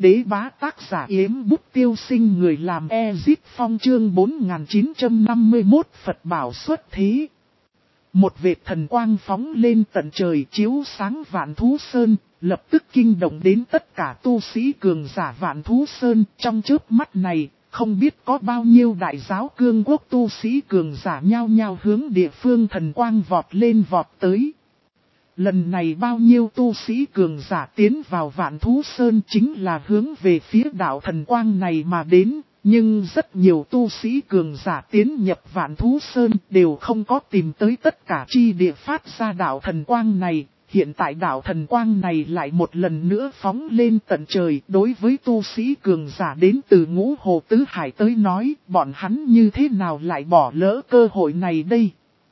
Đế bá tác giả Yếm Bút Tiêu Sinh, người làm Ezit Phong, chương 4951 Phật bảo xuất thế. Một vệt thần quang phóng lên tận trời chiếu sáng Vạn Thú Sơn, lập tức kinh động đến tất cả tu sĩ cường giả Vạn Thú Sơn. Trong chớp mắt này, không biết có bao nhiêu đại giáo cương quốc tu sĩ cường giả nhao nhao hướng địa phương thần quang vọt lên vọt tới. Lần này bao nhiêu tu sĩ cường giả tiến vào Vạn Thú Sơn chính là hướng về phía đạo thần quang này mà đến, nhưng rất nhiều tu sĩ cường giả tiến nhập Vạn Thú Sơn đều không có tìm tới tất cả chi địa phát ra đạo thần quang này. Hiện tại đạo thần quang này lại một lần nữa phóng lên tận trời. Đối với tu sĩ cường giả đến từ Ngũ Hồ Tứ Hải tới nói, bọn hắn như thế nào lại bỏ lỡ cơ hội này đây?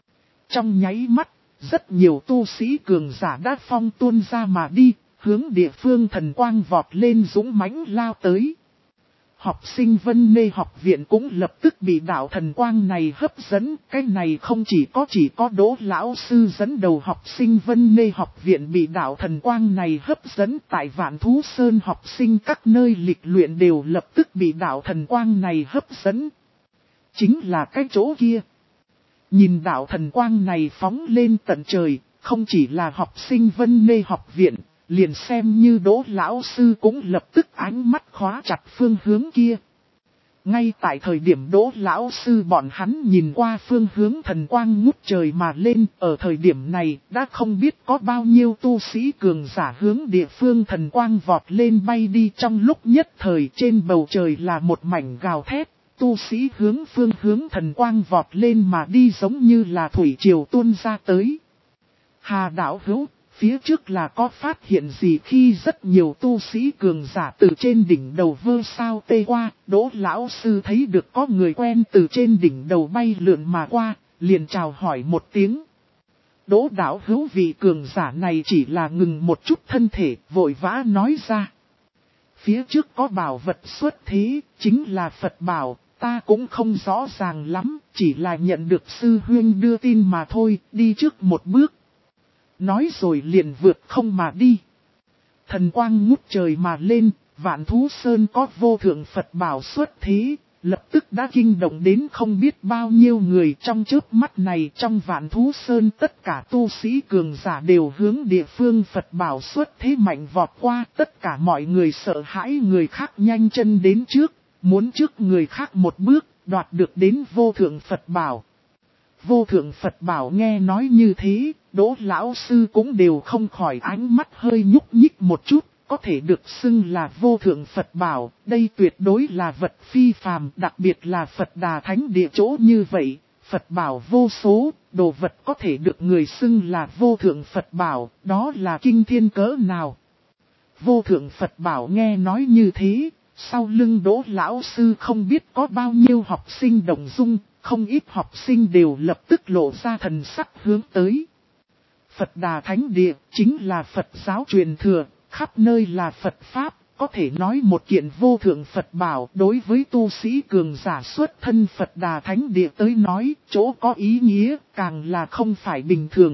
Trong nháy mắt, rất nhiều tu sĩ cường giả đã phong tuôn ra mà đi, hướng địa phương thần quang vọt lên dũng mãnh lao tới. Học sinh Vân Mê học viện cũng lập tức bị đạo thần quang này hấp dẫn. Cái này không chỉ có Đỗ lão sư dẫn đầu học sinh Vân Mê học viện bị đạo thần quang này hấp dẫn. Tại Vạn Thú Sơn học sinh các nơi lịch luyện đều lập tức bị đạo thần quang này hấp dẫn. Chính là cái chỗ kia. Nhìn đạo thần quang này phóng lên tận trời, không chỉ là học sinh Vân Mê học viện, liền xem như Đỗ lão sư cũng lập tức ánh mắt khóa chặt phương hướng kia. Ngay tại thời điểm Đỗ lão sư bọn hắn nhìn qua phương hướng thần quang ngút trời mà lên, ở thời điểm này đã không biết có bao nhiêu tu sĩ cường giả hướng địa phương thần quang vọt lên bay đi. Trong lúc nhất thời trên bầu trời là một mảnh gào thét. Tu sĩ hướng phương hướng thần quang vọt lên mà đi giống như là thủy triều tuôn ra tới. Hà đạo hữu, phía trước là có phát hiện gì khi rất nhiều tu sĩ cường giả từ trên đỉnh đầu vơ sao tê qua. Đỗ lão sư thấy được có người quen từ trên đỉnh đầu bay lượn mà qua, liền chào hỏi một tiếng. Đỗ đạo hữu, vị cường giả này chỉ là ngừng một chút thân thể, vội vã nói ra. Phía trước có bảo vật xuất thế, chính là Phật bảo. Ta cũng không rõ ràng lắm, chỉ là nhận được sư huynh đưa tin mà thôi, đi trước một bước. Nói rồi liền vượt không mà đi. Thần quang ngút trời mà lên, Vạn Thú Sơn có vô thượng Phật bảo xuất thế, lập tức đã kinh động đến không biết bao nhiêu người. Trong chớp mắt này trong Vạn Thú Sơn tất cả tu sĩ cường giả đều hướng địa phương Phật bảo xuất thế mạnh vọt qua. Tất cả mọi người sợ hãi người khác nhanh chân đến trước. Muốn trước người khác một bước, đoạt được đến vô thượng Phật bảo. Vô thượng Phật bảo nghe nói như thế, Đỗ lão sư cũng đều không khỏi ánh mắt hơi nhúc nhích một chút. Có thể được xưng là vô thượng Phật bảo, đây tuyệt đối là vật phi phàm, đặc biệt là Phật Đà Thánh Địa chỗ như vậy. Phật bảo vô số, đồ vật có thể được người xưng là vô thượng Phật bảo, đó là kinh thiên cỡ nào. Vô thượng Phật bảo nghe nói như thế. Sau lưng Đỗ lão sư không biết có bao nhiêu học sinh động dung, không ít học sinh đều lập tức lộ ra thần sắc hướng tới. Phật Đà Thánh Địa chính là Phật giáo truyền thừa, khắp nơi là Phật Pháp, có thể nói một kiện vô thượng Phật bảo. Đối với tu sĩ cường giả xuất thân Phật Đà Thánh Địa tới nói, chỗ có ý nghĩa càng là không phải bình thường.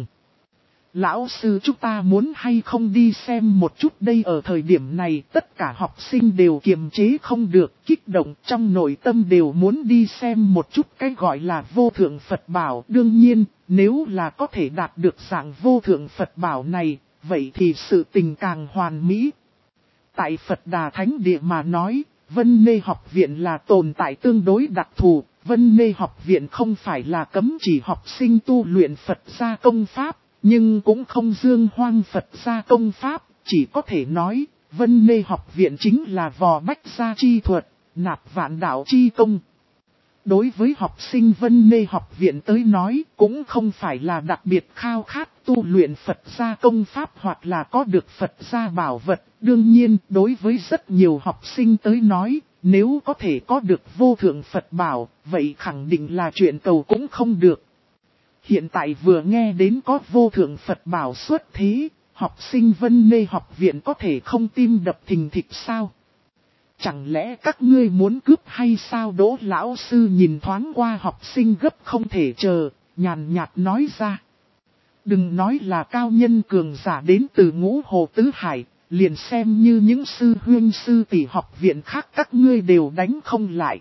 Lão sư, chúng ta muốn hay không đi xem một chút đây? Ở thời điểm này tất cả học sinh đều kiềm chế không được, kích động trong nội tâm đều muốn đi xem một chút cái gọi là vô thượng Phật bảo. Đương nhiên, nếu là có thể đạt được dạng vô thượng Phật bảo này, vậy thì sự tình càng hoàn mỹ. Tại Phật Đà Thánh Địa mà nói, Vân Mê học viện là tồn tại tương đối đặc thù. Vân Mê học viện không phải là cấm chỉ học sinh tu luyện Phật gia công pháp, nhưng cũng không dương hoang Phật gia công pháp, chỉ có thể nói, Vân Mê học viện chính là vò bách gia chi thuật, nạp vạn đạo chi công. Đối với học sinh Vân Mê học viện tới nói, cũng không phải là đặc biệt khao khát tu luyện Phật gia công pháp hoặc là có được Phật gia bảo vật. Đương nhiên, đối với rất nhiều học sinh tới nói, nếu có thể có được vô thượng Phật bảo, vậy khẳng định là chuyện cầu cũng không được. Hiện tại vừa nghe đến có vô thượng Phật bảo xuất thế, học sinh Vân Mê học viện có thể không tim đập thình thịch sao? Chẳng lẽ các ngươi muốn cướp hay sao? Đỗ lão sư nhìn thoáng qua học sinh gấp không thể chờ, nhàn nhạt nói ra. Đừng nói là cao nhân cường giả đến từ Ngũ Hồ Tứ Hải, liền xem như những sư huynh sư tỷ học viện khác các ngươi đều đánh không lại.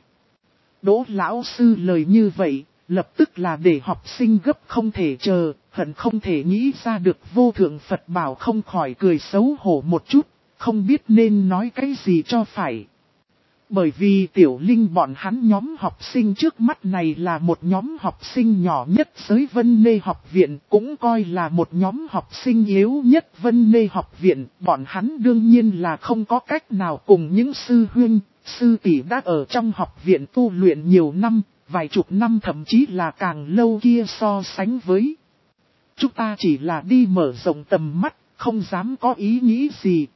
Đỗ lão sư lời như vậy, lập tức là để học sinh gấp không thể chờ, hận không thể nghĩ ra được. Vô thượng Phật bảo không khỏi cười xấu hổ một chút, không biết nên nói cái gì cho phải. Bởi vì Tiểu Linh bọn hắn nhóm học sinh trước mắt này là một nhóm học sinh nhỏ nhất giới Vân Nê học viện, cũng coi là một nhóm học sinh yếu nhất Vân Nê học viện. Bọn hắn đương nhiên là không có cách nào cùng những sư huynh, sư tỷ đã ở trong học viện tu luyện nhiều năm, vài chục năm thậm chí là càng lâu kia so sánh với. Chúng ta chỉ là đi mở rộng tầm mắt, không dám có ý nghĩ gì.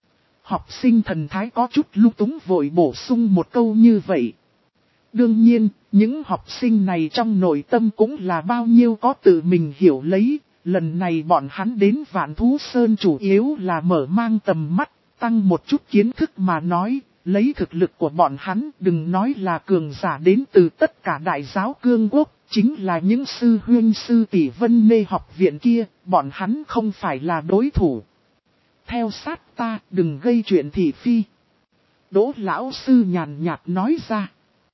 Học sinh thần thái có chút lung túng vội bổ sung một câu như vậy. Đương nhiên, những học sinh này trong nội tâm cũng là bao nhiêu có tự mình hiểu lấy. Lần này bọn hắn đến Vạn Thú Sơn chủ yếu là mở mang tầm mắt, tăng một chút kiến thức mà nói. Lấy thực lực của bọn hắn đừng nói là cường giả đến từ tất cả đại giáo cương quốc, chính là những sư huynh sư tỷ Vân Nê học viện kia, bọn hắn không phải là đối thủ. Theo sát ta, đừng gây chuyện thị phi. Đỗ lão sư nhàn nhạt nói ra.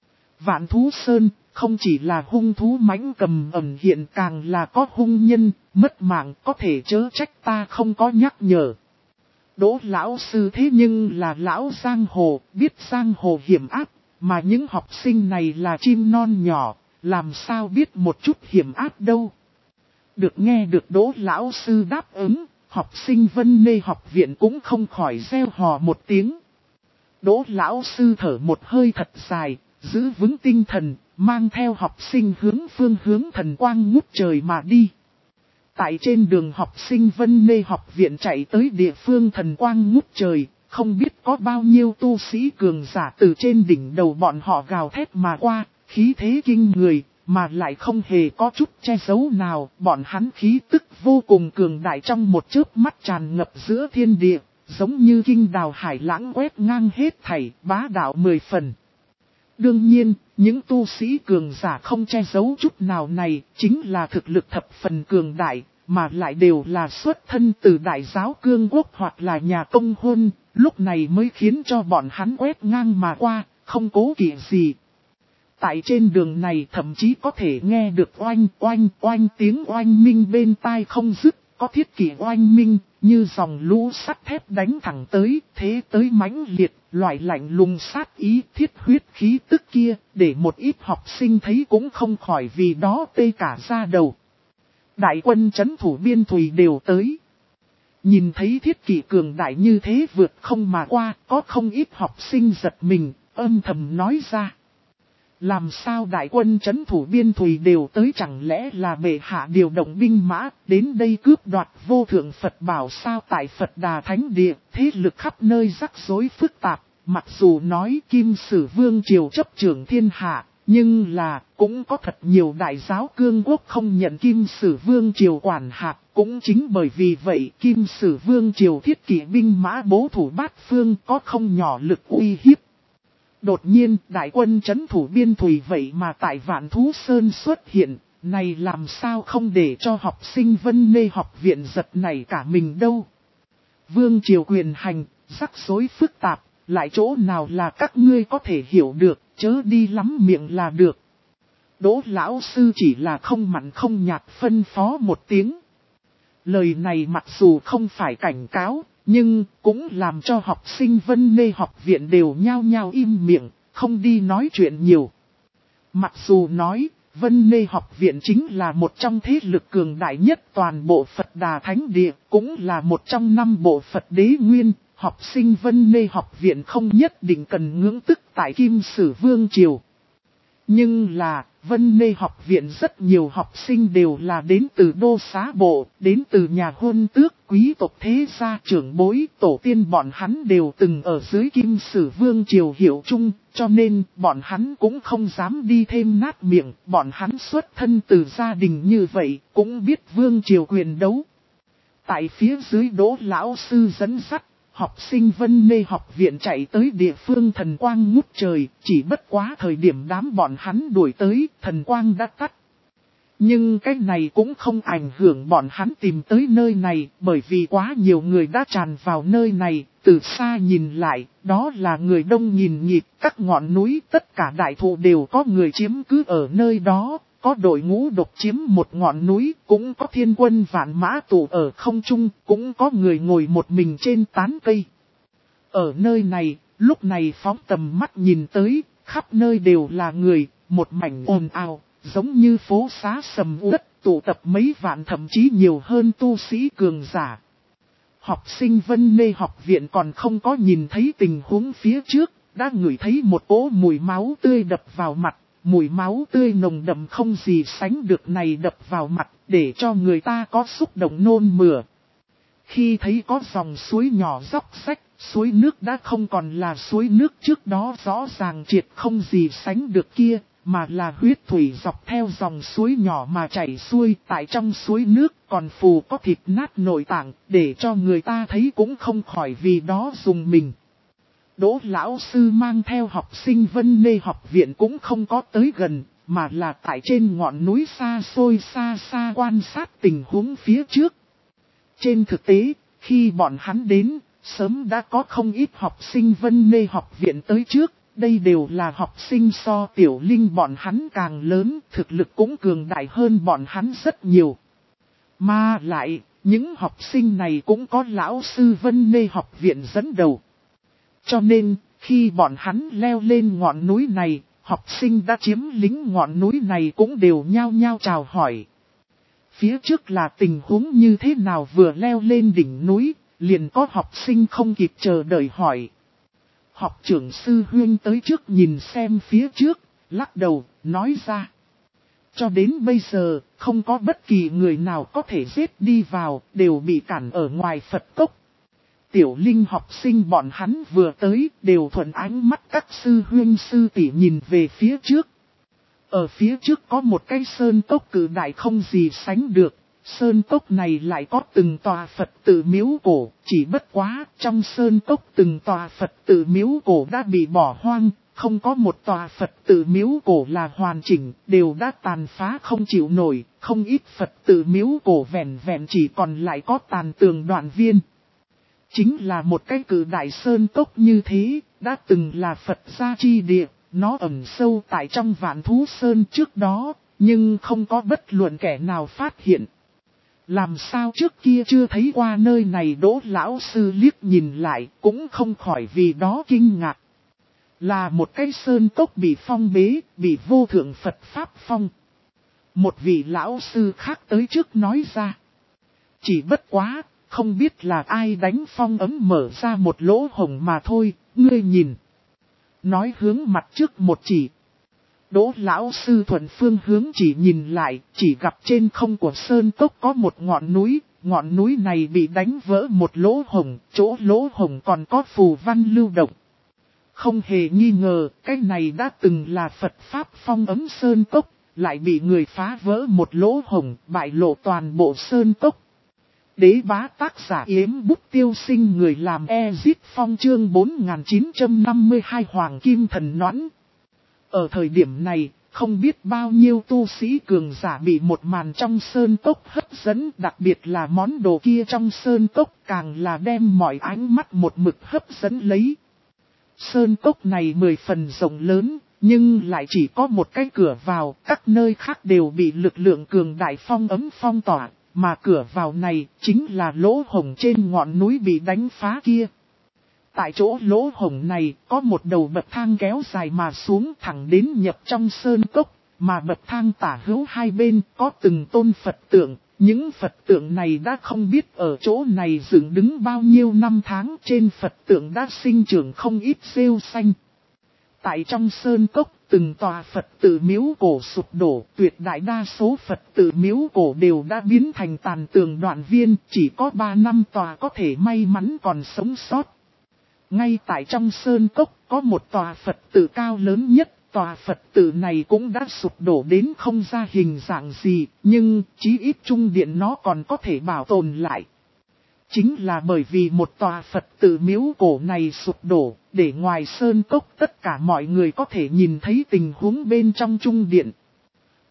Vạn Thú Sơn, không chỉ là hung thú mãnh cầm ẩn hiện càng là có hung nhân, mất mạng có thể chớ trách ta không có nhắc nhở. Đỗ lão sư thế nhưng là lão giang hồ, biết giang hồ hiểm áp, mà những học sinh này là chim non nhỏ, làm sao biết một chút hiểm áp đâu. Được nghe được Đỗ lão sư đáp ứng, học sinh Vân Nê học viện cũng không khỏi reo hò một tiếng. Đỗ lão sư thở một hơi thật dài, giữ vững tinh thần, mang theo học sinh phương hướng thần quang ngút trời mà đi. Tại trên đường học sinh Vân Nê học viện chạy tới địa phương thần quang ngút trời, không biết có bao nhiêu tu sĩ cường giả từ trên đỉnh đầu bọn họ gào thét mà qua, khí thế kinh người, mà lại không hề có chút che giấu nào, bọn hắn khí tức vô cùng cường đại trong một chớp mắt tràn ngập giữa thiên địa, giống như kinh đào hải lãng quét ngang hết thảy, bá đạo 10 phần. Đương nhiên, những tu sĩ cường giả không che giấu chút nào này, chính là thực lực thập phần cường đại, mà lại đều là xuất thân từ đại giáo cương quốc hoặc là nhà công hôn, lúc này mới khiến cho bọn hắn quét ngang mà qua, không cố kỵ gì. Tại trên đường này thậm chí có thể nghe được oanh oanh oanh tiếng oanh minh bên tai không dứt, có thiết kỷ oanh minh, như dòng lũ sắt thép đánh thẳng tới, thế tới mãnh liệt, loại lạnh lùng sát ý thiết huyết khí tức kia, để một ít học sinh thấy cũng không khỏi vì đó tê cả da đầu. Đại quân trấn thủ biên thùy đều tới. Nhìn thấy thiết kỷ cường đại như thế vượt không mà qua, có không ít học sinh giật mình, âm thầm nói ra. Làm sao đại quân trấn thủ biên thùy đều tới, chẳng lẽ là bệ hạ điều động binh mã, đến đây cướp đoạt vô thượng Phật bảo sao? Tại Phật Đà Thánh Địa, thế lực khắp nơi rắc rối phức tạp, mặc dù nói Kim Sử Vương Triều chấp trưởng thiên hạ, nhưng là cũng có thật nhiều đại giáo cương quốc không nhận Kim Sử Vương Triều quản hạt, cũng chính bởi vì vậy Kim Sử Vương Triều thiết kỷ binh mã bố thủ bát phương có không nhỏ lực uy hiếp. Đột nhiên, đại quân trấn thủ biên thùy vậy mà tại Vạn Thú Sơn xuất hiện, này làm sao không để cho học sinh Vân Nê học viện giật nảy cả mình đâu. Vương triều quyền hành, rắc rối phức tạp, lại chỗ nào là các ngươi có thể hiểu được, chớ đi lắm miệng là được. Đỗ lão sư chỉ là không mặn không nhạt phân phó một tiếng. Lời này mặc dù không phải cảnh cáo, nhưng cũng làm cho học sinh Vân Nê học viện đều nhao nhao im miệng, không đi nói chuyện nhiều. Mặc dù nói, Vân Nê học viện chính là một trong thế lực cường đại nhất toàn bộ Phật Đà Thánh Địa, cũng là một trong 5 bộ Phật Đế Nguyên, học sinh Vân Nê học viện không nhất định cần ngưỡng tức tại Kim Sử Vương Triều. Nhưng là, Vân Nê học viện rất nhiều học sinh đều là đến từ đô xá bộ, đến từ nhà hôn tước, quý tộc thế gia trưởng bối, tổ tiên bọn hắn đều từng ở dưới Kim Sử Vương Triều hiệu chung, cho nên bọn hắn cũng không dám đi thêm nát miệng, bọn hắn xuất thân từ gia đình như vậy, cũng biết Vương Triều quyền đấu. Tại phía dưới Đỗ lão sư dẫn dắt, học sinh Vân Nê học viện chạy tới địa phương thần quang ngút trời, chỉ bất quá thời điểm đám bọn hắn đuổi tới, thần quang đã tắt. Nhưng cái này cũng không ảnh hưởng bọn hắn tìm tới nơi này, bởi vì quá nhiều người đã tràn vào nơi này, từ xa nhìn lại, đó là người đông nhìn nhịp, các ngọn núi, tất cả đại thụ đều có người chiếm cứ ở nơi đó, có đội ngũ độc chiếm một ngọn núi, cũng có thiên quân vạn mã tụ ở không trung, cũng có người ngồi một mình trên tán cây. Ở nơi này, lúc này phóng tầm mắt nhìn tới, khắp nơi đều là người, một mảnh ồn ào. Giống như phố xá sầm uất, tụ tập mấy vạn thậm chí nhiều hơn tu sĩ cường giả. Học sinh Vân Nê học viện còn không có nhìn thấy tình huống phía trước, đã ngửi thấy một cỗ mùi máu tươi đập vào mặt, mùi máu tươi nồng đậm không gì sánh được này đập vào mặt, để cho người ta có xúc động nôn mửa. Khi thấy có dòng suối nhỏ róc rách, suối nước đã không còn là suối nước trước đó rõ ràng triệt không gì sánh được kia. Mà là huyết thủy dọc theo dòng suối nhỏ mà chảy xuôi, tại trong suối nước còn phù có thịt nát nội tạng, để cho người ta thấy cũng không khỏi vì đó dùng mình. Đỗ lão sư mang theo học sinh Vân Nê học viện cũng không có tới gần, mà là tại trên ngọn núi xa xôi xa xa quan sát tình huống phía trước. Trên thực tế, khi bọn hắn đến, sớm đã có không ít học sinh Vân Nê học viện tới trước. Đây đều là học sinh so Tiểu Linh bọn hắn càng lớn, thực lực cũng cường đại hơn bọn hắn rất nhiều. Mà lại, những học sinh này cũng có lão sư Vân Nê học viện dẫn đầu. Cho nên, khi bọn hắn leo lên ngọn núi này, học sinh đã chiếm lĩnh ngọn núi này cũng đều nhao nhao chào hỏi. Phía trước là tình huống như thế nào vừa leo lên đỉnh núi, liền có học sinh không kịp chờ đợi hỏi. Học trưởng sư huynh tới trước nhìn xem phía trước, lắc đầu, nói ra. Cho đến bây giờ, không có bất kỳ người nào có thể giết đi vào, đều bị cản ở ngoài Phật cốc. Tiểu Linh học sinh bọn hắn vừa tới, đều thuận ánh mắt các sư huynh sư tỷ nhìn về phía trước. Ở phía trước có một cái sơn cốc cử đại không gì sánh được. Sơn cốc này lại có từng tòa Phật tự miếu cổ, chỉ bất quá trong sơn cốc từng tòa Phật tự miếu cổ đã bị bỏ hoang, không có một tòa Phật tự miếu cổ là hoàn chỉnh, đều đã tàn phá không chịu nổi, không ít Phật tự miếu cổ vẹn vẹn chỉ còn lại có tàn tường đoạn viên. Chính là một cái cử đại sơn cốc như thế, đã từng là Phật gia chi địa, nó ẩn sâu tại trong Vạn Thú Sơn trước đó, nhưng không có bất luận kẻ nào phát hiện. Làm sao trước kia chưa thấy qua nơi này Đỗ lão sư liếc nhìn lại cũng không khỏi vì đó kinh ngạc. Là một cái sơn cốc bị phong bế, bị vô thượng Phật Pháp phong. Một vị lão sư khác tới trước nói ra. Chỉ bất quá, không biết là ai đánh phong ấm mở ra một lỗ hổng mà thôi, ngươi nhìn. Nói hướng mặt trước một chỉ. Đỗ lão sư thuận phương hướng chỉ nhìn lại, chỉ gặp trên không của sơn cốc có một ngọn núi này bị đánh vỡ một lỗ hổng, chỗ lỗ hổng còn có phù văn lưu động. Không hề nghi ngờ, cái này đã từng là Phật Pháp phong ấm sơn cốc, lại bị người phá vỡ một lỗ hổng, bại lộ toàn bộ sơn cốc. Đế bá tác giả Yếm Bút Tiêu Sinh người làm Ezit Phong chương 4952 Hoàng Kim Thần Nõn. Ở thời điểm này, không biết bao nhiêu tu sĩ cường giả bị một màn trong sơn cốc hấp dẫn, đặc biệt là món đồ kia trong sơn cốc càng là đem mọi ánh mắt một mực hấp dẫn lấy. Sơn cốc này 10 phần rộng lớn, nhưng lại chỉ có một cái cửa vào, các nơi khác đều bị lực lượng cường đại phong ấm phong tỏa, mà cửa vào này chính là lỗ hổng trên ngọn núi bị đánh phá kia. Tại chỗ lỗ hổng này có một đầu bậc thang kéo dài mà xuống thẳng đến nhập trong sơn cốc, mà bậc thang tả hữu hai bên có từng tôn Phật tượng. Những Phật tượng này đã không biết ở chỗ này dựng đứng bao nhiêu năm tháng, trên Phật tượng đã sinh trưởng không ít rêu xanh. Tại trong sơn cốc, từng tòa Phật tự miếu cổ sụp đổ, tuyệt đại đa số Phật tự miếu cổ đều đã biến thành tàn tường đoạn viên, chỉ có 3-5 tòa có thể may mắn còn sống sót. Ngay tại trong sơn cốc có một tòa Phật tự cao lớn nhất, tòa Phật tự này cũng đã sụp đổ đến không ra hình dạng gì, nhưng chí ít trung điện nó còn có thể bảo tồn lại. Chính là bởi vì một tòa Phật tự miếu cổ này sụp đổ, để ngoài sơn cốc tất cả mọi người có thể nhìn thấy tình huống bên trong trung điện.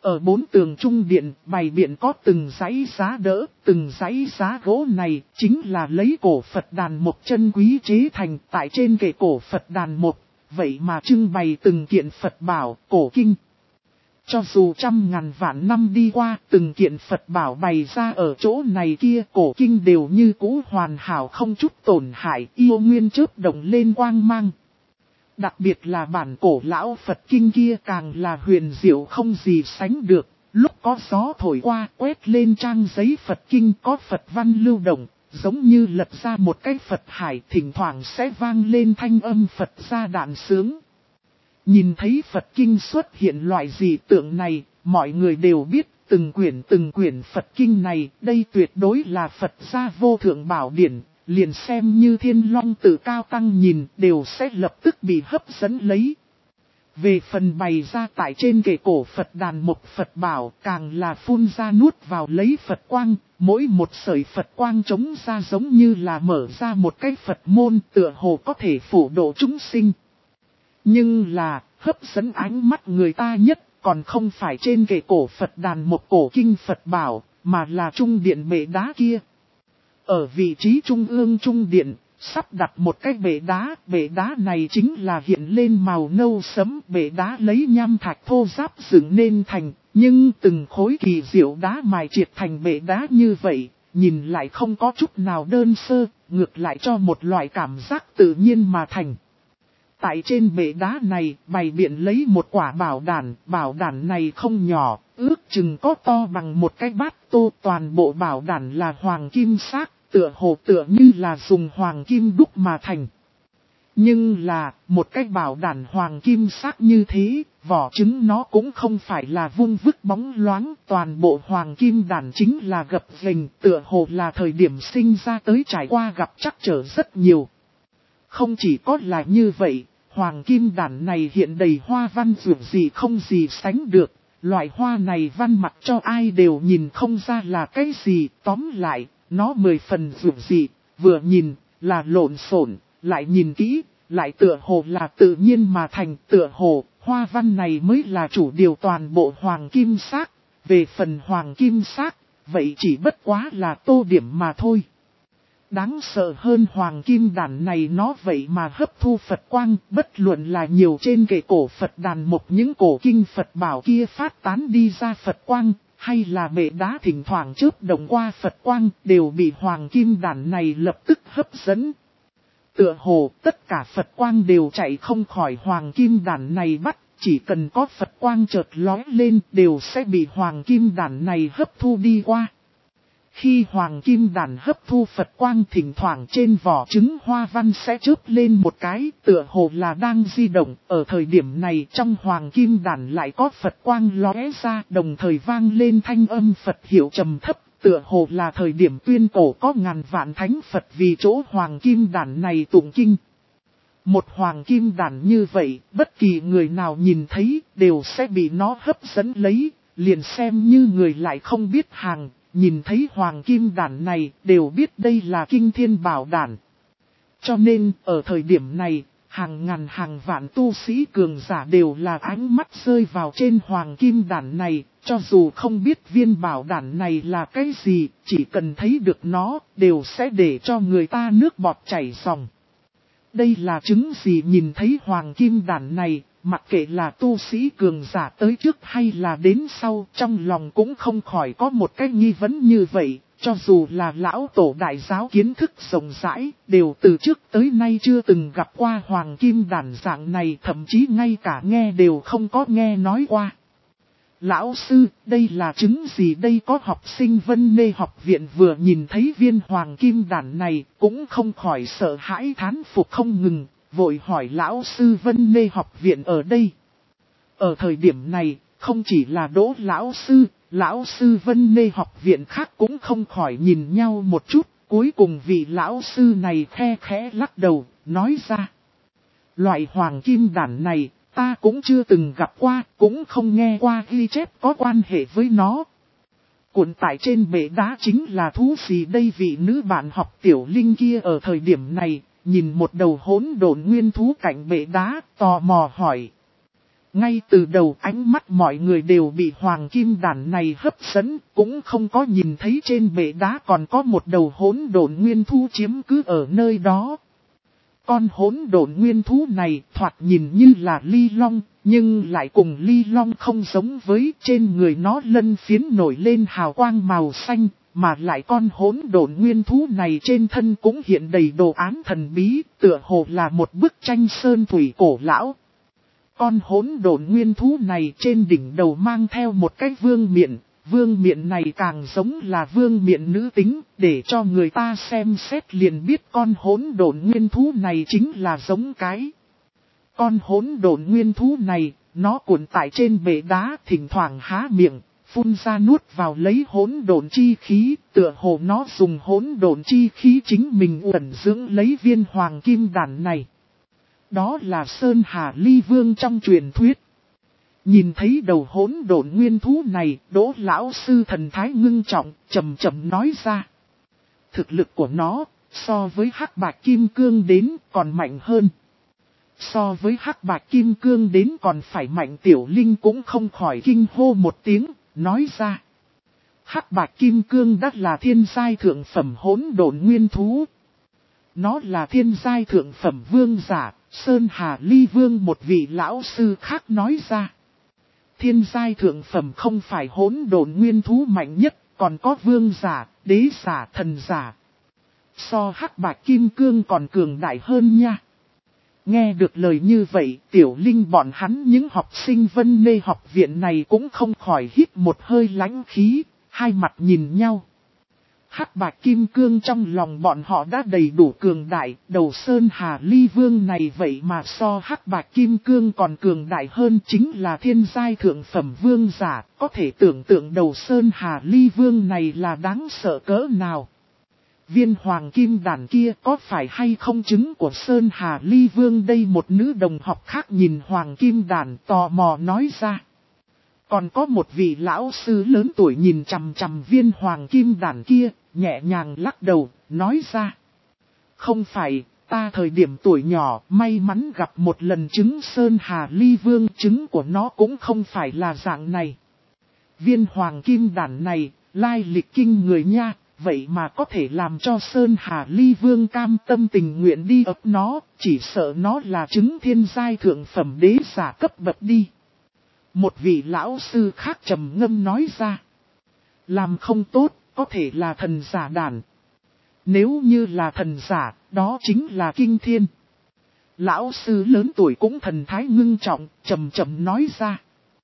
Ở bốn tường trung điện bày biện có từng dãy giá đỡ, từng dãy giá gỗ này chính là lấy cổ Phật đàn mộc chân quý chế thành tại trên kệ cổ Phật đàn mộc, vậy mà trưng bày từng kiện Phật bảo, cổ kinh. Cho dù trăm ngàn vạn năm đi qua, từng kiện Phật bảo bày ra ở chỗ này kia, cổ kinh đều như cũ hoàn hảo không chút tổn hại, yêu nguyên chớp động lên quang mang. Đặc biệt là bản cổ lão Phật kinh kia càng là huyền diệu không gì sánh được, lúc có gió thổi qua quét lên trang giấy Phật kinh có Phật văn lưu động, giống như lật ra một cái Phật hải, thỉnh thoảng sẽ vang lên thanh âm Phật ra đạn sướng. Nhìn thấy Phật kinh xuất hiện loại dị tượng này, mọi người đều biết từng quyển Phật kinh này, đây tuyệt đối là Phật gia vô thượng bảo điển, liền xem như Thiên Long Tự cao tăng nhìn đều sẽ lập tức bị hấp dẫn lấy. Về phần bày ra tại trên kệ cổ Phật đàn mộc Phật bảo càng là phun ra nuốt vào lấy Phật quang, mỗi một sợi Phật quang trống ra giống như là mở ra một cái Phật môn tựa hồ có thể phổ độ chúng sinh. Nhưng là, hấp dẫn ánh mắt người ta nhất còn không phải trên kệ cổ Phật đàn một cổ kinh Phật bảo, mà là trung điện bệ đá kia. Ở vị trí trung ương trung điện, sắp đặt một cái bệ đá này chính là hiện lên màu nâu sẫm, bệ đá lấy nham thạch thô ráp dựng nên thành, nhưng từng khối kỳ diệu đá mài triệt thành bệ đá như vậy, nhìn lại không có chút nào đơn sơ, ngược lại cho một loại cảm giác tự nhiên mà thành. Tại trên bệ đá này, bày biện lấy một quả bảo đản này không nhỏ, ước chừng có to bằng một cái bát tô, toàn bộ bảo đản là hoàng kim sắc, tựa hồ tựa như là dùng hoàng kim đúc mà thành. Nhưng là, một cái bảo đản hoàng kim sắc như thế, vỏ trứng nó cũng không phải là vung vức bóng loáng, toàn bộ hoàng kim đản chính là gập ghềnh, tựa hồ là thời điểm sinh ra tới trải qua gặp trắc trở rất nhiều. Không chỉ có là như vậy, hoàng kim đản này hiện đầy hoa văn dường gì không gì sánh được, loại hoa này văn mặt cho ai đều nhìn không ra là cái gì, tóm lại, nó 10 phần dường gì, vừa nhìn là lộn xộn, lại nhìn kỹ, lại tựa hồ là tự nhiên mà thành, tựa hồ, hoa văn này mới là chủ điều toàn bộ hoàng kim sắc, về phần hoàng kim sắc, vậy chỉ bất quá là tô điểm mà thôi. Đáng sợ hơn hoàng kim đản này nó vậy mà hấp thu Phật quang, bất luận là nhiều trên kệ cổ Phật đàn một những cổ kinh Phật bảo kia phát tán đi ra Phật quang, hay là bệ đá thỉnh thoảng chớp động qua Phật quang, đều bị hoàng kim đản này lập tức hấp dẫn. Tựa hồ tất cả Phật quang đều chạy không khỏi hoàng kim đản này bắt, chỉ cần có Phật quang chợt lóe lên đều sẽ bị hoàng kim đản này hấp thu đi qua. Khi hoàng kim đản hấp thu Phật quang thỉnh thoảng trên vỏ trứng hoa văn sẽ chớp lên một cái, tựa hồ là đang di động, ở thời điểm này trong hoàng kim đản lại có Phật quang lóe ra, đồng thời vang lên thanh âm Phật hiệu trầm thấp, tựa hồ là thời điểm tuyên cổ có ngàn vạn thánh Phật vì chỗ hoàng kim đản này tụng kinh. Một hoàng kim đản như vậy, bất kỳ người nào nhìn thấy đều sẽ bị nó hấp dẫn lấy, liền xem như người lại không biết hàng. Nhìn thấy hoàng kim đản này đều biết đây là kinh thiên bảo đản. Cho nên ở thời điểm này, hàng ngàn hàng vạn tu sĩ cường giả đều là ánh mắt rơi vào trên hoàng kim đản này. Cho dù không biết viên bảo đản này là cái gì, chỉ cần thấy được nó đều sẽ để cho người ta nước bọt chảy ròng. Đây là chứng gì nhìn thấy hoàng kim đản này? Mặc kệ là tu sĩ cường giả tới trước hay là đến sau, trong lòng cũng không khỏi có một cái nghi vấn như vậy, cho dù là lão tổ đại giáo kiến thức rộng rãi, đều từ trước tới nay chưa từng gặp qua hoàng kim đản dạng này, thậm chí ngay cả nghe đều không có nghe nói qua. Lão sư, đây là chứng gì đây? Có học sinh Vân Nê học viện vừa nhìn thấy viên hoàng kim đản này, cũng không khỏi sợ hãi thán phục không ngừng. Vội hỏi lão sư Vân Nê học viện ở đây. Ở thời điểm này, không chỉ là Đỗ lão sư Vân Nê học viện khác cũng không khỏi nhìn nhau một chút. Cuối cùng vị lão sư này khe khẽ lắc đầu, nói ra. Loại hoàng kim đản này, ta cũng chưa từng gặp qua, cũng không nghe qua ghi chép có quan hệ với nó. Cuộn tại trên bệ đá chính là thú gì đây? Vị nữ bạn học tiểu linh kia ở thời điểm này. Nhìn một đầu hỗn độn nguyên thú cạnh bệ đá, tò mò hỏi. Ngay từ đầu ánh mắt mọi người đều bị hoàng kim đàn này hấp dẫn, cũng không có nhìn thấy trên bệ đá còn có một đầu hỗn độn nguyên thú chiếm cứ ở nơi đó. Con hỗn độn nguyên thú này thoạt nhìn như là ly long, nhưng lại cùng ly long không giống với, trên người nó lân phiến nổi lên hào quang màu xanh, mà lại con hỗn độn nguyên thú này trên thân cũng hiện đầy đồ án thần bí, tựa hồ là một bức tranh sơn thủy cổ lão. Con hỗn độn nguyên thú này trên đỉnh đầu mang theo một cái vương miện này càng giống là vương miện nữ tính, để cho người ta xem xét liền biết con hỗn độn nguyên thú này chính là giống cái. Con hỗn độn nguyên thú này, nó cuộn tại trên bệ đá thỉnh thoảng há miệng, phun ra nuốt vào lấy hỗn độn chi khí, tựa hồ nó dùng hỗn độn chi khí chính mình ẩn dưỡng lấy viên hoàng kim đàn này. Đó là Sơn Hà Ly Vương trong truyền thuyết. Nhìn thấy đầu hỗn độn nguyên thú này, Đỗ lão sư thần thái ngưng trọng, chậm chậm nói ra. Thực lực của nó, so với hắc bạch kim cương đến còn mạnh hơn. So với hắc bạch kim cương đến còn phải mạnh, Tiểu Linh cũng không khỏi kinh hô một tiếng, nói ra. Hắc bạch kim cương đắt là thiên giai thượng phẩm hỗn độn nguyên thú. Nó là thiên giai thượng phẩm vương giả, Sơn Hà Ly Vương một vị lão sư khác nói ra. Thiên giai thượng phẩm không phải hỗn độn nguyên thú mạnh nhất, còn có vương giả, đế giả, thần giả. So hắc bạch kim cương còn cường đại hơn nha. Nghe được lời như vậy, Tiểu Linh bọn hắn những học sinh Vân Nê học viện này cũng không khỏi hít một hơi lãnh khí, hai mặt nhìn nhau. Hắc bạch kim cương trong lòng bọn họ đã đầy đủ cường đại, đầu Sơn Hà Ly Vương này vậy mà so hắc bạch kim cương còn cường đại hơn, chính là thiên giai thượng phẩm vương giả, có thể tưởng tượng đầu Sơn Hà Ly Vương này là đáng sợ cỡ nào. Viên hoàng kim đàn kia có phải hay không chứng của Sơn Hà Ly Vương đây? Một nữ đồng học khác nhìn hoàng kim đàn tò mò nói ra. Còn có một vị lão sư lớn tuổi nhìn chằm chằm viên hoàng kim đàn kia, nhẹ nhàng lắc đầu, nói ra. Không phải, ta thời điểm tuổi nhỏ may mắn gặp một lần trứng Sơn Hà Ly Vương, trứng của nó cũng không phải là dạng này. Viên hoàng kim đàn này, lai lịch kinh người nha, vậy mà có thể làm cho Sơn Hà Ly Vương cam tâm tình nguyện đi ấp nó, chỉ sợ nó là trứng thiên giai thượng phẩm đế giả cấp bậc đi. Một vị lão sư khác trầm ngâm nói ra. Làm không tốt, có thể là thần giả đàn. Nếu như là thần giả, đó chính là kinh thiên. Lão sư lớn tuổi cũng thần thái ngưng trọng, trầm trầm nói ra.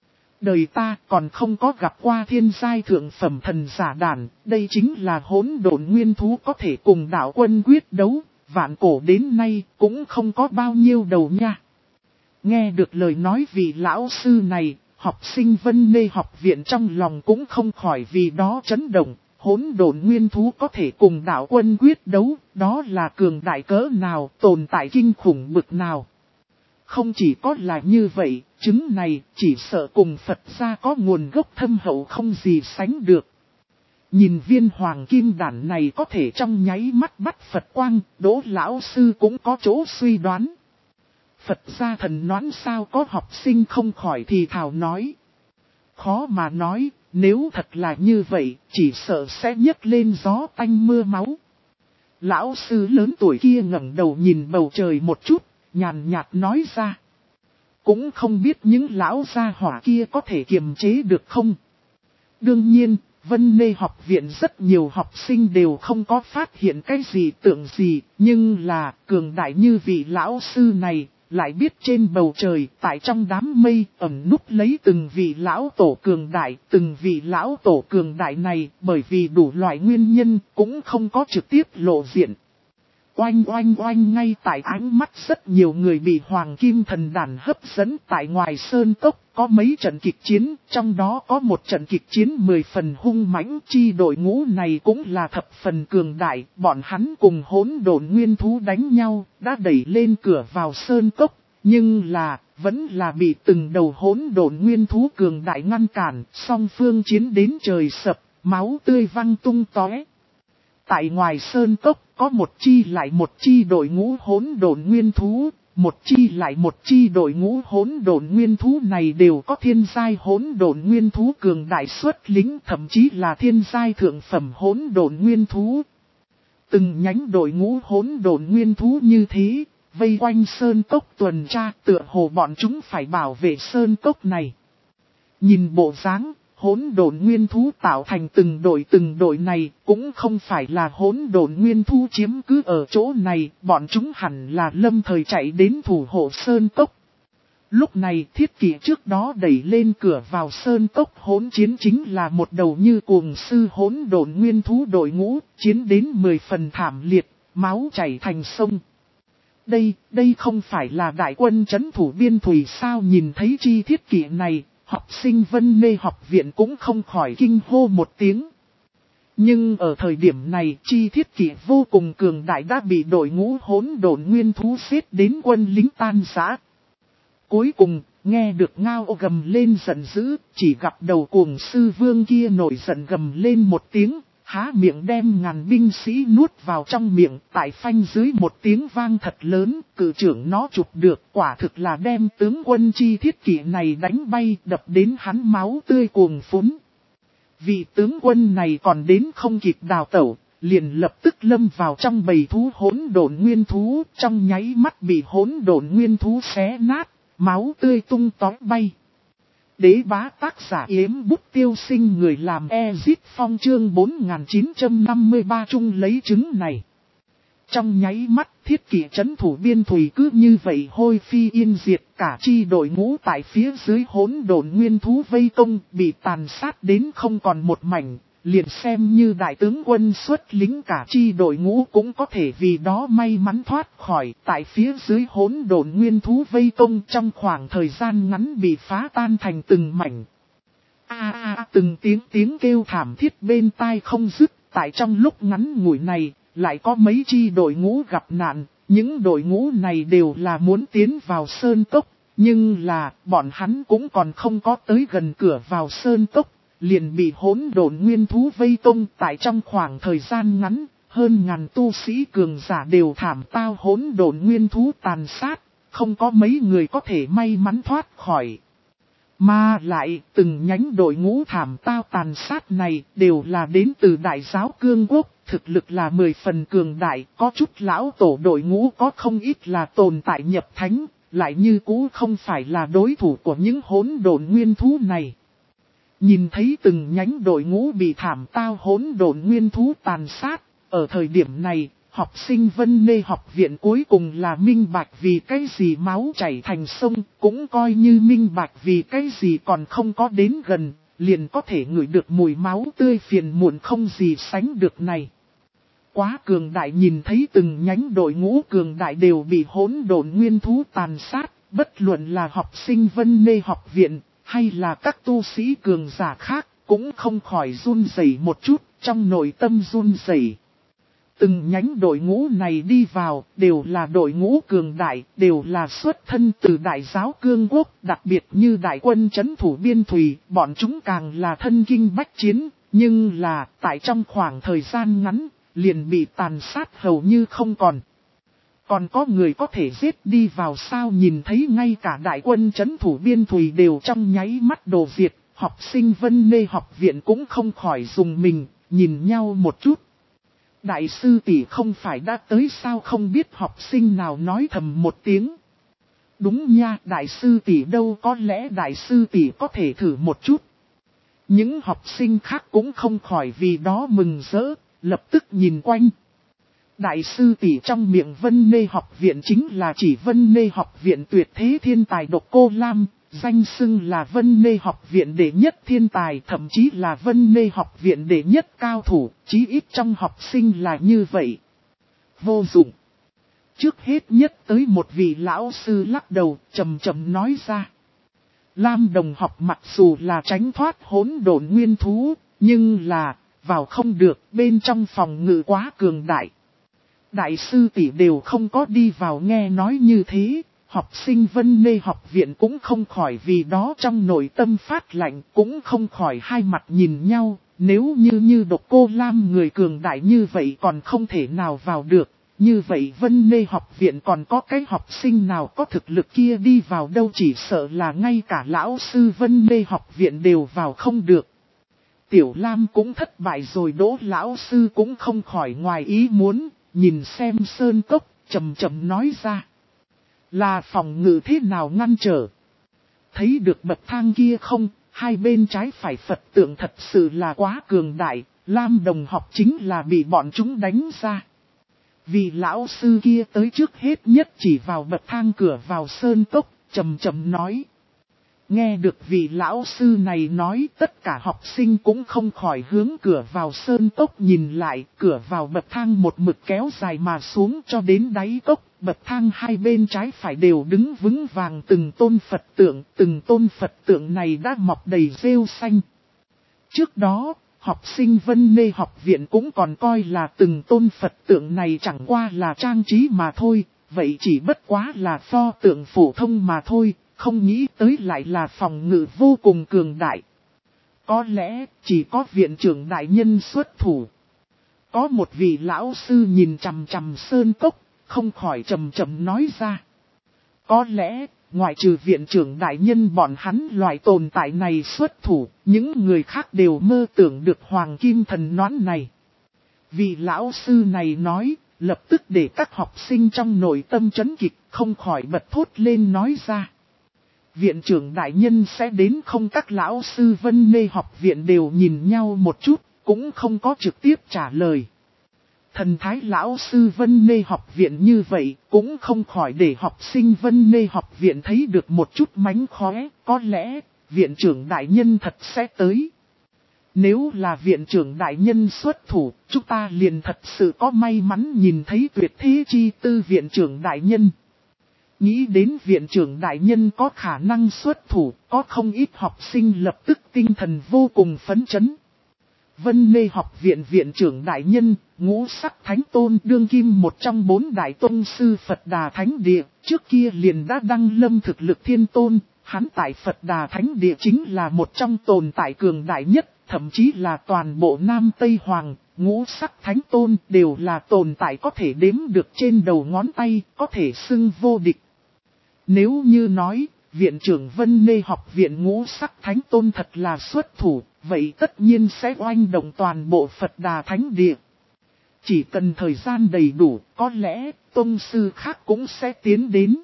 Đời ta còn không có gặp qua thiên giai thượng phẩm thần giả đàn, đây chính là hỗn độn nguyên thú có thể cùng đạo quân quyết đấu, vạn cổ đến nay cũng không có bao nhiêu đầu nha. Nghe được lời nói vị lão sư này, học sinh Vân Nê học viện trong lòng cũng không khỏi vì đó chấn động, hỗn độn nguyên thú có thể cùng đạo quân quyết đấu, đó là cường đại cỡ nào, tồn tại kinh khủng bực nào. Không chỉ có là như vậy, trứng này chỉ sợ cùng Phật gia có nguồn gốc thâm hậu không gì sánh được. Nhìn viên hoàng kim đàn này có thể trong nháy mắt bắt Phật quang, Đỗ lão sư cũng có chỗ suy đoán. Phật gia thần noãn sao có học sinh không khỏi thì thào nói. Khó mà nói, nếu thật là như vậy, chỉ sợ sẽ nhấc lên gió tanh mưa máu. Lão sư lớn tuổi kia ngẩng đầu nhìn bầu trời một chút, nhàn nhạt nói ra. Cũng không biết những lão gia hỏa kia có thể kiềm chế được không? Đương nhiên, Vân Nê học viện rất nhiều học sinh đều không có phát hiện cái gì tượng gì, nhưng là cường đại như vị lão sư này, lại biết trên bầu trời, tại trong đám mây, ẩn núp lấy từng vị lão tổ cường đại. Từng vị lão tổ cường đại này, bởi vì đủ loại nguyên nhân, cũng không có trực tiếp lộ diện. Oanh oanh oanh, ngay tại ánh mắt rất nhiều người bị hoàng kim thần đàn hấp dẫn tại ngoài sơn cốc, có mấy trận kịch chiến, trong đó có một trận kịch chiến 10 phần hung mãnh, chi đội ngũ này cũng là thập phần cường đại, bọn hắn cùng hỗn độn nguyên thú đánh nhau, đã đẩy lên cửa vào sơn cốc, nhưng là, vẫn là bị từng đầu hỗn độn nguyên thú cường đại ngăn cản, song phương chiến đến trời sập, máu tươi văng tung tóe. Tại ngoài sơn cốc, có một chi lại một chi đội ngũ hỗn độn nguyên thú, một chi lại một chi đội ngũ hỗn độn nguyên thú này đều có thiên giai hỗn độn nguyên thú cường đại xuất lính, thậm chí là thiên giai thượng phẩm hỗn độn nguyên thú. Từng nhánh đội ngũ hỗn độn nguyên thú như thế, vây quanh sơn cốc tuần tra, tựa hồ bọn chúng phải bảo vệ sơn cốc này. Nhìn bộ dáng, hỗn độn nguyên thú tạo thành từng đội này, cũng không phải là hỗn độn nguyên thú chiếm cứ ở chỗ này, bọn chúng hẳn là lâm thời chạy đến thủ hộ sơn cốc. Lúc này Thiết Kỷ trước đó đẩy lên cửa vào sơn cốc hỗn chiến chính là một đầu như cuồng sư hỗn độn nguyên thú đội ngũ, chiến đến 10 phần thảm liệt, máu chảy thành sông. Đây không phải là đại quân trấn thủ biên thủy sao? Nhìn thấy chi Thiết Kỷ này, học sinh Vân Mê học viện cũng không khỏi kinh hô một tiếng. Nhưng ở thời điểm này, chi Thiết Kỷ vô cùng cường đại đã bị đội ngũ hỗn độn nguyên thú xếp đến quân lính tan rã. Cuối cùng, nghe được ngao gầm lên giận dữ, chỉ gặp đầu cuồng sư vương kia nổi giận gầm lên một tiếng, há miệng đem ngàn binh sĩ nuốt vào trong miệng, tại phanh dưới một tiếng vang thật lớn, cự trưởng nó chụp được, quả thực là đem tướng quân chi Thiết Kỷ này đánh bay, đập đến hắn máu tươi cuồng phún. Vị tướng quân này còn đến không kịp đào tẩu, liền lập tức lâm vào trong bầy thú hỗn độn nguyên thú, trong nháy mắt bị hỗn độn nguyên thú xé nát, máu tươi tung tóe bay. Đế bá tác giả Yếm Bút Tiêu Sinh, người làm Ezit Phong chương 4953 chung lấy chứng này. Trong nháy mắt Thiết Kỷ trấn thủ biên thủy cứ như vậy hôi phi yên diệt, cả chi đội ngũ tại phía dưới hỗn độn nguyên thú vây công bị tàn sát đến không còn một mảnh, liền xem như đại tướng quân xuất lính cả chi đội ngũ cũng có thể vì đó may mắn thoát khỏi, tại phía dưới hỗn độn nguyên thú vây công trong khoảng thời gian ngắn bị phá tan thành từng mảnh. Từng tiếng kêu thảm thiết bên tai không dứt, tại trong lúc ngắn ngủi này, lại có mấy chi đội ngũ gặp nạn, những đội ngũ này đều là muốn tiến vào sơn cốc, nhưng là bọn hắn cũng còn không có tới gần cửa vào sơn cốc, liền bị hỗn độn nguyên thú vây công. Tại trong khoảng thời gian ngắn, hơn ngàn tu sĩ cường giả đều thảm tao hỗn độn nguyên thú tàn sát, không có mấy người có thể may mắn thoát khỏi. Mà lại, từng nhánh đội ngũ thảm tao tàn sát này đều là đến từ Đại Giáo Cương Quốc, thực lực là 10 phần cường đại, có chút lão tổ đội ngũ có không ít là tồn tại nhập thánh, lại như cũ không phải là đối thủ của những hỗn độn nguyên thú này. Nhìn thấy từng nhánh đội ngũ bị thảm tao hỗn độn nguyên thú tàn sát, ở thời điểm này, học sinh Vân Mê học viện cuối cùng là minh bạch vì cái gì máu chảy thành sông, cũng coi như minh bạch vì cái gì còn không có đến gần, liền có thể ngửi được mùi máu tươi phiền muộn không gì sánh được này. Quá cường đại, nhìn thấy từng nhánh đội ngũ cường đại đều bị hỗn độn nguyên thú tàn sát, bất luận là học sinh Vân Mê học viện, hay là các tu sĩ cường giả khác, cũng không khỏi run rẩy một chút, trong nội tâm run rẩy. Từng nhánh đội ngũ này đi vào, đều là đội ngũ cường đại, đều là xuất thân từ Đại Giáo Cương Quốc, đặc biệt như đại quân trấn thủ biên thủy, bọn chúng càng là thân kinh bách chiến, nhưng là, tại trong khoảng thời gian ngắn, liền bị tàn sát hầu như không còn. Còn có người có thể giết đi vào sao? Nhìn thấy ngay cả đại quân trấn thủ biên thủy đều trong nháy mắt đồ diệt, học sinh Vân Mê học viện cũng không khỏi dùng mình, nhìn nhau một chút. Đại sư tỷ không phải đã tới sao? Không biết học sinh nào nói thầm một tiếng. Đúng nha, đại sư tỷ đâu, có lẽ đại sư tỷ có thể thử một chút. Những học sinh khác cũng không khỏi vì đó mừng rỡ, lập tức nhìn quanh. Đại sư tỷ trong miệng Vân Mê học viện chính là chỉ Vân Mê học viện tuyệt thế thiên tài Độc Cô Lam, danh xưng là Vân Mê học viện đệ nhất thiên tài, thậm chí là Vân Mê học viện đệ nhất cao thủ, chí ít trong học sinh là như vậy. Vô dụng. Trước hết nhất tới một vị lão sư lắc đầu, trầm trầm nói ra. Lam đồng học mặc dù là tránh thoát hỗn độn nguyên thú, nhưng là, vào không được, bên trong phòng ngự quá cường đại. Đại sư tỷ đều không có đi vào. Nghe nói như thế, học sinh Vân Mê học viện cũng không khỏi vì đó trong nội tâm phát lạnh, cũng không khỏi hai mặt nhìn nhau. Nếu như Độc Cô Lam người cường đại như vậy còn không thể nào vào được, Như vậy Vân Mê học viện còn có cái học sinh nào có thực lực kia đi vào đâu, chỉ sợ là ngay cả lão sư Vân Mê học viện đều vào không được. Tiểu Lam cũng thất bại rồi, Đỗ lão sư cũng không khỏi ngoài ý muốn, nhìn xem sơn cốc, chậm chậm nói ra. Là phòng ngự thế nào ngăn trở? Thấy được bậc thang kia không, hai bên trái phải Phật tượng thật sự là quá cường đại, Lam đồng học chính là bị bọn chúng đánh ra. Vì lão sư kia tới trước hết nhất chỉ vào bậc thang cửa vào sơn cốc, chậm chậm nói. Nghe được vị lão sư này nói, tất cả học sinh cũng không khỏi hướng cửa vào sơn cốc nhìn lại, cửa vào bậc thang một mực kéo dài mà xuống cho đến đáy cốc, bậc thang hai bên trái phải đều đứng vững vàng từng tôn Phật tượng này đã mọc đầy rêu xanh. Trước đó, học sinh Vân Mê học viện cũng còn coi là từng tôn Phật tượng này chẳng qua là trang trí mà thôi, vậy chỉ bất quá là pho tượng phổ thông mà thôi. Không nghĩ tới lại là phòng ngự vô cùng cường đại. Có lẽ chỉ có viện trưởng đại nhân xuất thủ. Có một vị lão sư nhìn chằm chằm sơn cốc, không khỏi chậm chậm nói ra. Có lẽ, ngoại trừ viện trưởng đại nhân bọn hắn loại tồn tại này xuất thủ, những người khác đều mơ tưởng được hoàng kim thần nón này. Vị lão sư này nói, lập tức để các học sinh trong nội tâm chấn kịch, không khỏi bật thốt lên nói ra. Viện trưởng đại nhân sẽ đến không? Các lão sư Vân Mê học viện đều nhìn nhau một chút, cũng không có trực tiếp trả lời. Thần thái lão sư Vân Mê học viện như vậy, cũng không khỏi để học sinh Vân Mê học viện thấy được một chút mánh khóe, có lẽ, viện trưởng đại nhân thật sẽ tới. Nếu là viện trưởng đại nhân xuất thủ, chúng ta liền thật sự có may mắn nhìn thấy tuyệt thế chi tư viện trưởng đại nhân. Nghĩ đến viện trưởng đại nhân có khả năng xuất thủ, có không ít học sinh lập tức tinh thần vô cùng phấn chấn. Vân Mê học viện viện trưởng đại nhân, Ngũ Sắc Thánh Tôn đương kim một trong 4 đại tôn sư Phật Đà Thánh Địa, trước kia liền đã đăng lâm thực lực thiên tôn, hắn tại Phật Đà Thánh Địa chính là một trong tồn tại cường đại nhất, thậm chí là toàn bộ Nam Tây Hoàng, Ngũ Sắc Thánh Tôn đều là tồn tại có thể đếm được trên đầu ngón tay, có thể xưng vô địch. Nếu như nói, viện trưởng Vân Mê học viện Ngũ Sắc Thánh Tôn thật là xuất thủ, vậy tất nhiên sẽ oanh động toàn bộ Phật Đà Thánh Địa. Chỉ cần thời gian đầy đủ, có lẽ tôn sư khác cũng sẽ tiến đến.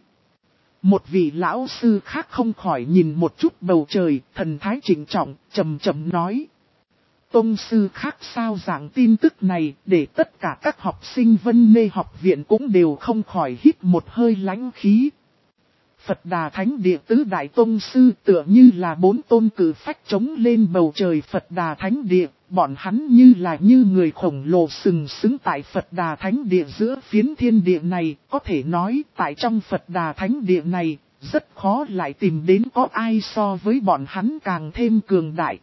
Một vị lão sư khác không khỏi nhìn một chút bầu trời, thần thái trịnh trọng, trầm trầm nói. Tôn sư khác sao giảng tin tức này, để tất cả các học sinh Vân Mê học viện cũng đều không khỏi hít một hơi lãnh khí. Phật Đà Thánh Địa tứ đại tôn sư tựa như là 4 tôn cử phách trống lên bầu trời Phật Đà Thánh Địa, bọn hắn như là như người khổng lồ sừng sững tại Phật Đà Thánh Địa giữa phiến thiên địa này, có thể nói tại trong Phật Đà Thánh Địa này, rất khó lại tìm đến có ai so với bọn hắn càng thêm cường đại.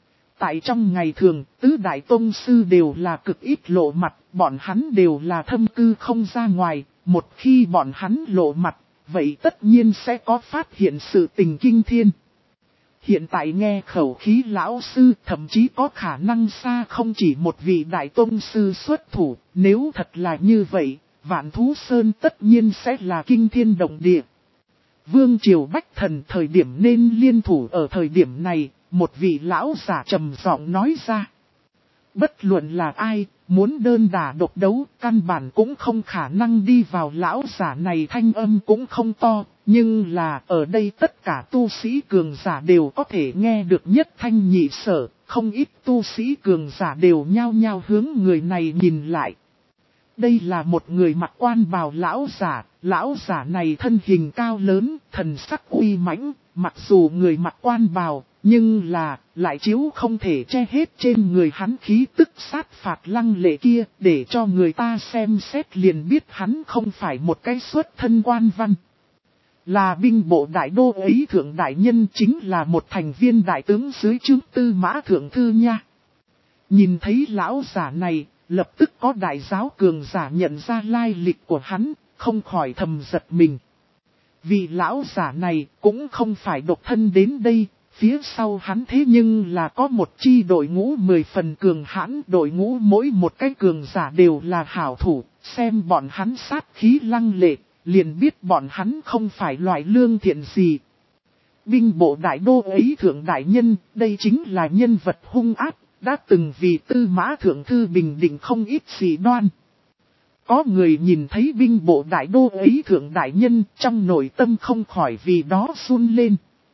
Tại trong ngày thường, tứ đại tôn sư đều là cực ít lộ mặt, bọn hắn đều là thâm cư không ra ngoài, một khi bọn hắn lộ mặt, vậy tất nhiên sẽ có phát hiện sự tình kinh thiên. Hiện tại nghe khẩu khí lão sư thậm chí có khả năng xa không chỉ một vị đại tôn sư xuất thủ, nếu thật là như vậy, Vạn Thú Sơn tất nhiên sẽ là kinh thiên động địa. Vương Triều Bách Thần thời điểm nên liên thủ ở thời điểm này, một vị lão giả trầm giọng nói ra. Bất luận là ai, muốn đơn đả độc đấu, căn bản cũng không khả năng đi vào. Lão giả này thanh âm cũng không to, nhưng là ở đây tất cả tu sĩ cường giả đều có thể nghe được nhất thanh nhị sở, không ít tu sĩ cường giả đều nhao nhao hướng người này nhìn lại. Đây là một người mặc quan bào lão giả này thân hình cao lớn, thần sắc uy mãnh, mặc dù người mặc quan bào, nhưng là, lại chiếu không thể che hết trên người hắn khí tức sát phạt lăng lệ kia, để cho người ta xem xét liền biết hắn không phải một cái xuất thân quan văn. Là binh bộ đại đô ấy thượng đại nhân, chính là một thành viên đại tướng dưới trướng Tư Mã Thượng Thư nha. Nhìn thấy lão giả này, lập tức có đại giáo cường giả nhận ra lai lịch của hắn, không khỏi thầm giật mình. Vì lão giả này cũng không phải độc thân đến đây, phía sau hắn thế nhưng là có một chi đội ngũ 10 phần cường hãn, đội ngũ mỗi một cái cường giả đều là hảo thủ, xem bọn hắn sát khí lăng lệ, liền biết bọn hắn không phải loại lương thiện gì. Binh bộ đại đô ấy thượng đại nhân, đây chính là nhân vật hung ác, đã từng vì Tư Mã thượng thư bình định không ít dị đoan. Có người nhìn thấy binh bộ đại đô ấy thượng đại nhân, trong nội tâm không khỏi vì đó run lên.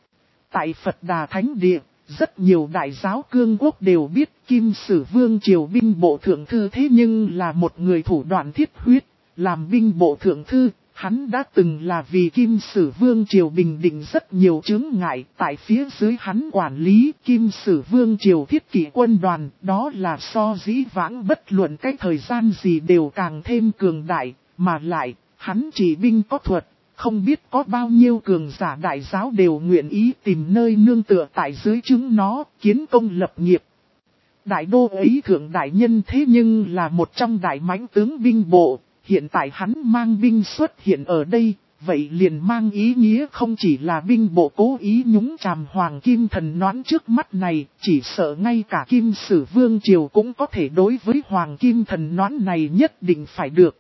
Tại Phật Đà Thánh Địa, rất nhiều đại giáo cương quốc đều biết Kim Sử Vương triều binh bộ thượng thư thế nhưng là một người thủ đoạn thiết huyết, làm binh bộ thượng thư. Hắn đã từng là vì Kim Sử Vương triều bình định rất nhiều chướng ngại, tại phía dưới hắn quản lý Kim Sử Vương triều thiết kỷ quân đoàn, đó là so dĩ vãng bất luận cái thời gian gì đều càng thêm cường đại, mà lại, hắn chỉ binh có thuật, không biết có bao nhiêu cường giả đại giáo đều nguyện ý tìm nơi nương tựa tại dưới chứng nó, kiến công lập nghiệp. Đại đô ấy thượng đại nhân thế nhưng là một trong đại mãnh tướng binh bộ. Hiện tại hắn mang binh xuất hiện ở đây, vậy liền mang ý nghĩa không chỉ là binh bộ cố ý nhúng chàm Hoàng Kim Thần Noãn trước mắt này, chỉ sợ ngay cả Kim Sử Vương triều cũng có thể đối với Hoàng Kim Thần Noãn này nhất định phải được.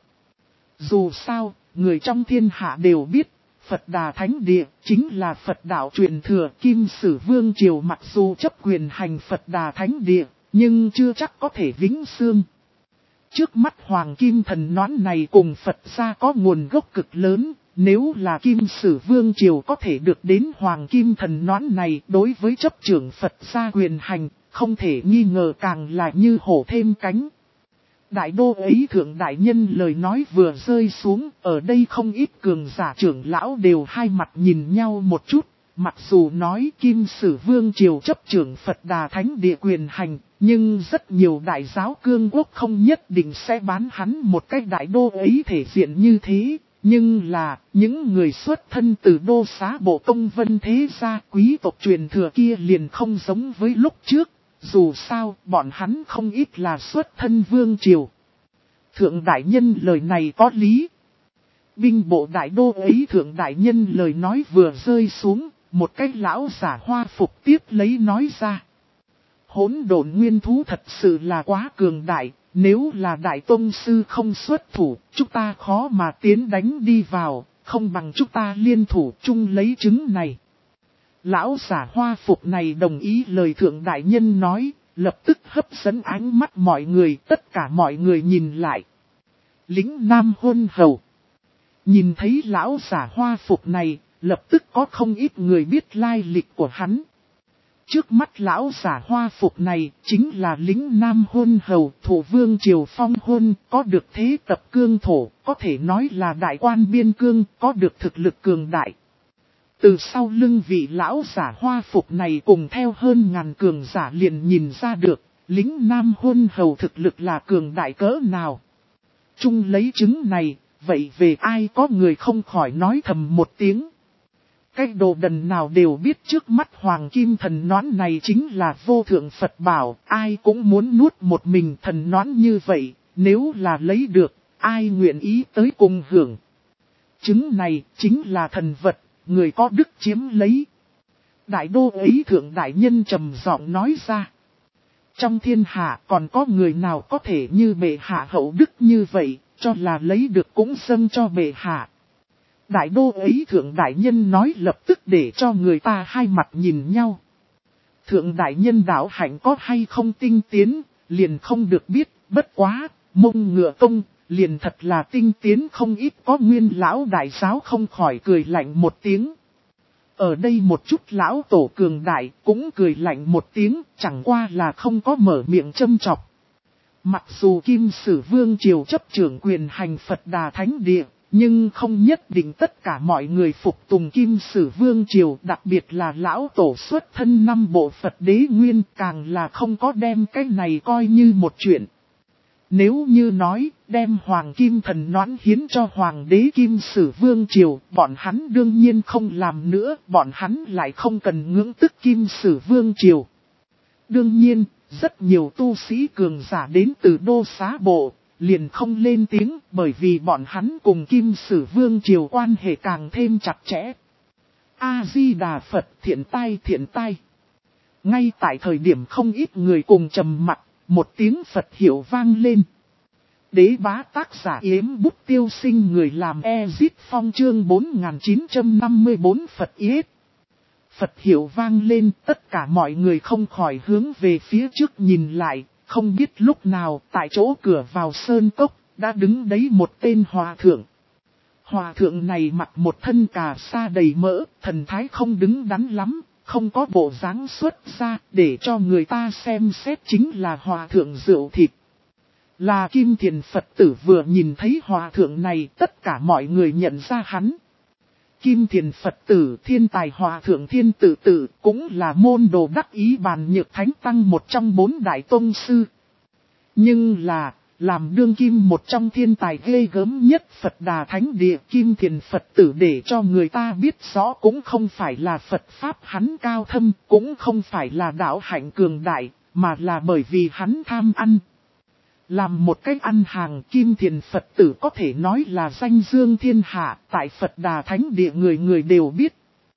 Dù sao, người trong thiên hạ đều biết, Phật Đà Thánh Địa chính là Phật đạo truyền thừa. Kim Sử Vương triều mặc dù chấp quyền hành Phật Đà Thánh Địa, nhưng chưa chắc có thể vĩnh xương. Trước mắt Hoàng Kim Thần Noãn này cùng Phật gia có nguồn gốc cực lớn, nếu là Kim Sử Vương triều có thể được đến Hoàng Kim Thần Noãn này đối với chấp trưởng Phật gia quyền hành, không thể nghi ngờ càng là như hổ thêm cánh. Đại đô ấy thượng đại nhân lời nói vừa rơi xuống, ở đây không ít cường giả trưởng lão đều hai mặt nhìn nhau một chút. Mặc dù nói Kim Sử Vương triều chấp trưởng Phật Đà Thánh Địa quyền hành, nhưng rất nhiều đại giáo cương quốc không nhất định sẽ bán hắn một cách đại đô ấy thể diện như thế. Nhưng là, những người xuất thân từ đô xá bộ công vân thế gia quý tộc truyền thừa kia liền không giống với lúc trước. Dù sao, bọn hắn không ít là xuất thân vương triều. Thượng đại nhân lời này có lý. Binh bộ đại đô ấy thượng đại nhân lời nói vừa rơi xuống, một cái lão giả hoa phục tiếp lấy nói ra. Hỗn độn nguyên thú thật sự là quá cường đại, nếu là đại tông sư không xuất thủ, chúng ta khó mà tiến đánh đi vào, không bằng chúng ta liên thủ chung lấy trứng này. Lão giả hoa phục này đồng ý lời thượng đại nhân nói, lập tức hấp dẫn ánh mắt mọi người, tất cả mọi người nhìn lại. Lính Nam Huân Hầu. Nhìn thấy lão giả hoa phục này, lập tức có không ít người biết lai lịch của hắn. Trước mắt lão giả hoa phục này chính là lính Nam Huân Hầu, thủ vương triều Phong Huân, có được thế tập cương thổ, có thể nói là đại quan biên cương, có được thực lực cường đại. Từ sau lưng vị lão giả hoa phục này cùng theo hơn ngàn cường giả liền nhìn ra được, lính Nam Huân Hầu thực lực là cường đại cỡ nào. Chung lấy trứng này, vậy về ai có người không khỏi nói thầm một tiếng. Cái đồ đần nào đều biết trước mắt Hoàng Kim Thần Noãn này chính là vô thượng Phật bảo, ai cũng muốn nuốt một mình thần noãn như vậy, nếu là lấy được, ai nguyện ý tới cùng hưởng. Trứng này chính là thần vật, người có đức chiếm lấy. Đại đô ấy thượng đại nhân trầm giọng nói ra. Trong thiên hạ còn có người nào có thể như bệ hạ hậu đức như vậy, cho là lấy được cũng dâng cho bệ hạ. Đại đô ấy thượng đại nhân nói lập tức để cho người ta hai mặt nhìn nhau. Thượng đại nhân đạo hạnh có hay không tinh tiến, liền không được biết, bất quá, mông ngựa công, liền thật là tinh tiến không ít. Có nguyên lão đại giáo không khỏi cười lạnh một tiếng. Ở đây một chút lão tổ cường đại cũng cười lạnh một tiếng, chẳng qua là không có mở miệng châm chọc. Mặc dù Kim Sử Vương triều chấp trưởng quyền hành Phật Đà Thánh Địa, nhưng không nhất định tất cả mọi người phục tùng Kim Sử Vương triều, đặc biệt là lão tổ xuất thân năm bộ Phật đế nguyên, càng là không có đem cái này coi như một chuyện. Nếu như nói, đem Hoàng Kim Thần Noãn hiến cho Hoàng đế Kim Sử Vương triều, bọn hắn đương nhiên không làm nữa, bọn hắn lại không cần ngưỡng tức Kim Sử Vương triều. Đương nhiên, rất nhiều tu sĩ cường giả đến từ đô xá bộ, liền không lên tiếng bởi vì bọn hắn cùng Kim Sử Vương triều quan hệ càng thêm chặt chẽ. A-di-đà Phật thiện tai thiện tai. Ngay tại thời điểm không ít người cùng trầm mặc, một tiếng Phật hiệu vang lên. Đế bá tác giả Yếm Bút Tiêu Sinh, người làm Ezit Phong, chương 4954 Phật Yết. Phật hiệu vang lên, tất cả mọi người không khỏi hướng về phía trước nhìn lại, không biết lúc nào tại chỗ cửa vào sơn cốc, đã đứng đấy một tên hòa thượng. Hòa thượng này mặc một thân cà sa đầy mỡ, thần thái không đứng đắn lắm, không có bộ dáng xuất ra, để cho người ta xem xét chính là hòa thượng rượu thịt. Là Kim Thiền Phật tử vừa nhìn thấy hòa thượng này, tất cả mọi người nhận ra hắn. Kim Thiền Phật tử thiên tài hòa thượng Thiên Tự Tử, cũng là môn đồ đắc ý Bàn Nhược Thánh Tăng, một trong 4 đại tông sư. Nhưng là, làm đương kim một trong thiên tài ghê gớm nhất Phật Đà Thánh Địa, Kim Thiền Phật tử để cho người ta biết rõ cũng không phải là Phật Pháp hắn cao thâm, cũng không phải là đạo hạnh cường đại, mà là bởi vì hắn tham ăn. Làm một cách ăn hàng, Kim Thiền Phật tử có thể nói là danh dương thiên hạ, tại Phật Đà Thánh Địa người người đều biết.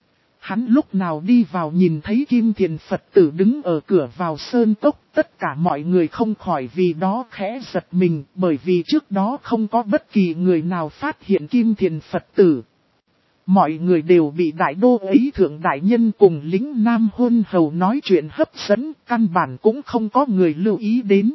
Hắn lúc nào đi vào nhìn thấy Kim Thiền Phật tử đứng ở cửa vào sơn cốc, tất cả mọi người không khỏi vì đó khẽ giật mình, bởi vì trước đó không có bất kỳ người nào phát hiện Kim Thiền Phật tử. Mọi người đều bị đại đô ấy thượng đại nhân cùng lính nam hôn hầu nói chuyện hấp dẫn, căn bản cũng không có người lưu ý đến.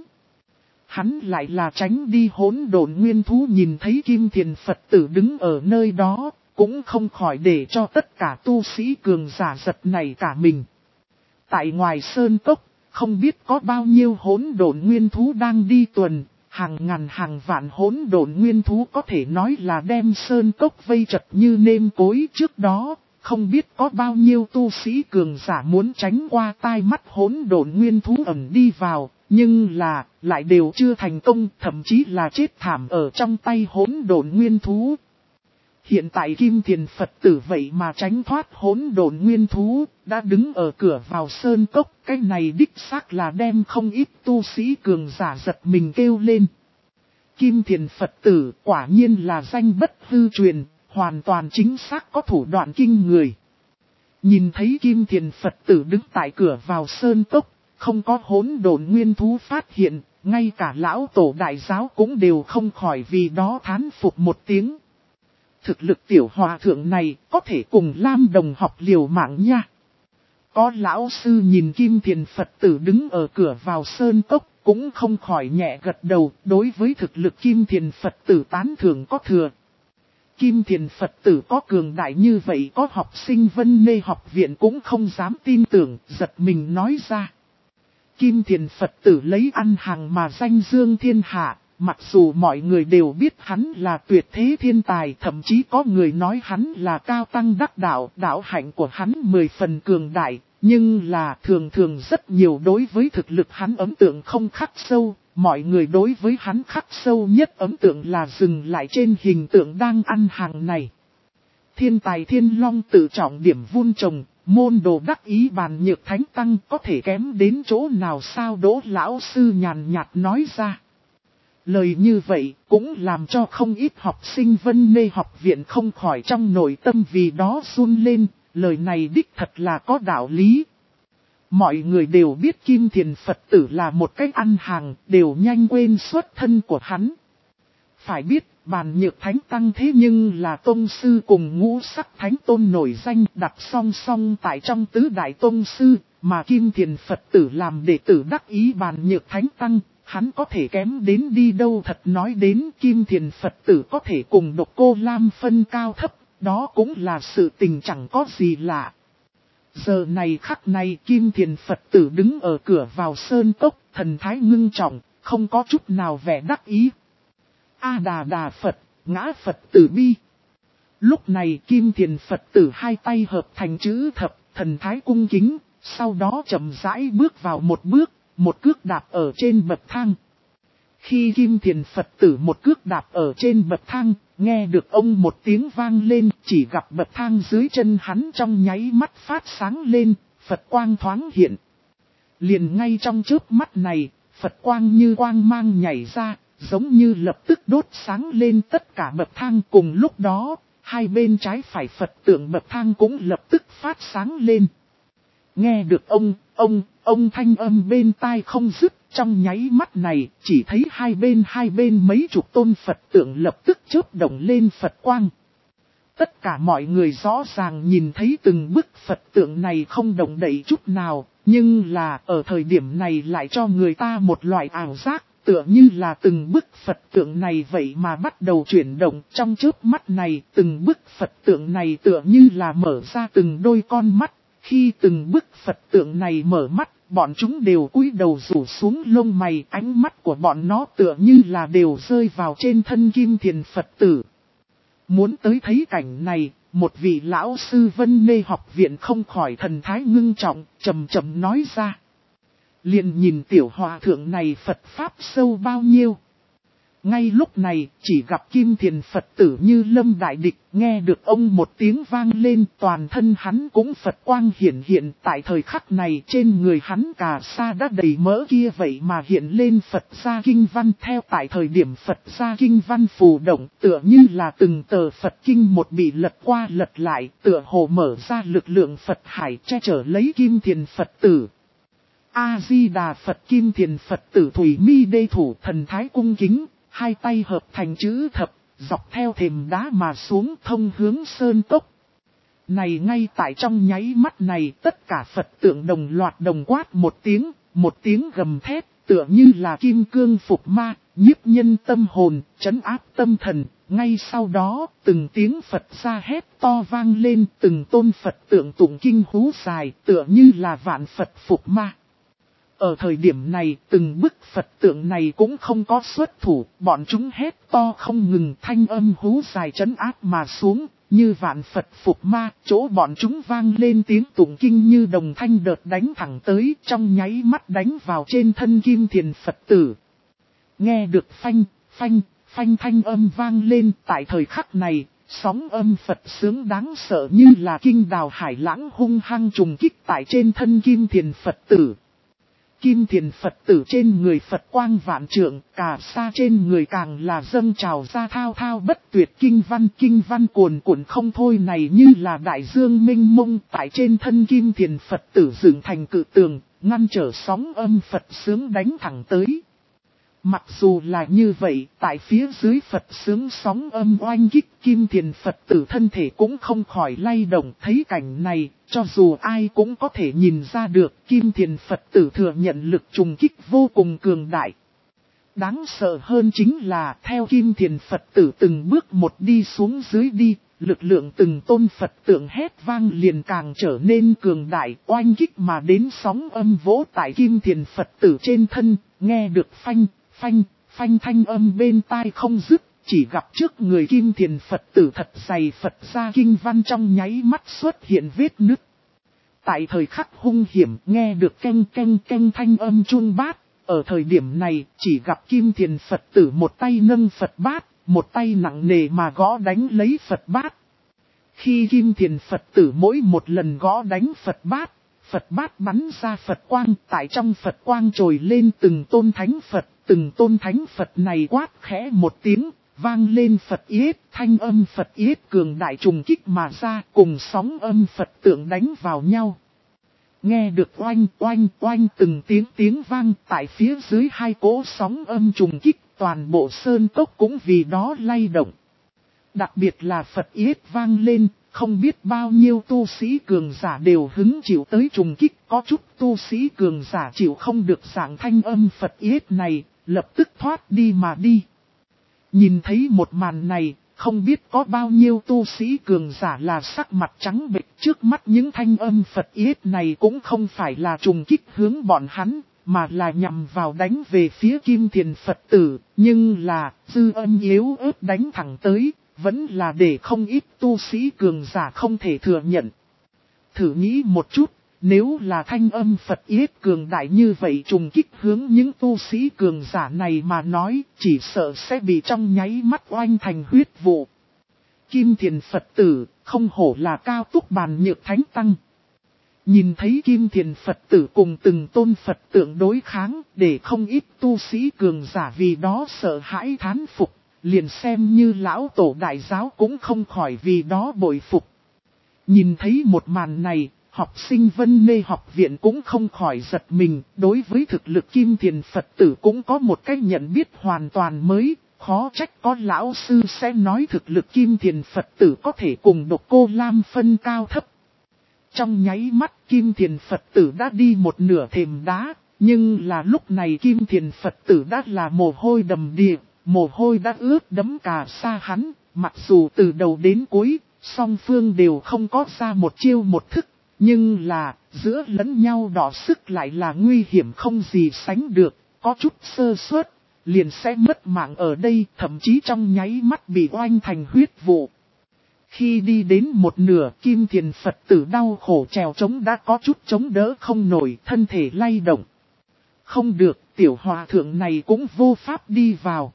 Hắn lại là tránh đi hỗn độn nguyên thú nhìn thấy Kim Thiền Phật tử đứng ở nơi đó, cũng không khỏi để cho tất cả tu sĩ cường giả giật này cả mình. Tại ngoài sơn cốc, không biết có bao nhiêu hỗn độn nguyên thú đang đi tuần, hàng ngàn hàng vạn hỗn độn nguyên thú có thể nói là đem sơn cốc vây chật như nêm cối. Trước đó, không biết có bao nhiêu tu sĩ cường giả muốn tránh qua tai mắt hỗn độn nguyên thú ẩn đi vào, nhưng là, lại đều chưa thành công, thậm chí là chết thảm ở trong tay hỗn độn nguyên thú. Hiện tại Kim Thiền Phật tử vậy mà tránh thoát hỗn độn nguyên thú, đã đứng ở cửa vào sơn cốc, cái này đích xác là đem không ít tu sĩ cường giả giật mình kêu lên. Kim Thiền Phật tử quả nhiên là danh bất hư truyền, hoàn toàn chính xác có thủ đoạn kinh người. Nhìn thấy Kim Thiền Phật tử đứng tại cửa vào sơn cốc, không có hỗn độn nguyên thú phát hiện, ngay cả lão tổ đại giáo cũng đều không khỏi vì đó thán phục một tiếng. Thực lực tiểu hòa thượng này có thể cùng Lam Đồng học liều mạng nha. Có lão sư nhìn Kim Thiền Phật tử đứng ở cửa vào sơn cốc, cũng không khỏi nhẹ gật đầu, đối với thực lực Kim Thiền Phật tử tán thưởng có thừa. Kim Thiền Phật tử có cường đại như vậy, có học sinh Vân Mê học viện cũng không dám tin tưởng, giật mình nói ra. Kim Thiền Phật tử lấy ăn hàng mà danh dương thiên hạ, mặc dù mọi người đều biết hắn là tuyệt thế thiên tài, thậm chí có người nói hắn là cao tăng đắc đạo, đạo hạnh của hắn 10 phần cường đại, nhưng là thường thường rất nhiều đối với thực lực hắn ấn tượng không khắc sâu, mọi người đối với hắn khắc sâu nhất ấn tượng là dừng lại trên hình tượng đang ăn hàng này. Thiên tài Thiên Long tự trọng điểm vun trồng, môn đồ đắc ý Bàn Nhược Thánh Tăng có thể kém đến chỗ nào sao, Đỗ lão sư nhàn nhạt nói ra. Lời như vậy cũng làm cho không ít học sinh Vân Mê học viện không khỏi trong nội tâm vì đó run lên, lời này đích thật là có đạo lý. Mọi người đều biết Kim Thiền Phật tử là một cách ăn hàng, đều nhanh quên xuất thân của hắn. Phải biết, Bàn Nhược Thánh Tăng thế nhưng là tôn sư cùng ngũ sắc thánh tôn nổi danh, đặt song song tại trong tứ đại tôn sư, mà Kim Thiền Phật tử làm đệ tử đắc ý Bàn Nhược Thánh Tăng, hắn có thể kém đến đi đâu. Thật nói đến Kim Thiền Phật tử có thể cùng Độc Cô Lam phân cao thấp, đó cũng là sự tình chẳng có gì lạ. Giờ này khắc này Kim Thiền Phật tử đứng ở cửa vào sơn cốc, thần thái ngưng trọng, không có chút nào vẻ đắc ý. A Đà Đà Phật, ngã Phật tử bi. Lúc này Kim Thiền Phật tử hai tay hợp thành chữ thập, thần thái cung kính, sau đó chậm rãi bước vào một cước đạp ở trên bậc thang. Khi Kim Thiền Phật tử một cước đạp ở trên bậc thang, nghe được ông một tiếng vang lên, chỉ gặp bậc thang dưới chân hắn trong nháy mắt phát sáng lên, Phật quang thoáng hiện. Liền ngay trong chớp mắt này, Phật quang như quang mang nhảy ra, giống như lập tức đốt sáng lên tất cả bậc thang. Cùng lúc đó, hai bên trái phải Phật tượng bậc thang cũng lập tức phát sáng lên. Nghe được ông thanh âm bên tai không dứt, trong nháy mắt này, chỉ thấy hai bên mấy chục tôn Phật tượng lập tức chớp động lên Phật quang. Tất cả mọi người rõ ràng nhìn thấy từng bức Phật tượng này không động đậy chút nào, nhưng là ở thời điểm này lại cho người ta một loại ảo giác, tựa như là từng bức Phật tượng này vậy mà bắt đầu chuyển động. Trong chớp mắt này, từng bức Phật tượng này tựa như là mở ra từng đôi con mắt. Khi từng bức Phật tượng này mở mắt, bọn chúng đều cúi đầu rủ xuống lông mày, ánh mắt của bọn nó tựa như là đều rơi vào trên thân Kim Thiền Phật tử. Muốn tới thấy cảnh này, một vị lão sư Vân Mê học viện không khỏi thần thái ngưng trọng, trầm trầm nói ra. Liền nhìn tiểu hòa thượng này Phật Pháp sâu bao nhiêu. Ngay lúc này, chỉ gặp Kim Thiền Phật tử như lâm đại địch, nghe được ông một tiếng vang lên, toàn thân hắn cũng Phật quang hiển hiện. Tại thời khắc này, trên người hắn cà sa đã đầy mỡ kia vậy mà hiện lên Phật gia kinh văn. Theo tại thời điểm Phật gia kinh văn phù động, tựa như là từng tờ Phật kinh một bị lật qua lật lại, tựa hồ mở ra lực lượng Phật hải che chở lấy Kim Thiền Phật tử. A-di-đà Phật. Kim Thiền Phật tử thủy mi đê thủ, thần thái cung kính. Hai tay hợp thành chữ thập, dọc theo thềm đá mà xuống thông hướng sơn cốc. Này ngay tại trong nháy mắt này, tất cả Phật tượng đồng loạt đồng quát một tiếng gầm thét, tựa như là kim cương phục ma, nhiếp nhân tâm hồn, trấn áp tâm thần. Ngay sau đó, từng tiếng Phật ra hét to vang lên, từng tôn Phật tượng tụng kinh hú dài, tựa như là vạn Phật phục ma. Ở thời điểm này, từng bức Phật tượng này cũng không có xuất thủ, bọn chúng hét to không ngừng, thanh âm hú dài trấn áp mà xuống, như vạn Phật phục ma, chỗ bọn chúng vang lên tiếng tụng kinh như đồng thanh đợt đánh thẳng tới, trong nháy mắt đánh vào trên thân Kim Thiền Phật tử. Nghe được phanh thanh âm vang lên, tại thời khắc này, sóng âm Phật sướng đáng sợ như là kinh đào hải lãng hung hăng trùng kích tại trên thân Kim Thiền Phật tử. Kim Thiền Phật tử trên người Phật quang vạn trượng, cả sa trên người càng là dâng trào ra thao thao bất tuyệt kinh văn cuồn cuộn không thôi này như là đại dương mênh mông tại trên thân Kim Thiền Phật tử dựng thành cự tường, ngăn trở sóng âm Phật sướng đánh thẳng tới. Mặc dù là như vậy, tại phía dưới Phật sướng sóng âm oanh kích Kim Thiền Phật tử thân thể cũng không khỏi lay động. Thấy cảnh này, cho dù ai cũng có thể nhìn ra được Kim Thiền Phật tử thừa nhận lực trùng kích vô cùng cường đại. Đáng sợ hơn chính là theo Kim Thiền Phật tử từng bước một đi xuống dưới đi, lực lượng từng tôn Phật tượng hét vang liền càng trở nên cường đại, oanh kích mà đến sóng âm vỗ tại Kim Thiền Phật tử trên thân, nghe được phanh thanh âm bên tai không dứt, chỉ gặp trước người Kim Thiền Phật tử thật dày Phật gia kinh văn trong nháy mắt xuất hiện vết nứt. Tại thời khắc hung hiểm nghe được canh thanh âm chuông bát, ở thời điểm này chỉ gặp Kim Thiền Phật tử một tay nâng Phật bát, một tay nặng nề mà gõ đánh lấy Phật bát. Khi Kim Thiền Phật tử mỗi một lần gõ đánh Phật bát bắn ra Phật quang, tại trong Phật quang trồi lên từng tôn thánh Phật này quát khẽ một tiếng, vang lên Phật yết, thanh âm Phật yết cường đại trùng kích mà ra, cùng sóng âm Phật tượng đánh vào nhau. Nghe được oanh từng tiếng vang, tại phía dưới hai cỗ sóng âm trùng kích, toàn bộ sơn cốc cũng vì đó lay động. Đặc biệt là Phật yết vang lên, không biết bao nhiêu tu sĩ cường giả đều hứng chịu tới trùng kích, có chút tu sĩ cường giả chịu không được dạng thanh âm Phật yết này, lập tức thoát đi mà đi. Nhìn thấy một màn này, không biết có bao nhiêu tu sĩ cường giả là sắc mặt trắng bệch, trước mắt những thanh âm Phật yết này cũng không phải là trùng kích hướng bọn hắn, mà là nhằm vào đánh về phía Kim Thiền Phật tử, nhưng là dư âm yếu ớt đánh thẳng tới, vẫn là để không ít tu sĩ cường giả không thể thừa nhận. Thử nghĩ một chút, nếu là thanh âm Phật yết cường đại như vậy trùng kích hướng những tu sĩ cường giả này mà nói, chỉ sợ sẽ bị trong nháy mắt oanh thành huyết vụ. Kim Thiền Phật tử, không hổ là cao túc bàn nhược thánh tăng. Nhìn thấy Kim Thiền Phật tử cùng từng tôn Phật tượng đối kháng, để không ít tu sĩ cường giả vì đó sợ hãi thán phục, liền xem như lão tổ đại giáo cũng không khỏi vì đó bội phục. Nhìn thấy một màn này, Học sinh Vân Mê học viện cũng không khỏi giật mình, đối với thực lực Kim Thiền Phật tử cũng có một cách nhận biết hoàn toàn mới, khó trách có lão sư sẽ nói thực lực Kim Thiền Phật tử có thể cùng Độc Cô Lam phân cao thấp. Trong nháy mắt Kim Thiền Phật tử đã đi một nửa thềm đá, nhưng là lúc này Kim Thiền Phật tử đã là mồ hôi đầm đìa, mồ hôi đã ướt đẫm cả xa hắn, mặc dù từ đầu đến cuối, song phương đều không có ra một chiêu một thức. Nhưng là, giữa lẫn nhau đỏ sức lại là nguy hiểm không gì sánh được, có chút sơ suất, liền sẽ mất mạng ở đây, thậm chí trong nháy mắt bị oanh thành huyết vụ. Khi đi đến một nửa, Kim Thiền Phật tử đau khổ trèo trống đã có chút chống đỡ không nổi, thân thể lay động. Không được, tiểu hòa thượng này cũng vô pháp đi vào.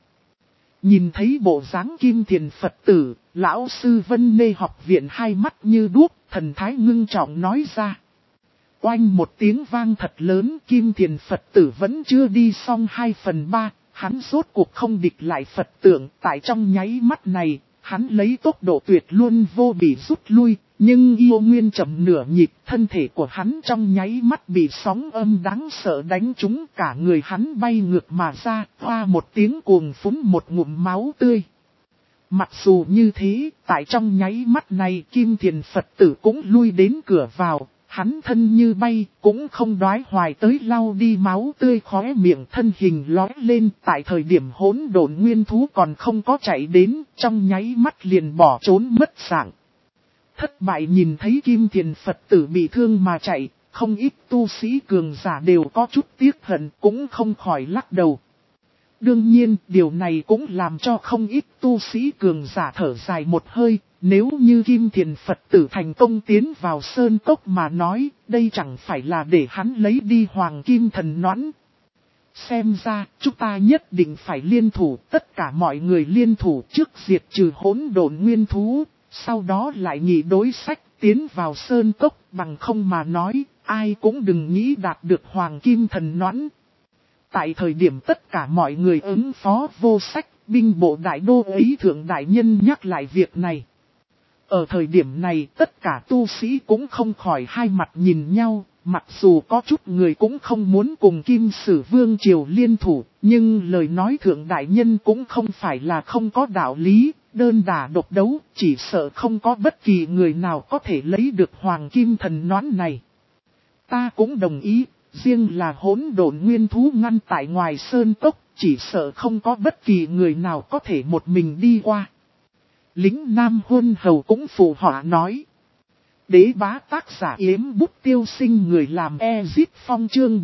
Nhìn thấy bộ dáng Kim Thiền Phật tử, lão sư Vân Mê học viện hai mắt như đuốc, thần thái ngưng trọng nói ra. Oanh một tiếng vang thật lớn, Kim Thiền Phật tử vẫn chưa đi xong 2/3, hắn rốt cuộc không địch lại Phật tượng, tại trong nháy mắt này, hắn lấy tốc độ tuyệt luôn vô bị rút lui, nhưng yêu nguyên chậm nửa nhịp, thân thể của hắn trong nháy mắt bị sóng âm đáng sợ đánh trúng, cả người hắn bay ngược mà ra, hoa một tiếng cuồng phúng một ngụm máu tươi. Mặc dù như thế, tại trong nháy mắt này Kim Thiền Phật tử cũng lui đến cửa vào, hắn thân như bay, cũng không đoái hoài tới lau đi máu tươi khóe miệng, thân hình lói lên, tại thời điểm hỗn độn nguyên thú còn không có chạy đến, trong nháy mắt liền bỏ trốn mất dạng. Thất bại nhìn thấy Kim Thiền Phật tử bị thương mà chạy, không ít tu sĩ cường giả đều có chút tiếc hận, cũng không khỏi lắc đầu. Đương nhiên, điều này cũng làm cho không ít tu sĩ cường giả thở dài một hơi, nếu như Kim Thiền Phật tử thành công tiến vào sơn cốc mà nói, đây chẳng phải là để hắn lấy đi hoàng kim thần nõn. Xem ra, chúng ta nhất định phải liên thủ, tất cả mọi người liên thủ trước diệt trừ hỗn độn nguyên thú, sau đó lại nghị đối sách tiến vào sơn cốc, bằng không mà nói, ai cũng đừng nghĩ đạt được hoàng kim thần nõn. Tại thời điểm tất cả mọi người ứng phó vô sách, binh bộ đại đô ấy thượng đại nhân nhắc lại việc này. Ở thời điểm này tất cả tu sĩ cũng không khỏi hai mặt nhìn nhau, mặc dù có chút người cũng không muốn cùng Kim Sử Vương Triều liên thủ, nhưng lời nói thượng đại nhân cũng không phải là không có đạo lý, đơn đả độc đấu, chỉ sợ không có bất kỳ người nào có thể lấy được hoàng kim thần nõn này. Ta cũng đồng ý. Riêng là hỗn độn nguyên thú ngăn tại ngoài sơn cốc, chỉ sợ không có bất kỳ người nào có thể một mình đi qua. Lính Nam Huân Hầu cũng phụ họa nói. Đế bá tác giả Yếm Bút Tiêu Sinh người làm Ezit Phong chương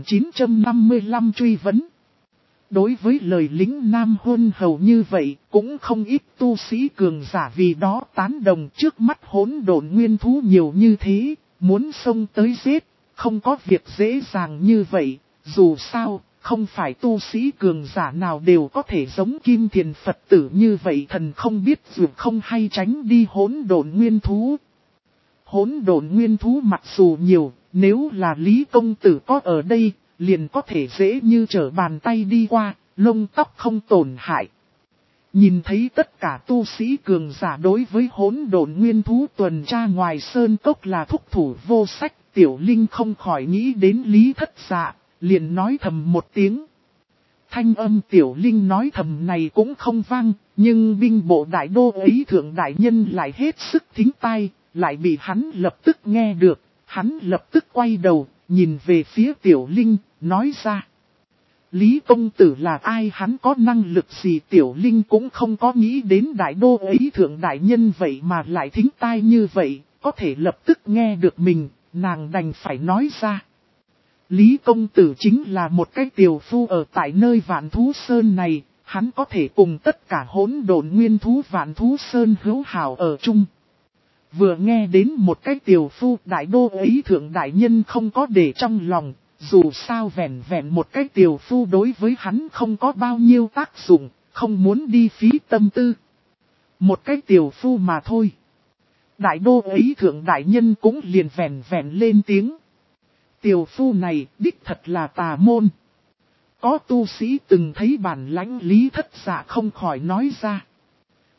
4955 truy vấn. Đối với lời lính Nam Huân Hầu như vậy, cũng không ít tu sĩ cường giả vì đó tán đồng trước mắt hỗn độn nguyên thú nhiều như thế, muốn xông tới giết. Không có việc dễ dàng như vậy, dù sao, không phải tu sĩ cường giả nào đều có thể giống Kim Thiền Phật tử như vậy, thần không biết dù không hay tránh đi hỗn độn nguyên thú. Hỗn độn nguyên thú mặc dù nhiều, nếu là Lý Công Tử có ở đây, liền có thể dễ như trở bàn tay đi qua, lông tóc không tổn hại. Nhìn thấy tất cả tu sĩ cường giả đối với hỗn độn nguyên thú tuần tra ngoài sơn cốc là thúc thủ vô sách. Tiểu Linh không khỏi nghĩ đến Lý Thất Dạ, liền nói thầm một tiếng. Thanh âm Tiểu Linh nói thầm này cũng không vang, nhưng binh bộ đại đô ấy thượng đại nhân lại hết sức thính tai, lại bị hắn lập tức nghe được, hắn lập tức quay đầu, nhìn về phía Tiểu Linh, nói ra. Lý công tử là ai, hắn có năng lực gì? Tiểu Linh cũng không có nghĩ đến đại đô ấy thượng đại nhân vậy mà lại thính tai như vậy, có thể lập tức nghe được mình. Nàng đành phải nói ra. Lý công tử chính là một cái tiều phu ở tại nơi Vạn Thú Sơn này, hắn có thể cùng tất cả hỗn độn nguyên thú Vạn Thú Sơn hữu hảo ở chung. Vừa nghe đến một cái tiều phu, đại đô ấy thượng đại nhân không có để trong lòng, dù sao vẹn vẹn một cái tiều phu đối với hắn không có bao nhiêu tác dụng, không muốn đi phí tâm tư. Một cái tiều phu mà thôi. Đại đô ấy thượng đại nhân cũng liền vẹn vẹn lên tiếng. Tiều phu này đích thật là tà môn. Có tu sĩ từng thấy bản lãnh Lý Thất Dạ không khỏi nói ra.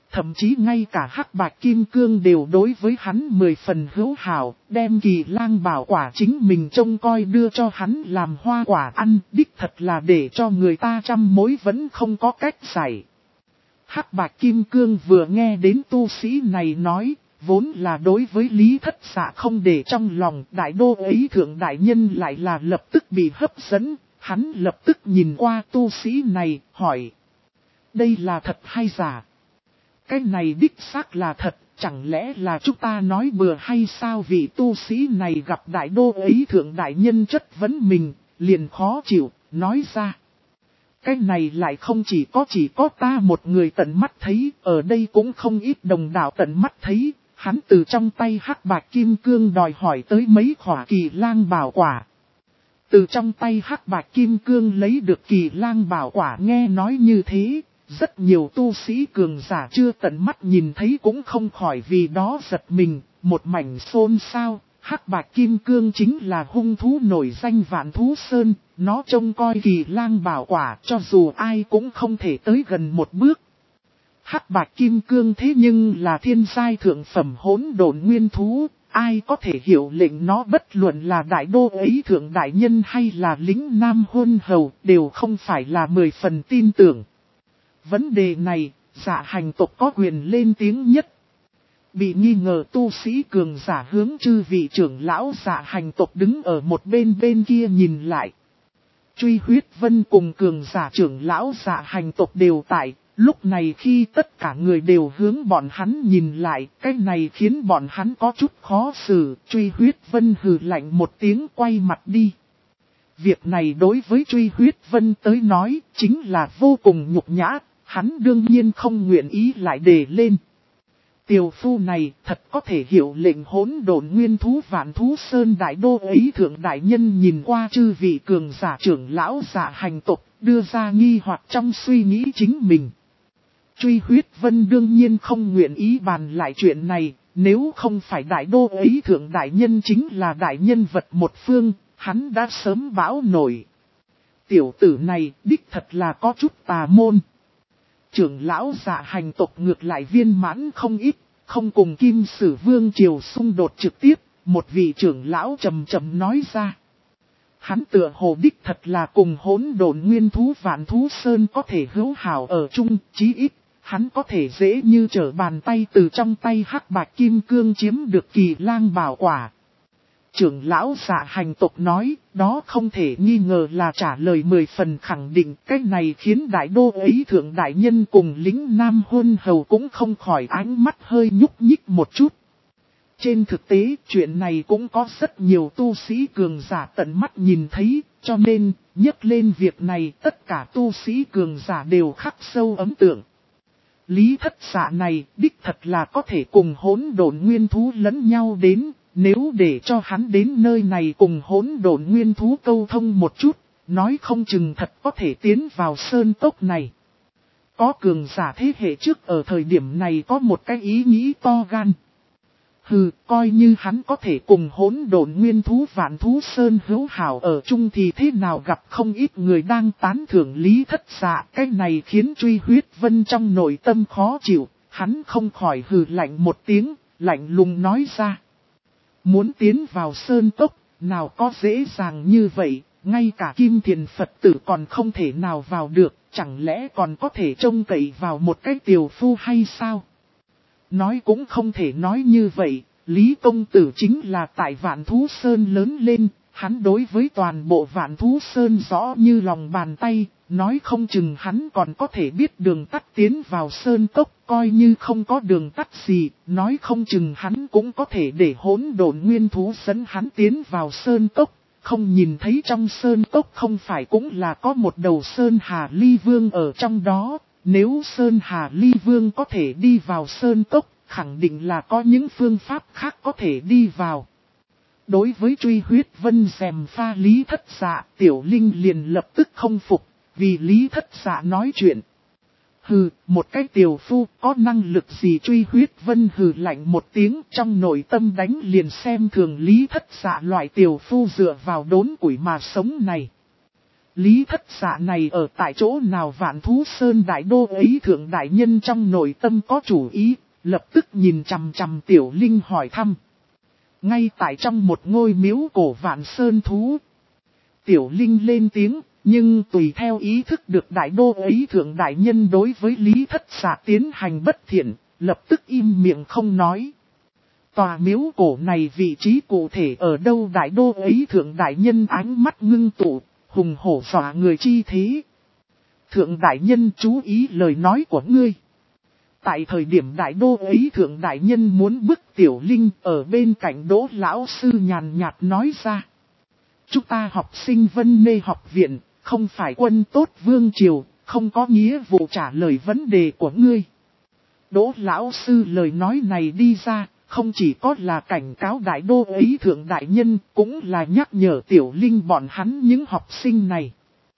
Thậm chí ngay cả Hắc Bạch Kim Cương đều đối với hắn 10 phần hữu hảo, đem Kỳ Lang bảo quả chính mình trông coi đưa cho hắn làm hoa quả ăn, đích thật là để cho người ta trăm mối vẫn không có cách giải. Hắc Bạch Kim Cương vừa nghe đến tu sĩ này nói, vốn là đối với Lý Thất Dạ không để trong lòng, đại đô ấy thượng đại nhân lại là lập tức bị hấp dẫn, hắn lập tức nhìn qua tu sĩ này, hỏi. Đây là thật hay giả? Cái này đích xác là thật, chẳng lẽ là chúng ta nói bừa hay sao? Vị tu sĩ này gặp đại đô ấy thượng đại nhân chất vấn mình, liền khó chịu, nói ra. Cái này lại không chỉ có ta một người tận mắt thấy, ở đây cũng không ít đồng đạo tận mắt thấy, hắn từ trong tay Hắc Bạch Kim Cương đòi hỏi tới mấy khỏa Kỳ Lang bảo quả. Từ trong tay Hắc Bạch Kim Cương lấy được Kỳ Lang bảo quả, nghe nói như thế, rất nhiều tu sĩ cường giả chưa tận mắt nhìn thấy cũng không khỏi vì đó giật mình, một mảnh xôn xao. Hắc Bạch Kim Cương chính là hung thú nổi danh Vạn Thú Sơn, nó trông coi Kỳ Lang bảo quả cho dù ai cũng không thể tới gần một bước. Hắc Bạch Kim Cương thế nhưng là thiên giai thượng phẩm hỗn độn nguyên thú, ai có thể hiểu lệnh nó, bất luận là đại đô ấy thượng đại nhân hay là lính Nam Hôn Hầu đều không phải là 10 phần tin tưởng. Vấn đề này, Dạ Hành tộc có quyền lên tiếng nhất. Bị nghi ngờ tu sĩ cường giả hướng chư vị trưởng lão Dạ Hành tộc đứng ở một bên kia nhìn lại. Truy Huyết Vân cùng cường giả trưởng lão Dạ Hành tộc đều tại, lúc này khi tất cả người đều hướng bọn hắn nhìn lại, cái này khiến bọn hắn có chút khó xử. Truy Huyết Vân hừ lạnh một tiếng quay mặt đi. Việc này đối với Truy Huyết Vân tới nói chính là vô cùng nhục nhã, hắn đương nhiên không nguyện ý lại đề lên. Tiều phu này thật có thể hiểu lệnh hỗn độn nguyên thú Vạn Thú Sơn đại đô ấy thượng đại nhân nhìn qua chư vị cường giả trưởng lão Dạ Hành tộc, đưa ra nghi hoặc trong suy nghĩ chính mình. Truy Huyết Vân đương nhiên không nguyện ý bàn lại chuyện này, nếu không phải đại đô ấy thượng đại nhân chính là đại nhân vật một phương, hắn đã sớm bão nổi. Tiểu tử này đích thật là có chút tà môn. Trưởng lão Dạ Hành tộc ngược lại viên mãn không ít, không cùng Kim Sử Vương triều xung đột trực tiếp, một vị trưởng lão trầm trầm nói ra. Hắn tựa hồ đích thật là cùng hỗn độn nguyên thú Vạn Thú Sơn có thể hữu hảo ở chung, chí ít, hắn có thể dễ như trở bàn tay từ trong tay Hắc Bạch Kim Cương chiếm được Kỳ Lang bảo quả. Trưởng lão Dạ Hành tộc nói, đó không thể nghi ngờ là trả lời 10 phần khẳng định, cái này khiến đại đô ấy thượng đại nhân cùng lính Nam Hôn Hầu cũng không khỏi ánh mắt hơi nhúc nhích một chút. Trên thực tế, chuyện này cũng có rất nhiều tu sĩ cường giả tận mắt nhìn thấy, cho nên, nhắc lên việc này tất cả tu sĩ cường giả đều khắc sâu ấn tượng. Lý Thất Dạ này, đích thật là có thể cùng hỗn độn nguyên thú lẫn nhau đến. Nếu để cho hắn đến nơi này cùng hỗn độn nguyên thú câu thông một chút, nói không chừng thật có thể tiến vào sơn cốc này. Có cường giả thế hệ trước ở thời điểm này có một cái ý nghĩ to gan. Hừ, coi như hắn có thể cùng hỗn độn nguyên thú Vạn Thú Sơn hữu hảo ở chung thì thế nào, gặp không ít người đang tán thưởng Lý Thất Dạ. Cái này khiến Truy Huyết Vân trong nội tâm khó chịu, hắn không khỏi hừ lạnh một tiếng, lạnh lùng nói ra. Muốn tiến vào sơn cốc, nào có dễ dàng như vậy, ngay cả Kim Thiền Phật tử còn không thể nào vào được, chẳng lẽ còn có thể trông cậy vào một cái tiều phu hay sao? Nói cũng không thể nói như vậy, Lý Công Tử chính là tại Vạn Thú Sơn lớn lên, hắn đối với toàn bộ Vạn Thú Sơn rõ như lòng bàn tay, nói không chừng hắn còn có thể biết đường tắt tiến vào sơn cốc, coi như không có đường tắt gì, nói không chừng hắn cũng có thể để hỗn độn nguyên thú dẫn hắn tiến vào sơn cốc. Không nhìn thấy trong sơn cốc không phải cũng là có một đầu Sơn Hà Ly Vương ở trong đó, nếu Sơn Hà Ly Vương có thể đi vào sơn cốc, khẳng định là có những phương pháp khác có thể đi vào. Đối với Truy Huyết Vân dèm pha Lý Thất Dạ, Tiểu Linh liền lập tức không phục, vì Lý Thất Dạ nói chuyện. Hừ, một cái tiểu phu có năng lực gì? Truy Huyết Vân hừ lạnh một tiếng, trong nội tâm đánh liền xem thường Lý Thất Dạ loại tiểu phu dựa vào đốn củi mà sống này. Lý Thất Dạ này ở tại chỗ nào Vạn Thú Sơn đại đô ấy thượng đại nhân trong nội tâm có chủ ý, lập tức nhìn chằm chằm Tiểu Linh hỏi thăm. Ngay tại trong một ngôi miếu cổ Vạn Sơn Thú. Tiểu Linh lên tiếng, nhưng tùy theo ý thức được đại đô ấy thượng đại nhân đối với Lý Thất Dạ tiến hành bất thiện, lập tức im miệng không nói. Tòa miếu cổ này vị trí cụ thể ở đâu đại đô ấy thượng đại nhân ánh mắt ngưng tụ, hùng hổ dọa người chi thế. Thượng đại nhân chú ý lời nói của ngươi. Tại thời điểm đại đô ấy thượng đại nhân muốn bức Tiểu Linh ở bên cạnh Đỗ lão sư nhàn nhạt nói ra. Chúng ta học sinh Vân Nê học viện, không phải quân tốt vương triều, không có nghĩa vụ trả lời vấn đề của ngươi. Đỗ lão sư lời nói này đi ra, không chỉ có là cảnh cáo đại đô ấy thượng đại nhân, cũng là nhắc nhở Tiểu Linh bọn hắn những học sinh này.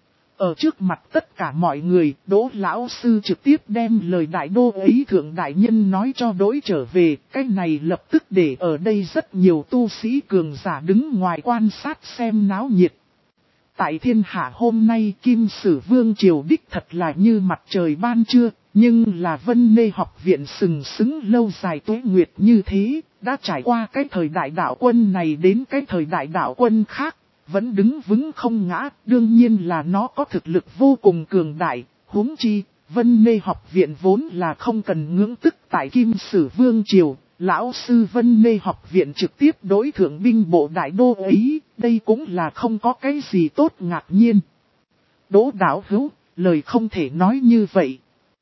Ở trước mặt tất cả mọi người, Đỗ lão sư trực tiếp đem lời đại đô ấy thượng đại nhân nói cho đối trở về, cái này lập tức để ở đây rất nhiều tu sĩ cường giả đứng ngoài quan sát xem náo nhiệt. Tại thiên hạ hôm nay Kim Sử Vương Triều đích thật là như mặt trời ban trưa, nhưng là Vân Nê học viện sừng sững lâu dài tuế nguyệt như thế, đã trải qua cái thời đại đạo quân này đến cái thời đại đạo quân khác. Vẫn đứng vững không ngã, đương nhiên là nó có thực lực vô cùng cường đại, huống chi, Vân Nê học viện vốn là không cần ngưỡng tức tại Kim Sử Vương Triều, lão sư Vân Nê học viện trực tiếp đối thượng binh bộ đại đô ấy, đây cũng là không có cái gì tốt ngạc nhiên. Đỗ đạo hữu, lời không thể nói như vậy.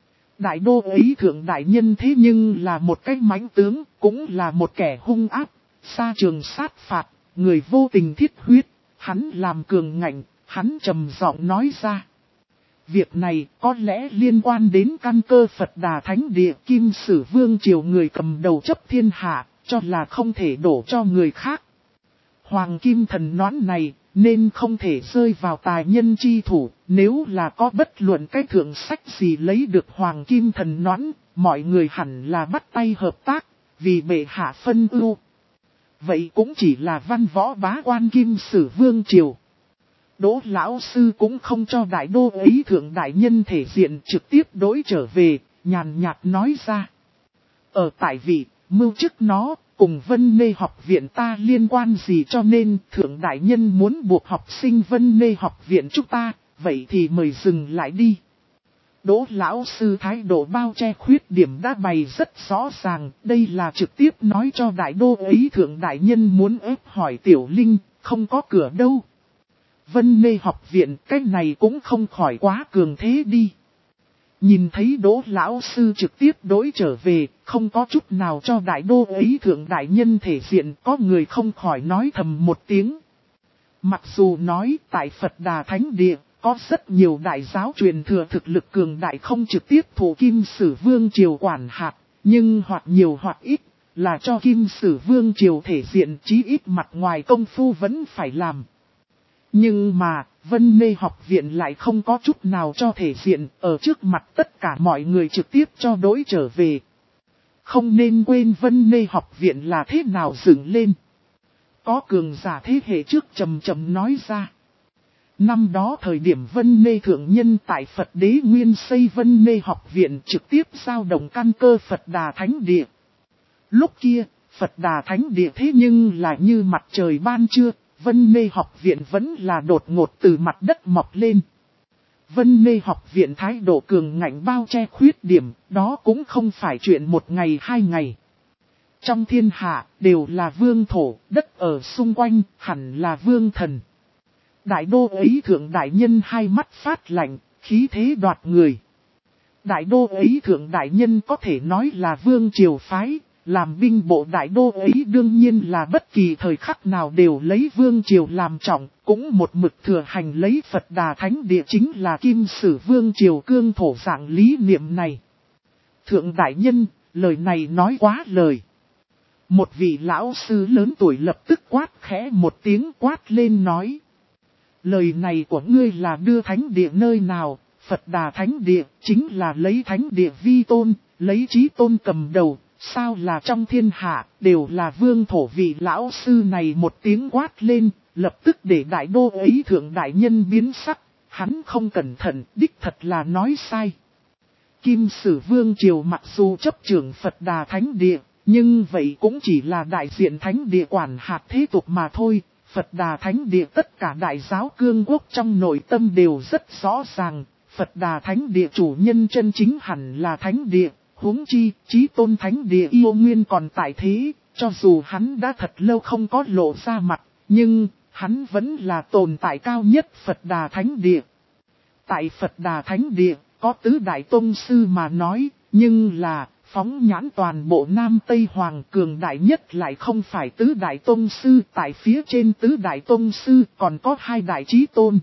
Đại đô ấy thượng đại nhân thế nhưng là một cái mãnh tướng, cũng là một kẻ hung ác, xa trường sát phạt, người vô tình thiết huyết. Hắn làm cường ngạnh, hắn trầm giọng nói ra. Việc này có lẽ liên quan đến căn cơ Phật Đà Thánh Địa Kim Sử Vương Triều người cầm đầu chấp thiên hạ, cho là không thể đổ cho người khác. Hoàng Kim Thần Noãn này, nên không thể rơi vào tài nhân chi thủ, nếu là có bất luận cái thượng sách gì lấy được Hoàng Kim Thần Noãn, mọi người hẳn là bắt tay hợp tác, vì bệ hạ phân ưu. Vậy cũng chỉ là văn võ bá quan Kim Sử Vương Triều. Đỗ lão sư cũng không cho đại đô ấy thượng đại nhân thể diện trực tiếp đối trở về, nhàn nhạt nói ra. Ở tại vị, mưu chức nó, cùng Vân Nê học viện ta liên quan gì cho nên thượng đại nhân muốn buộc học sinh Vân Nê học viện chúng ta, vậy thì mời dừng lại đi. Đỗ lão sư thái độ bao che khuyết điểm đã bày rất rõ ràng, đây là trực tiếp nói cho đại đô ấy thượng đại nhân muốn ép hỏi Tiểu Linh, không có cửa đâu. Vân Nê học viện cái này cũng không khỏi quá cường thế đi. Nhìn thấy Đỗ lão sư trực tiếp đối trở về, không có chút nào cho đại đô ấy thượng đại nhân thể diện, có người không khỏi nói thầm một tiếng. Mặc dù nói tại Phật Đà Thánh Địa, có rất nhiều đại giáo truyền thừa thực lực cường đại không trực tiếp thủ Kim Sử Vương Triều quản hạt, nhưng hoặc nhiều hoặc ít là cho Kim Sử Vương Triều thể diện chí ít mặt ngoài công phu vẫn phải làm. Nhưng mà, Vân Nê học viện lại không có chút nào cho thể diện, ở trước mặt tất cả mọi người trực tiếp cho đối trở về. Không nên quên Vân Nê học viện là thế nào dựng lên. Có cường giả thế hệ trước trầm trầm nói ra. Năm đó thời điểm Vân Nê thượng nhân tại Phật Đế Nguyên xây Vân Nê học viện trực tiếp giao động căn cơ Phật Đà Thánh Địa. Lúc kia, Phật Đà Thánh Địa thế nhưng là như mặt trời ban trưa, Vân Nê học viện vẫn là đột ngột từ mặt đất mọc lên. Vân Nê học viện thái độ cường ngạnh bao che khuyết điểm, đó cũng không phải chuyện một ngày hai ngày. Trong thiên hạ, đều là vương thổ, đất ở xung quanh, hẳn là vương thần. Đại đô ấy thượng đại nhân hai mắt phát lạnh, khí thế đoạt người. Đại đô ấy thượng đại nhân có thể nói là vương triều phái, làm binh bộ đại đô ấy đương nhiên là bất kỳ thời khắc nào đều lấy vương triều làm trọng, cũng một mực thừa hành lấy Phật Đà Thánh Địa chính là Kim Sử Vương Triều cương thổ dạng lý niệm này. Thượng đại nhân, lời này nói quá lời. Một vị lão sư lớn tuổi lập tức quát khẽ một tiếng quát lên nói. Lời này của ngươi là đưa thánh địa nơi nào, Phật Đà Thánh Địa chính là lấy thánh địa vi tôn, lấy chí tôn cầm đầu, sao là trong thiên hạ, đều là vương thổ vị lão sư này một tiếng quát lên, lập tức để đại đô ấy thượng đại nhân biến sắc, hắn không cẩn thận, đích thật là nói sai. Kim Sử Vương Triều mặc dù chấp trưởng Phật Đà Thánh Địa, nhưng vậy cũng chỉ là đại diện Thánh Địa quản hạt thế tục mà thôi. Phật Đà Thánh Địa tất cả đại giáo cương quốc trong nội tâm đều rất rõ ràng. Phật Đà Thánh Địa chủ nhân chân chính hẳn là Thánh Địa, huống chi, Chí Tôn Thánh Địa yêu nguyên còn tại thế. Cho dù hắn đã thật lâu không có lộ ra mặt, nhưng hắn vẫn là tồn tại cao nhất Phật Đà Thánh Địa. Tại Phật Đà Thánh Địa, có tứ đại tông sư mà nói, nhưng là phóng nhãn toàn bộ Nam Tây Hoàng cường đại nhất lại không phải tứ đại tông sư. Tại phía trên tứ đại tông sư còn có hai đại chí tôn.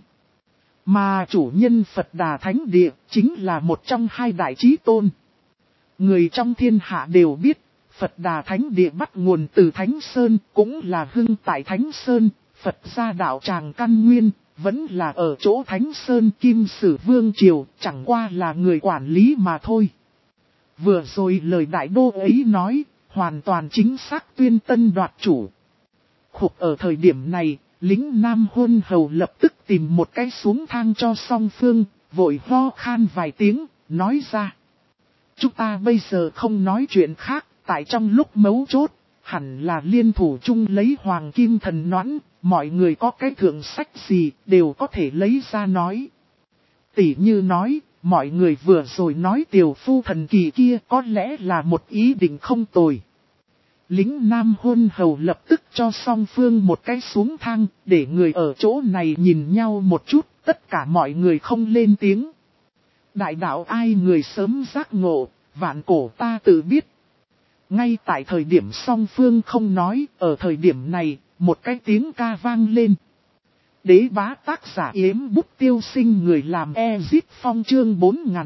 Mà chủ nhân Phật Đà Thánh Địa chính là một trong hai đại chí tôn. Người trong thiên hạ đều biết, Phật Đà Thánh Địa bắt nguồn từ Thánh Sơn, cũng là hưng tại Thánh Sơn. Phật gia đạo tràng căn nguyên, vẫn là ở chỗ Thánh Sơn. Kim Sử Vương Triều, chẳng qua là người quản lý mà thôi. Vừa rồi lời đại đô ấy nói, hoàn toàn chính xác tuyên tân đoạt chủ. Khục ở thời điểm này, lính Nam Huân Hầu lập tức tìm một cái xuống thang cho song phương, vội ho khan vài tiếng, nói ra. Chúng ta bây giờ không nói chuyện khác, tại trong lúc mấu chốt, hẳn là liên thủ chung lấy Hoàng Kim Thần Noãn, mọi người có cái thượng sách gì đều có thể lấy ra nói. Tỷ như nói, mọi người vừa rồi nói tiểu phu thần kỳ kia có lẽ là một ý định không tồi. Lính Nam Huân Hầu lập tức cho song phương một cái xuống thang, để người ở chỗ này nhìn nhau một chút, tất cả mọi người không lên tiếng. Đại đạo ai người sớm giác ngộ, vạn cổ ta tự biết. Ngay tại thời điểm song phương không nói, ở thời điểm này, một cái tiếng ca vang lên. Đế bá tác giả Yếm Bút Tiêu Sinh, người làm Ezit Phong, chương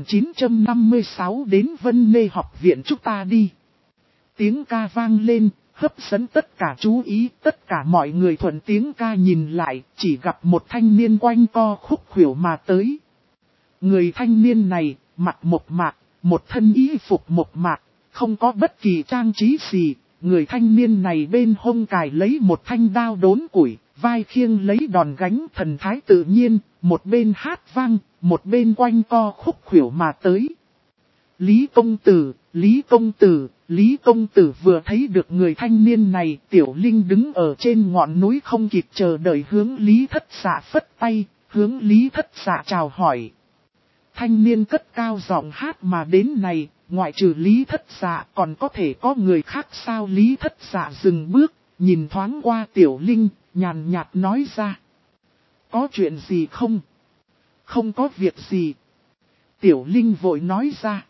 4956 đến Vân Mê học viện chúng ta đi. Tiếng ca vang lên, hấp dẫn tất cả chú ý, tất cả mọi người thuận tiếng ca nhìn lại, chỉ gặp một thanh niên quanh co khúc khuỷu mà tới. Người thanh niên này, mặt mộc mạc, một thân y phục mộc mạc, không có bất kỳ trang trí gì. Người thanh niên này bên hông cài lấy một thanh đao đốn củi, vai khiêng lấy đòn gánh, thần thái tự nhiên, một bên hát vang, một bên quanh co khúc khuỷu mà tới. Lý công tử, Lý công tử, Lý công tử. Vừa thấy được người thanh niên này, Tiểu Linh đứng ở trên ngọn núi không kịp chờ đợi hướng Lý Thất Dạ phất tay, hướng Lý Thất Dạ chào hỏi. Thanh niên cất cao giọng hát mà đến này, ngoại trừ Lý Thất Dạ còn có thể có người khác sao? Lý Thất Dạ dừng bước, nhìn thoáng qua Tiểu Linh, nhàn nhạt nói ra. Có chuyện gì không? Không có việc gì. Tiểu Linh vội nói ra.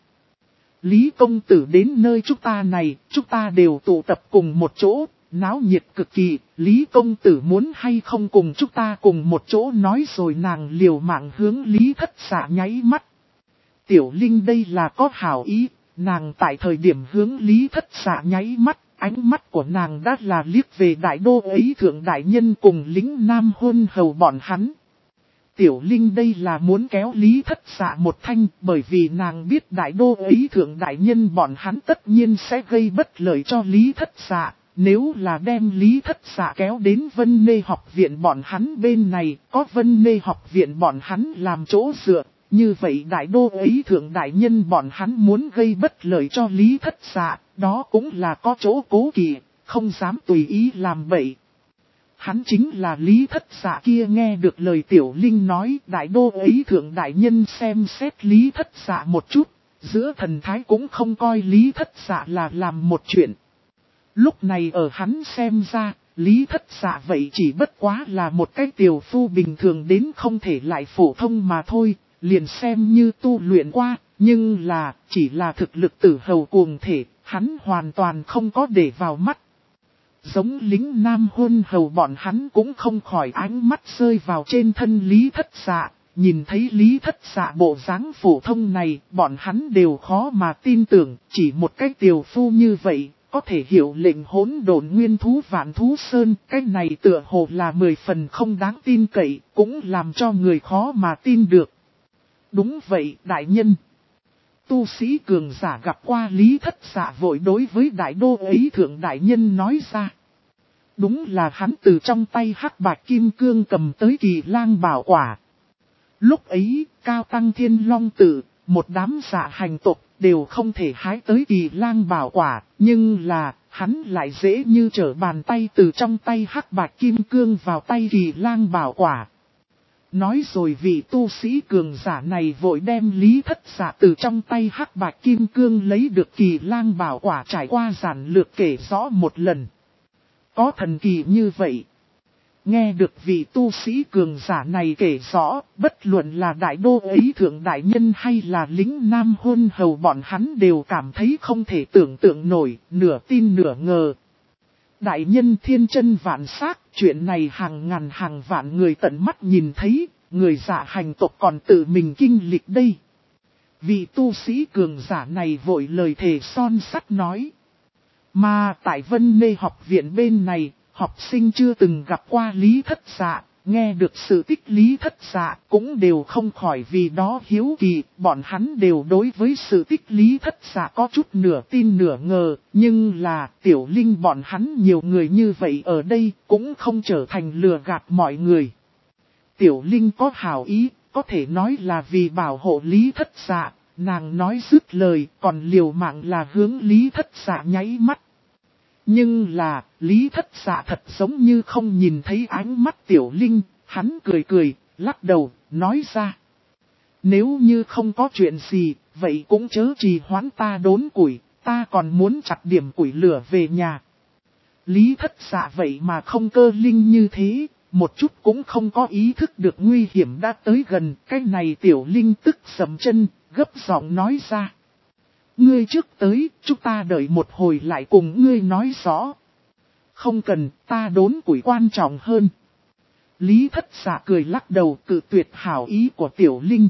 Lý công tử đến nơi chúng ta này, chúng ta đều tụ tập cùng một chỗ, náo nhiệt cực kỳ. Lý công tử muốn hay không cùng chúng ta cùng một chỗ? Nói rồi nàng liều mạng hướng Lý Thất Dạ nháy mắt. Tiểu Linh đây là có hảo ý, nàng tại thời điểm hướng Lý Thất Dạ nháy mắt, ánh mắt của nàng đã là liếc về đại đô ấy thượng đại nhân cùng lính Nam Huân Hầu bọn hắn. Tiểu Linh đây là muốn kéo Lý Thất Dạ một thanh, bởi vì nàng biết đại đô ấy thượng đại nhân bọn hắn tất nhiên sẽ gây bất lợi cho Lý Thất Dạ. Nếu là đem Lý Thất Dạ kéo đến Vân Mê học viện bọn hắn bên này, có Vân Mê học viện bọn hắn làm chỗ dựa. Như vậy đại đô ấy thượng đại nhân bọn hắn muốn gây bất lợi cho Lý Thất Dạ, đó cũng là có chỗ cố kỵ, không dám tùy ý làm bậy. Hắn chính là Lý Thất Dạ kia. Nghe được lời Tiểu Linh nói, đại đô ấy thượng đại nhân xem xét Lý Thất Dạ một chút, giữa thần thái cũng không coi Lý Thất Dạ là làm một chuyện. Lúc này ở hắn xem ra, Lý Thất Dạ vậy chỉ bất quá là một cái tiểu phu bình thường đến không thể lại phổ thông mà thôi. Liền xem như tu luyện qua, nhưng là chỉ là thực lực tử hầu cuồng thể, hắn hoàn toàn không có để vào mắt. Giống lính Nam Huân Hầu bọn hắn cũng không khỏi ánh mắt rơi vào trên thân Lý Thất Dạ, nhìn thấy Lý Thất Dạ bộ dáng phổ thông này, bọn hắn đều khó mà tin tưởng, chỉ một cái tiểu phu như vậy, có thể hiểu lệnh hỗn độn nguyên thú vạn thú sơn, cái này tựa hồ là 10 phần không đáng tin cậy, cũng làm cho người khó mà tin được. Đúng vậy, đại nhân. Tu sĩ cường giả gặp qua Lý Thất Dạ vội đối với đại đô ấy thượng đại nhân nói ra. Đúng là hắn từ trong tay hắc bạch kim cương cầm tới Kỳ Lang bảo quả. Lúc ấy, Cao Tăng Thiên Long Tự, một đám dạ hành tộc đều không thể hái tới Kỳ Lang Bảo quả, nhưng là, hắn lại dễ như trở bàn tay từ trong tay Hắc Bạch Kim Cương vào tay Kỳ Lang Bảo quả. Nói rồi vị tu sĩ cường giả này vội đem Lý Thất Dạ từ trong tay Hắc Bạch Kim Cương lấy được Kỳ Lang Bảo quả trải qua giản lược kể rõ một lần. Có thần kỳ như vậy. Nghe được vị tu sĩ cường giả này kể rõ, bất luận là đại đô ấy thượng đại nhân hay là lính nam hôn hầu bọn hắn đều cảm thấy không thể tưởng tượng nổi, nửa tin nửa ngờ. Đại nhân thiên chân vạn xác, chuyện này hàng ngàn hàng vạn người tận mắt nhìn thấy, người dạ hành tộc còn tự mình kinh lịch đây. Vị tu sĩ cường giả này vội lời thề son sắt nói. Mà tại Vân Nê học viện bên này, học sinh chưa từng gặp qua Lý Thất Dạ, nghe được sự tích Lý Thất Dạ cũng đều không khỏi vì đó hiếu kỳ, bọn hắn đều đối với sự tích Lý Thất Dạ có chút nửa tin nửa ngờ, nhưng là Tiểu Linh bọn hắn nhiều người như vậy ở đây cũng không trở thành lừa gạt mọi người. Tiểu Linh có hảo ý, có thể nói là vì bảo hộ Lý Thất Dạ, nàng nói dứt lời còn liều mạng là hướng Lý Thất Dạ nháy mắt. Nhưng là, Lý Thất Dạ thật giống như không nhìn thấy ánh mắt Tiểu Linh, hắn cười cười, lắc đầu, nói ra. Nếu như không có chuyện gì, vậy cũng chớ trì hoãn ta đốn củi, ta còn muốn chặt điểm củi lửa về nhà. Lý Thất Dạ vậy mà không cơ linh như thế, một chút cũng không có ý thức được nguy hiểm đã tới gần, cái này Tiểu Linh tức sầm chân, gấp giọng nói ra. Ngươi trước tới, chúng ta đợi một hồi lại cùng ngươi nói rõ. Không cần, ta đốn củi quan trọng hơn. Lý Thất Dạ cười lắc đầu cự tuyệt hảo ý của Tiểu Linh.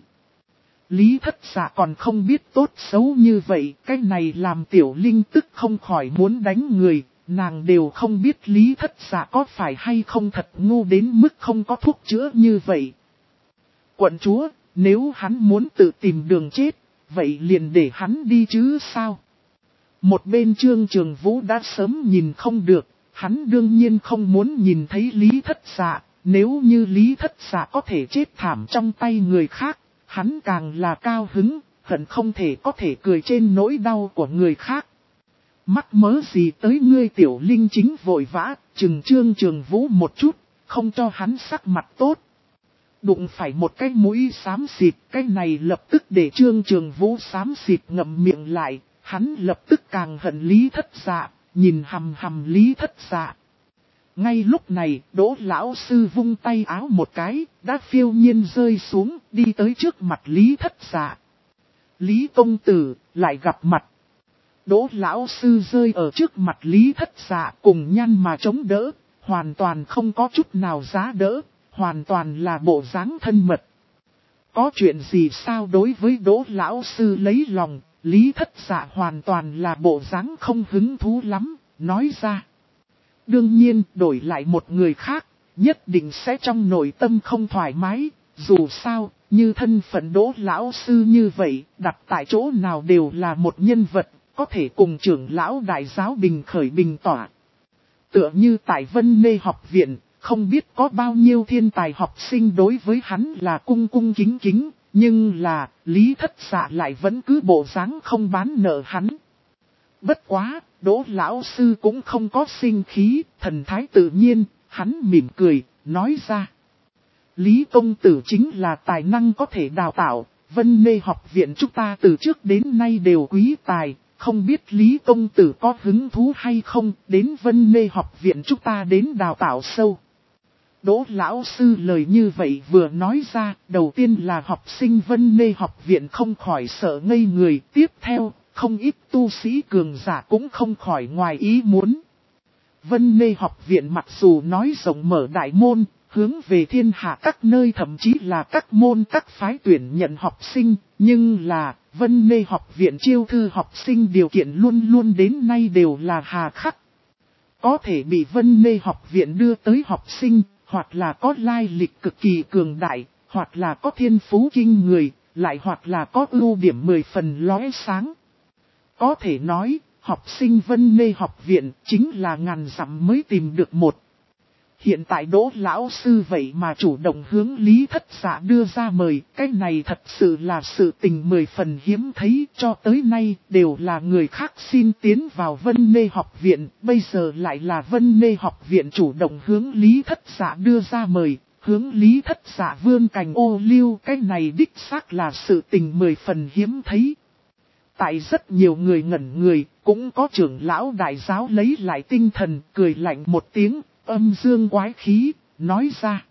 Lý Thất Dạ còn không biết tốt xấu như vậy, cái này làm Tiểu Linh tức không khỏi muốn đánh người, nàng đều không biết Lý Thất Dạ có phải hay không thật ngu đến mức không có thuốc chữa như vậy. Quận chúa, nếu hắn muốn tự tìm đường chết, vậy liền để hắn đi chứ sao? Một bên Trương Trường Vũ đã sớm nhìn không được, hắn đương nhiên không muốn nhìn thấy Lý Thất Dạ, nếu như Lý Thất Dạ có thể chết thảm trong tay người khác, hắn càng là cao hứng, hận không thể có thể cười trên nỗi đau của người khác. Mắc mớ gì tới ngươi Tiểu Linh chính vội vã, chừng Trương Trường Vũ một chút, không cho hắn sắc mặt tốt. Đụng phải một cái mũi xám xịt, cái này lập tức để Trương Trường Vũ xám xịt ngậm miệng lại, hắn lập tức càng hận Lý Thất Dạ, nhìn hầm hầm Lý Thất Dạ. Ngay lúc này, Đỗ lão sư vung tay áo một cái, đã phiêu nhiên rơi xuống, đi tới trước mặt Lý Thất Dạ. Lý công tử, lại gặp mặt. Đỗ lão sư rơi ở trước mặt Lý Thất Dạ cùng nhăn mà chống đỡ, hoàn toàn không có chút nào giá đỡ. Hoàn toàn là bộ dáng thân mật. Có chuyện gì sao đối với Đỗ lão sư lấy lòng, Lý Thất Dạ hoàn toàn là bộ dáng không hứng thú lắm, nói ra. Đương nhiên, đổi lại một người khác, nhất định sẽ trong nội tâm không thoải mái, dù sao, như thân phận Đỗ lão sư như vậy, đặt tại chỗ nào đều là một nhân vật, có thể cùng trưởng lão đại giáo bình khởi bình tỏa. Tựa như tại Vân Nê học viện, không biết có bao nhiêu thiên tài học sinh đối với hắn là cung cung kính kính, nhưng là, Lý Thất Dạ lại vẫn cứ bộ dáng không bán nợ hắn. Bất quá, Đỗ lão sư cũng không có sinh khí, thần thái tự nhiên, hắn mỉm cười, nói ra. Lý công tử chính là tài năng có thể đào tạo, Vân Nê học viện chúng ta từ trước đến nay đều quý tài, không biết Lý công tử có hứng thú hay không, đến Vân Nê học viện chúng ta đến đào tạo sâu. Đỗ lão sư lời như vậy vừa nói ra, đầu tiên là học sinh Vân Nê học viện không khỏi sợ ngây người, tiếp theo, không ít tu sĩ cường giả cũng không khỏi ngoài ý muốn. Vân Nê học viện mặc dù nói rộng mở đại môn, hướng về thiên hạ các nơi thậm chí là các môn các phái tuyển nhận học sinh, nhưng là, Vân Nê học viện chiêu thư học sinh điều kiện luôn luôn đến nay đều là hà khắc. Có thể bị Vân Nê học viện đưa tới học sinh, hoặc là có lai lịch cực kỳ cường đại, hoặc là có thiên phú kinh người, lại hoặc là có ưu điểm 10 phần lóe sáng. Có thể nói, học sinh Vân Nê học viện chính là ngàn dặm mới tìm được một. Hiện tại Đỗ lão sư vậy mà chủ động hướng Lý Thất Dạ đưa ra mời, cái này thật sự là sự tình 10 phần hiếm thấy, cho tới nay đều là người khác xin tiến vào Vân Nê học viện, bây giờ lại là Vân Nê học viện chủ động hướng Lý Thất Dạ đưa ra mời, hướng Lý Thất Dạ vươn cành ô liu, cái này đích xác là sự tình 10 phần hiếm thấy. Tại rất nhiều người ngẩn người, cũng có trưởng lão đại giáo lấy lại tinh thần, cười lạnh một tiếng, âm dương quái khí, nói ra.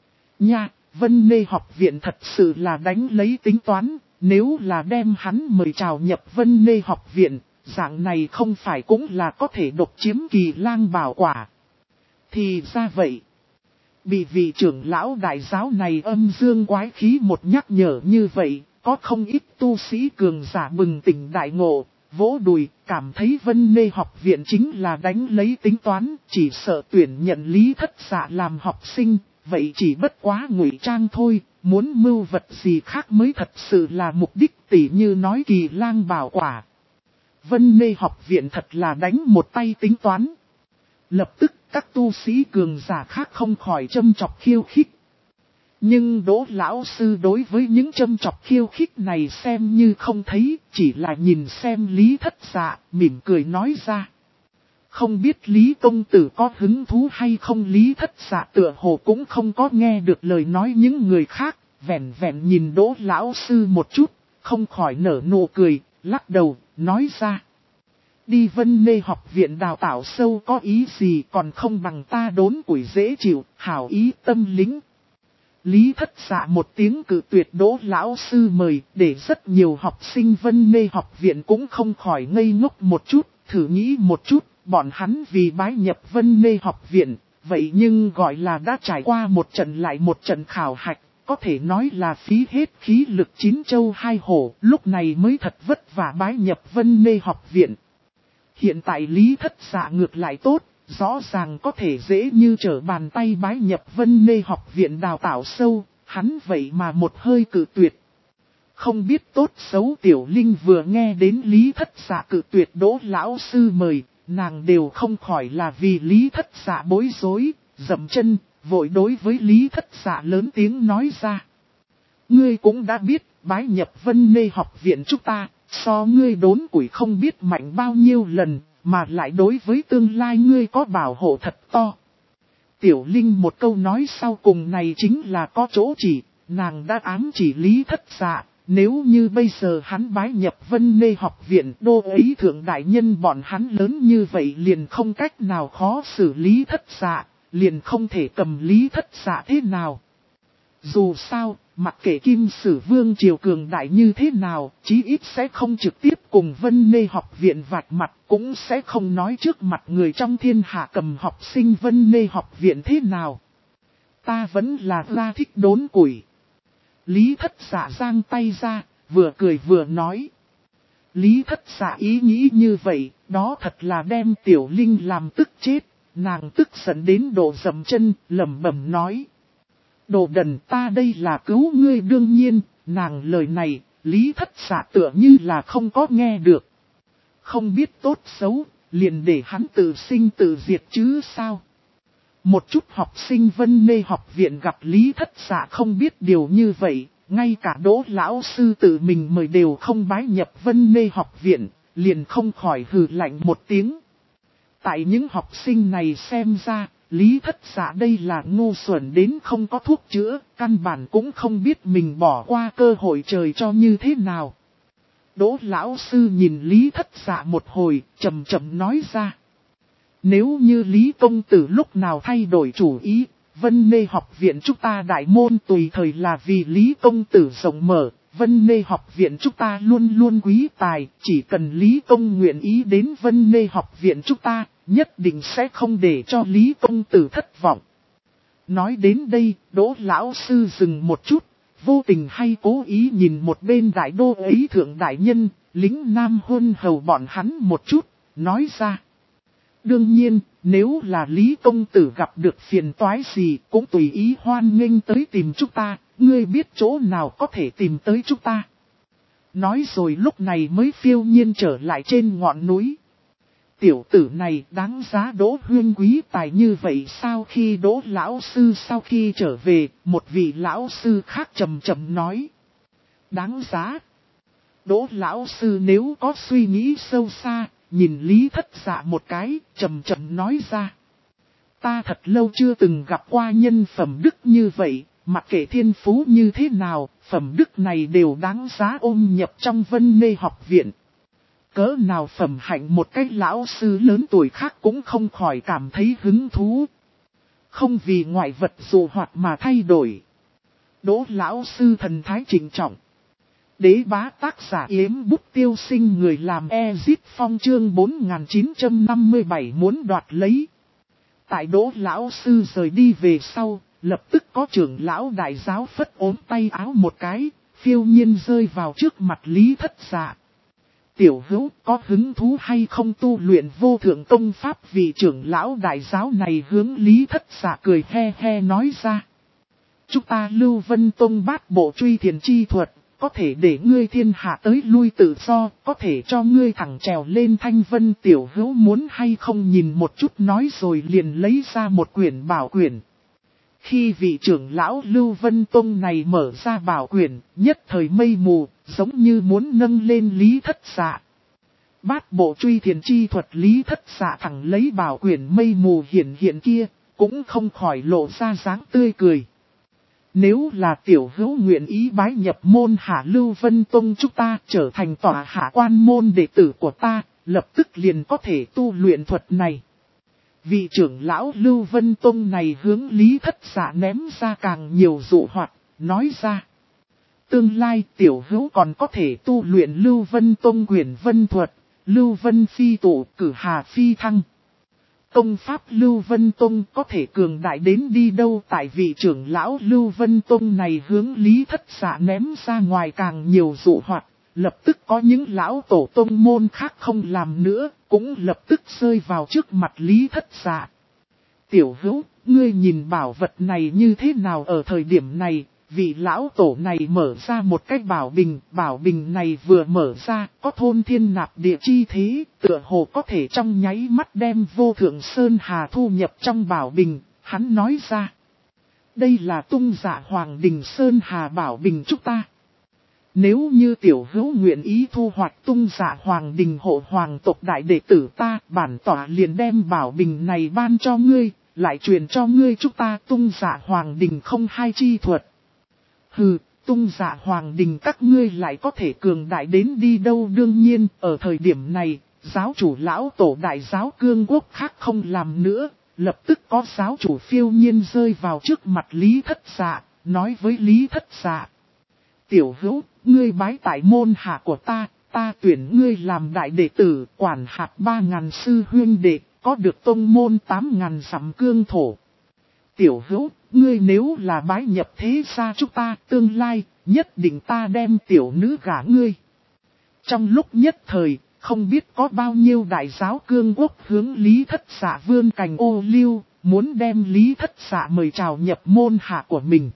Nha, Vân Nê học viện thật sự là đánh lấy tính toán, nếu là đem hắn mời chào nhập Vân Nê học viện, dạng này không phải cũng là có thể độc chiếm Kỳ Lang bảo quả. Thì ra vậy. Bị vị trưởng lão đại giáo này âm dương quái khí một nhắc nhở như vậy, có không ít tu sĩ cường giả bừng tỉnh đại ngộ, vỗ đùi, cảm thấy Vân Nê học viện chính là đánh lấy tính toán, chỉ sợ tuyển nhận Lý Thất Dạ làm học sinh, vậy chỉ bất quá ngụy trang thôi, muốn mưu vật gì khác mới thật sự là mục đích, tỉ như nói Kỳ Lang bảo quả. Vân Nê học viện thật là đánh một tay tính toán. Lập tức các tu sĩ cường giả khác không khỏi châm chọc khiêu khích. Nhưng Đỗ lão sư đối với những châm chọc khiêu khích này xem như không thấy, chỉ là nhìn xem Lý Thất Dạ, mỉm cười nói ra. Không biết Lý công tử có hứng thú hay không. Lý Thất Dạ tựa hồ cũng không có nghe được lời nói những người khác, vẹn vẹn nhìn Đỗ lão sư một chút, không khỏi nở nụ cười, lắc đầu, nói ra. Đi Vân Nê học viện đào tạo sâu có ý gì còn không bằng ta đốn củi dễ chịu, hảo ý tâm lính. Lý Thất Dạ một tiếng cự tuyệt Đỗ lão sư mời, để rất nhiều học sinh Vân Nê học viện cũng không khỏi ngây ngốc một chút, thử nghĩ một chút, bọn hắn vì bái nhập Vân Nê học viện, vậy nhưng gọi là đã trải qua một trận lại một trận khảo hạch, có thể nói là phí hết khí lực 9 châu 2 hổ, lúc này mới thật vất vả bái nhập Vân Nê học viện. Hiện tại Lý Thất Dạ ngược lại tốt, rõ ràng có thể dễ như trở bàn tay bái nhập Vân Nê học viện đào tạo sâu, hắn vậy mà một hơi cự tuyệt. Không biết tốt xấu Tiểu Linh vừa nghe đến Lý Thất Dạ cự tuyệt Đỗ lão sư mời, nàng đều không khỏi là vì Lý Thất Dạ bối rối, dậm chân, vội đối với Lý Thất Dạ lớn tiếng nói ra. Ngươi cũng đã biết, bái nhập Vân Nê học viện chúng ta, so ngươi đốn củi không biết mạnh bao nhiêu lần, mà lại đối với tương lai ngươi có bảo hộ thật to. Tiểu Linh một câu nói sau cùng này chính là có chỗ chỉ, nàng đã ám chỉ Lý Thất Dạ, nếu như bây giờ hắn bái nhập Vân Nê học viện đô ấy thượng đại nhân bọn hắn lớn như vậy liền không cách nào khó xử Lý Thất Dạ, liền không thể cầm Lý Thất Dạ thế nào. Dù sao, mặc kệ Kim Sử Vương triều cường đại như thế nào, chí ít sẽ không trực tiếp cùng Vân Nê học viện vạch mặt, cũng sẽ không nói trước mặt người trong thiên hạ cầm học sinh Vân Nê học viện thế nào. Ta vẫn là ra thích đốn củi. Lý Thất Dạ giang tay ra, vừa cười vừa nói. Lý Thất Dạ ý nghĩ như vậy, đó thật là đem Tiểu Linh làm tức chết, nàng tức giận đến độ dầm chân, lẩm bẩm nói. Đồ đần, ta đây là cứu ngươi. Đương nhiên, nàng lời này, Lý Thất Dạ tựa như là không có nghe được. Không biết tốt xấu, liền để hắn tự sinh tự diệt chứ sao. Một chút học sinh Vân Nê học viện gặp Lý Thất Dạ không biết điều như vậy, ngay cả Đỗ lão sư tự mình mời đều không bái nhập Vân Nê học viện, liền không khỏi hừ lạnh một tiếng. Tại những học sinh này xem ra, Lý Thất Dạ đây là ngu xuẩn đến không có thuốc chữa, căn bản cũng không biết mình bỏ qua cơ hội trời cho như thế nào. Đỗ lão sư nhìn Lý Thất Dạ một hồi, chậm chậm nói ra. Nếu như Lý công tử lúc nào thay đổi chủ ý, Vân Nê học viện chúng ta đại môn tùy thời là vì Lý công tử rộng mở, Vân Nê học viện chúng ta luôn luôn quý tài, chỉ cần Lý công nguyện ý đến Vân Nê học viện chúng ta, nhất định sẽ không để cho Lý công tử thất vọng. Nói đến đây, Đỗ lão sư dừng một chút, vô tình hay cố ý nhìn một bên đại đô ấy thượng đại nhân, lính nam hôn hầu bọn hắn một chút, nói ra. Đương nhiên, nếu là Lý công tử gặp được phiền toái gì cũng tùy ý hoan nghênh tới tìm chúng ta, ngươi biết chỗ nào có thể tìm tới chúng ta. Nói rồi lúc này mới phiêu nhiên trở lại trên ngọn núi. Tiểu tử này đáng giá Đỗ Huyên quý tài như vậy sao? Khi Đỗ lão sư sau khi trở về, một vị lão sư khác trầm trầm nói. Đáng giá. Đỗ lão sư nếu có suy nghĩ sâu xa, nhìn Lý Thất Dạ một cái, trầm trầm nói ra. Ta thật lâu chưa từng gặp qua nhân phẩm đức như vậy, mặc kệ thiên phú như thế nào, phẩm đức này đều đáng giá ôm nhập trong Vân Mê học viện. Cỡ nào phẩm hạnh một cái lão sư lớn tuổi khác cũng không khỏi cảm thấy hứng thú. Không vì ngoại vật dụ hoạt mà thay đổi. Đỗ lão sư thần thái trịnh trọng. Đế bá tác giả Yếm Bút Tiêu Sinh người làm Ezit Phong chương 4957 muốn đoạt lấy. Tại Đỗ lão sư rời đi về sau, lập tức có trưởng lão đại giáo phất ốm tay áo một cái, phiêu nhiên rơi vào trước mặt Lý Thất Dạ. Tiểu hữu có hứng thú hay không tu luyện vô thượng công pháp? Vị trưởng lão đại giáo này hướng Lý Thất Dạ cười he he nói ra. Chúng ta Lưu Vân Tông bát bộ truy thiền chi thuật, có thể để ngươi thiên hạ tới lui tự do, có thể cho ngươi thẳng trèo lên thanh vân. Tiểu hữu muốn hay không nhìn một chút? Nói rồi liền lấy ra một quyển bảo quyển. Khi vị trưởng lão Lưu Vân Tông này mở ra bảo quyển, nhất thời mây mù, giống như muốn nâng lên Lý Thất Dạ. Bát bộ truy thiền chi thuật Lý Thất Dạ thẳng lấy bảo quyển mây mù hiện kia, cũng không khỏi lộ ra dáng tươi cười. Nếu là tiểu hữu nguyện ý bái nhập môn hạ Lưu Vân Tông chúng ta trở thành tòa hạ quan môn đệ tử của ta, lập tức liền có thể tu luyện thuật này. Vị trưởng lão Lưu Vân Tông này hướng Lý Thất Dạ ném ra càng nhiều dụ hoạt, nói ra. Tương lai tiểu hữu còn có thể tu luyện Lưu Vân Tông quyền vân thuật, Lưu Vân phi tụ cử hà phi thăng. Công pháp Lưu Vân Tông có thể cường đại đến đi đâu? Tại vị trưởng lão Lưu Vân Tông này hướng Lý Thất Dạ ném ra ngoài càng nhiều dụ hoạt, lập tức có những lão tổ tông môn khác không làm nữa, cũng lập tức rơi vào trước mặt Lý Thất Dạ. Tiểu hữu, ngươi nhìn bảo vật này như thế nào? Ở thời điểm này, vị lão tổ này mở ra một cái bảo bình này vừa mở ra, có thôn thiên nạp địa chi thế, tựa hồ có thể trong nháy mắt đem vô thượng sơn hà thu nhập trong bảo bình, hắn nói ra. Đây là Tung Dạ Hoàng Đình Sơn Hà bảo bình chúng ta. Nếu như tiểu hữu nguyện ý thu hoạch Tung Dạ Hoàng Đình hộ hoàng tộc đại đệ tử ta, bản tỏa liền đem bảo bình này ban cho ngươi, lại truyền cho ngươi chúng ta Tung Dạ Hoàng Đình không hai chi thuật. Hừ, Tung Dạ Hoàng Đình các ngươi lại có thể cường đại đến đi đâu? Đương nhiên, ở thời điểm này, giáo chủ lão tổ đại giáo cương quốc khác không làm nữa, lập tức có giáo chủ phiêu nhiên rơi vào trước mặt Lý Thất Dạ, nói với Lý Thất Dạ. Tiểu hữu, ngươi bái tại môn hạ của ta tuyển ngươi làm đại đệ tử, quản hạt 3.000 sư huyên đệ, có được tông môn 8.000 dặm cương thổ. Tiểu hữu, ngươi nếu là bái nhập thế gia chúng ta, tương lai, nhất định ta đem tiểu nữ gả ngươi. Trong lúc nhất thời, không biết có bao nhiêu đại giáo cương quốc hướng Lý Thất Dạ vươn cành ô liu, muốn đem Lý Thất Dạ mời chào nhập môn hạ của mình.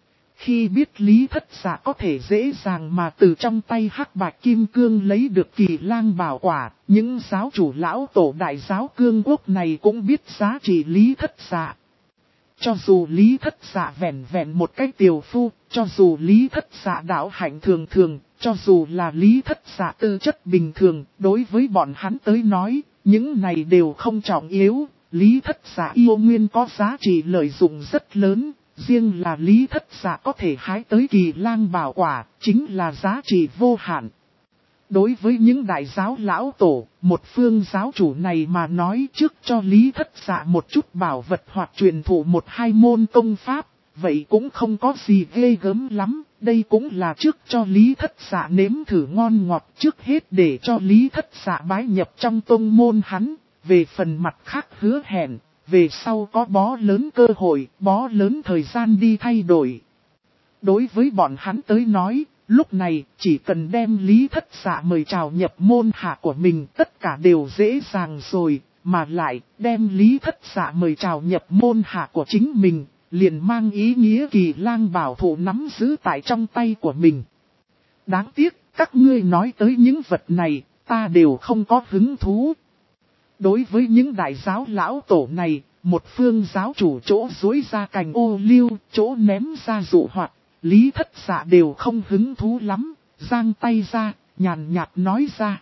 Khi biết Lý Thất Dạ có thể dễ dàng mà từ trong tay Hắc Bạch Kim Cương lấy được Kỳ Lang bảo quả, những giáo chủ lão tổ đại giáo cương quốc này cũng biết giá trị Lý Thất Dạ. Cho dù Lý Thất Dạ vẹn vẹn một cái tiều phu, cho dù Lý Thất Dạ đạo hạnh thường thường, cho dù là Lý Thất Dạ tư chất bình thường, đối với bọn hắn tới nói, những này đều không trọng yếu. Lý Thất Dạ yêu nguyên có giá trị lợi dụng rất lớn, riêng là Lý Thất Dạ có thể hái tới Kỳ Lang bảo quả, chính là giá trị vô hạn. Đối với những đại giáo lão tổ, một phương giáo chủ này mà nói trước cho Lý Thất Dạ một chút bảo vật hoặc truyền thụ một hai môn công pháp, vậy cũng không có gì ghê gớm lắm, đây cũng là trước cho Lý Thất Dạ nếm thử ngon ngọt, trước hết để cho Lý Thất Dạ bái nhập trong tông môn hắn, về phần mặt khác hứa hẹn, về sau có bó lớn cơ hội, bó lớn thời gian đi thay đổi. Đối với bọn hắn tới nói, lúc này chỉ cần đem Lý Thất Dạ mời chào nhập môn hạ của mình tất cả đều dễ dàng rồi, mà lại đem Lý Thất Dạ mời chào nhập môn hạ của chính mình, liền mang ý nghĩa Kỳ Lang bảo thụ nắm giữ tại trong tay của mình. Đáng tiếc, các ngươi nói tới những vật này, ta đều không có hứng thú. Đối với những đại giáo lão tổ này, một phương giáo chủ chỗ dối ra cành ô liu, chỗ ném ra dụ hoạt, Lý Thất Dạ đều không hứng thú lắm, giang tay ra, nhàn nhạt nói ra.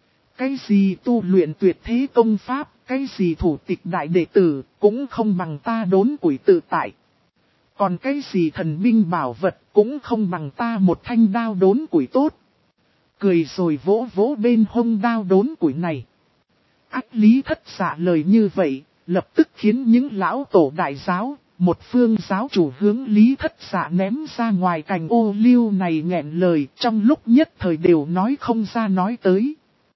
Cái gì tu luyện tuyệt thế công pháp, cái gì thủ tịch đại đệ tử, cũng không bằng ta đốn củi tự tại. Còn cái gì thần binh bảo vật, cũng không bằng ta một thanh đao đốn củi tốt. Cười rồi vỗ vỗ bên hông đao đốn củi này. Ách Lý Thất Dạ lời như vậy, lập tức khiến những lão tổ đại giáo, một phương giáo chủ hướng Lý Thất Dạ ném ra ngoài cành ô liu này nghẹn lời, trong lúc nhất thời đều nói không ra nói tới.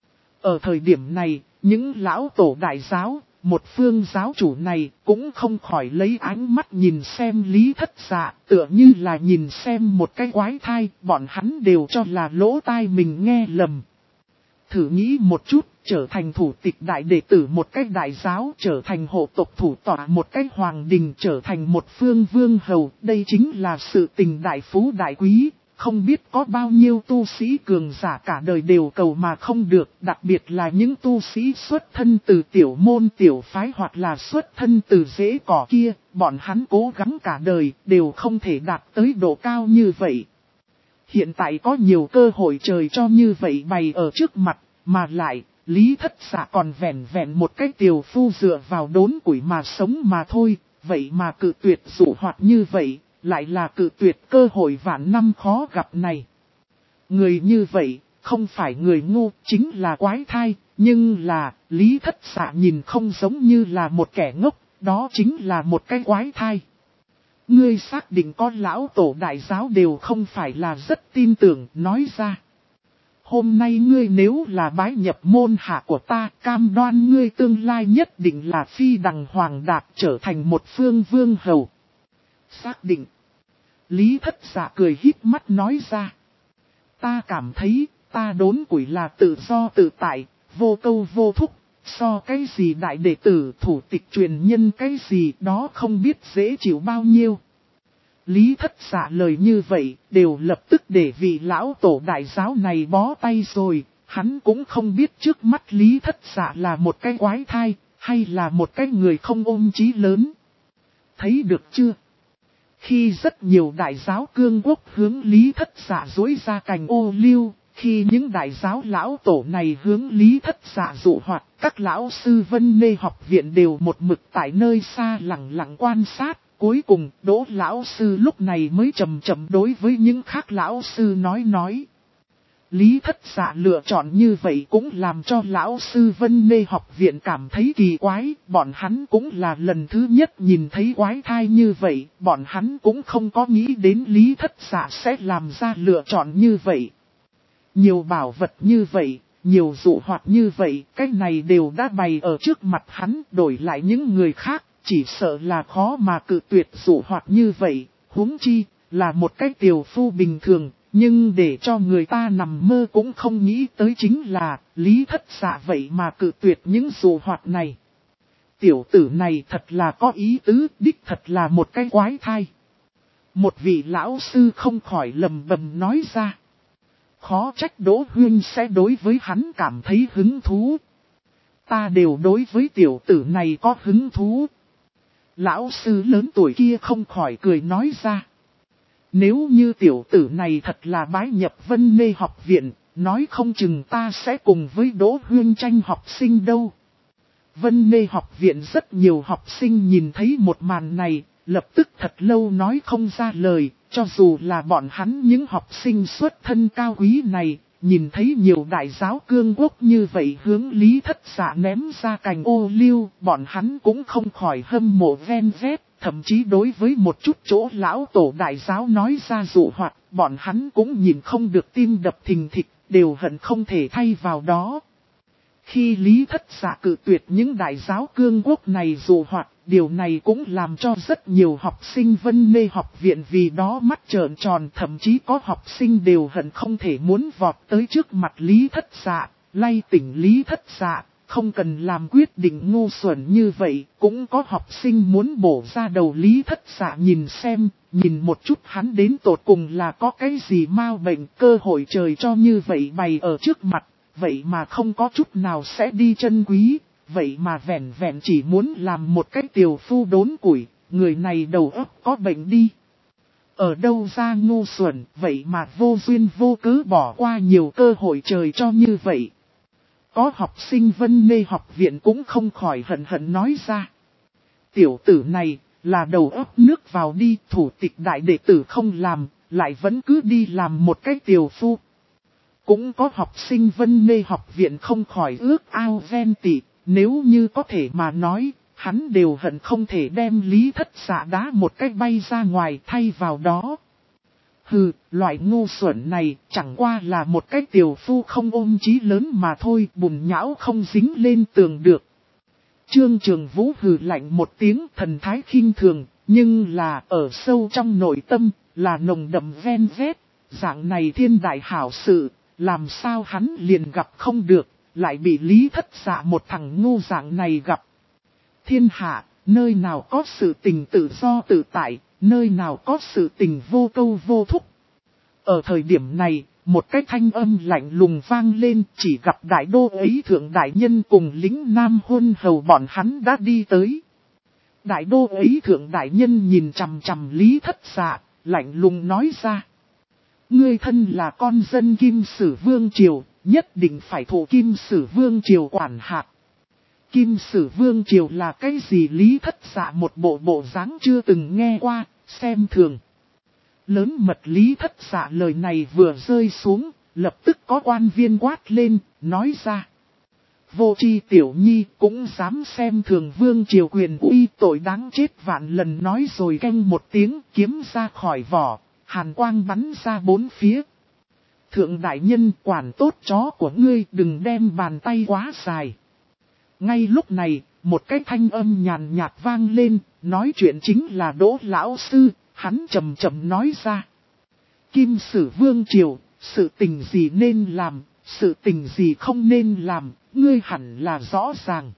Ở thời điểm này, những lão tổ đại giáo, một phương giáo chủ này cũng không khỏi lấy ánh mắt nhìn xem Lý Thất Dạ, tựa như là nhìn xem một cái quái thai, bọn hắn đều cho là lỗ tai mình nghe lầm. Thử nghĩ một chút, trở thành thủ tịch đại đệ tử một cách đại giáo, trở thành hộ tộc thủ tọa một cách hoàng đình, trở thành một phương vương hầu, đây chính là sự tình đại phú đại quý. Không biết có bao nhiêu tu sĩ cường giả cả đời đều cầu mà không được, đặc biệt là những tu sĩ xuất thân từ tiểu môn tiểu phái hoặc là xuất thân từ rễ cỏ kia, bọn hắn cố gắng cả đời đều không thể đạt tới độ cao như vậy. Hiện tại có nhiều cơ hội trời cho như vậy bày ở trước mặt, mà lại, Lý Thất Dạ còn vẹn vẹn một cái tiểu phu dựa vào đốn củi mà sống mà thôi, vậy mà cự tuyệt dụ hoạt như vậy. Lại là cự tuyệt cơ hội vạn năm khó gặp này. Người như vậy, không phải người ngu, chính là quái thai, nhưng là, Lý Thất Dạ nhìn không giống như là một kẻ ngốc, đó chính là một cái quái thai. Ngươi xác định con lão tổ đại giáo đều không phải là rất tin tưởng, nói ra. Hôm nay ngươi nếu là bái nhập môn hạ của ta, cam đoan ngươi tương lai nhất định là phi đằng hoàng đạt trở thành một phương vương hầu. Xác định. Lý Thất Dạ cười híp mắt nói ra. Ta cảm thấy, ta đốn củi là tự do tự tại, vô câu vô thúc, so cái gì đại đệ tử thủ tịch truyền nhân cái gì đó không biết dễ chịu bao nhiêu. Lý Thất Dạ lời như vậy, đều lập tức để vị lão tổ đại giáo này bó tay rồi, hắn cũng không biết trước mắt Lý Thất Dạ là một cái quái thai, hay là một cái người không ôm chí lớn. Thấy được chưa? Khi rất nhiều đại giáo cương quốc hướng Lý Thất Dạ dối ra cành ô liu, khi những đại giáo lão tổ này hướng Lý Thất Dạ dụ hoạt, các lão sư Vân Nê học viện đều một mực tại nơi xa lặng lặng quan sát. Cuối cùng, Đỗ lão sư lúc này mới chậm chậm đối với những khác lão sư nói. Lý Thất Dạ lựa chọn như vậy cũng làm cho lão sư Vân Nê học viện cảm thấy kỳ quái, bọn hắn cũng là lần thứ nhất nhìn thấy quái thai như vậy, bọn hắn cũng không có nghĩ đến Lý Thất Dạ sẽ làm ra lựa chọn như vậy. Nhiều bảo vật như vậy, nhiều dụ hoạt như vậy, cái này đều đã bày ở trước mặt hắn, đổi lại những người khác, chỉ sợ là khó mà cự tuyệt dụ hoạt như vậy, huống chi, là một cái tiểu phu bình thường. Nhưng để cho người ta nằm mơ cũng không nghĩ tới chính là, Lý Thất Dạ vậy mà cự tuyệt những dụ hoạt này. Tiểu tử này thật là có ý tứ, đích thật là một cái quái thai. Một vị lão sư không khỏi lầm bầm nói ra. Khó trách Đỗ Huyên sẽ đối với hắn cảm thấy hứng thú. Ta đều đối với tiểu tử này có hứng thú. Lão sư lớn tuổi kia không khỏi cười nói ra. Nếu như tiểu tử này thật là bái nhập Vân Nê học viện, nói không chừng ta sẽ cùng với Đỗ Huyên tranh học sinh đâu. Vân Nê học viện rất nhiều học sinh nhìn thấy một màn này, lập tức thật lâu nói không ra lời, cho dù là bọn hắn những học sinh xuất thân cao quý này, nhìn thấy nhiều đại giáo cương quốc như vậy hướng Lý Thất Dạ ném ra cành ô liu, bọn hắn cũng không khỏi hâm mộ ven vét. Thậm chí đối với một chút chỗ lão tổ đại giáo nói ra dụ hoạt, bọn hắn cũng nhìn không được tim đập thình thịch, đều hận không thể thay vào đó. Khi Lý Thất Dạ cự tuyệt những đại giáo cương quốc này dụ hoạt, điều này cũng làm cho rất nhiều học sinh Vân Nê học viện vì đó mắt trợn tròn, thậm chí có học sinh đều hận không thể muốn vọt tới trước mặt Lý Thất Dạ, lay tỉnh Lý Thất Dạ. Không cần làm quyết định ngu xuẩn như vậy, cũng có học sinh muốn bổ ra đầu Lý Thất Dạ nhìn xem, nhìn một chút hắn đến tột cùng là có cái gì mau bệnh, cơ hội trời cho như vậy bày ở trước mặt, vậy mà không có chút nào sẽ đi chân quý, vậy mà vẹn vẹn chỉ muốn làm một cái tiều phu đốn củi, người này đầu óc có bệnh đi. Ở đâu ra ngu xuẩn, vậy mà vô duyên vô cớ bỏ qua nhiều cơ hội trời cho như vậy. Có học sinh Vân Mê học viện cũng không khỏi hận hận nói ra. Tiểu tử này, là đầu óc nước vào đi, thủ tịch đại đệ tử không làm, lại vẫn cứ đi làm một cái tiều phu. Cũng có học sinh Vân Mê học viện không khỏi ước ao ghen tị, nếu như có thể mà nói, hắn đều hận không thể đem Lý Thất Dạ đá một cách bay ra ngoài thay vào đó. Hừ, loại ngu xuẩn này chẳng qua là một cái tiều phu không ôm chí lớn mà thôi, bùn nhão không dính lên tường được. Trương Trường Vũ hừ lạnh một tiếng, thần thái khinh thường, nhưng là ở sâu trong nội tâm, là nồng đậm ven vét, dạng này thiên đại hảo sự, làm sao hắn liền gặp không được, lại bị Lý Thất Dạ một thằng ngu dạng này gặp. Thiên hạ, nơi nào có sự tình tự do tự tại, nơi nào có sự tình vô câu vô thúc. Ở thời điểm này, một cái thanh âm lạnh lùng vang lên, chỉ gặp đại đô ấy thượng đại nhân cùng lính nam hôn hầu bọn hắn đã đi tới. Đại đô ấy thượng đại nhân nhìn chằm chằm Lý Thất Dạ, lạnh lùng nói ra. Ngươi thân là con dân Kim Sử Vương Triều, nhất định phải thụ Kim Sử Vương Triều quản hạt. Kim Sử Vương Triều là cái gì? Lý Thất Dạ một bộ dáng chưa từng nghe qua, xem thường. Lớn mật Lý Thất Dạ lời này vừa rơi xuống, lập tức có quan viên quát lên, nói ra. Vô tri tiểu nhi cũng dám xem thường Vương Triều quyền uy, tội đáng chết vạn lần. Nói rồi canh một tiếng, kiếm ra khỏi vỏ, hàn quang bắn ra bốn phía. Thượng đại nhân, quản tốt chó của ngươi, đừng đem bàn tay quá dài. Ngay lúc này, một cái thanh âm nhàn nhạt vang lên, nói chuyện chính là Đỗ lão sư, hắn trầm trầm nói ra. Kim Sử Vương Triều, sự tình gì nên làm, sự tình gì không nên làm, ngươi hẳn là rõ ràng.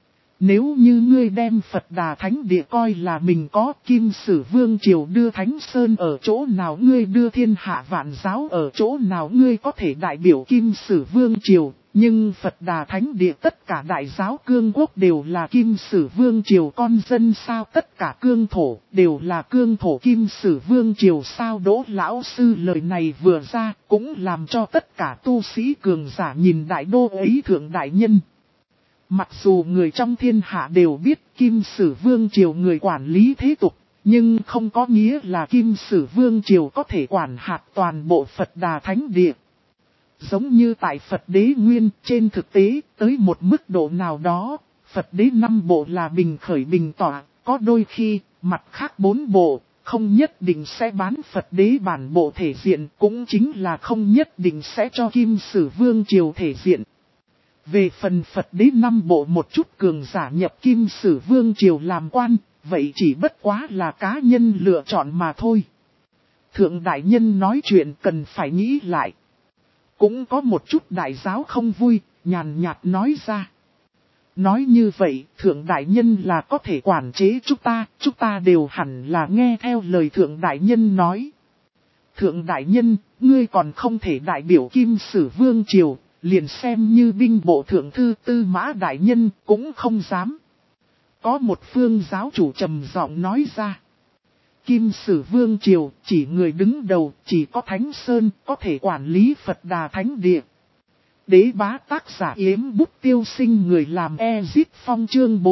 Nếu như ngươi đem Phật Đà Thánh Địa coi là mình có, Kim Sử Vương Triều đưa Thánh Sơn ở chỗ nào, ngươi đưa Thiên Hạ Vạn Giáo ở chỗ nào, ngươi có thể đại biểu Kim Sử Vương Triều. Nhưng Phật Đà Thánh Địa tất cả đại giáo cương quốc đều là Kim Sử Vương Triều con dân sao, tất cả cương thổ đều là cương thổ Kim Sử Vương Triều sao. Đỗ lão sư lời này vừa ra cũng làm cho tất cả tu sĩ cường giả nhìn đại đô ấy thượng đại nhân. Mặc dù người trong thiên hạ đều biết Kim Sử Vương Triều người quản lý thế tục, nhưng không có nghĩa là Kim Sử Vương Triều có thể quản hạt toàn bộ Phật Đà Thánh Địa. Giống như tại Phật Đế Nguyên, trên thực tế, tới một mức độ nào đó, Phật Đế 5 bộ là bình khởi bình tỏa, có đôi khi, mặt khác 4 bộ, không nhất định sẽ bán Phật Đế bản bộ thể diện, cũng chính là không nhất định sẽ cho Kim Sử Vương Triều thể diện. Về phần Phật Đế 5 bộ một chút cường giả nhập Kim Sử Vương Triều làm quan, vậy chỉ bất quá là cá nhân lựa chọn mà thôi. Thượng đại nhân nói chuyện cần phải nghĩ lại. Cũng có một chút đại giáo không vui, nhàn nhạt nói ra. Nói như vậy, thượng đại nhân là có thể quản chế chúng ta đều hẳn là nghe theo lời thượng đại nhân nói. Thượng đại nhân, ngươi còn không thể đại biểu Kim Sử Vương Triều, liền xem như binh bộ thượng thư Tư Mã đại nhân cũng không dám. Có một phương giáo chủ trầm giọng nói ra. Kim Sử Vương Triều chỉ người đứng đầu, chỉ có Thánh Sơn có thể quản lý Phật Đà Thánh Địa. Đế bá tác giả Yếm Bút Tiêu Sinh, người làm Ezit Phong chương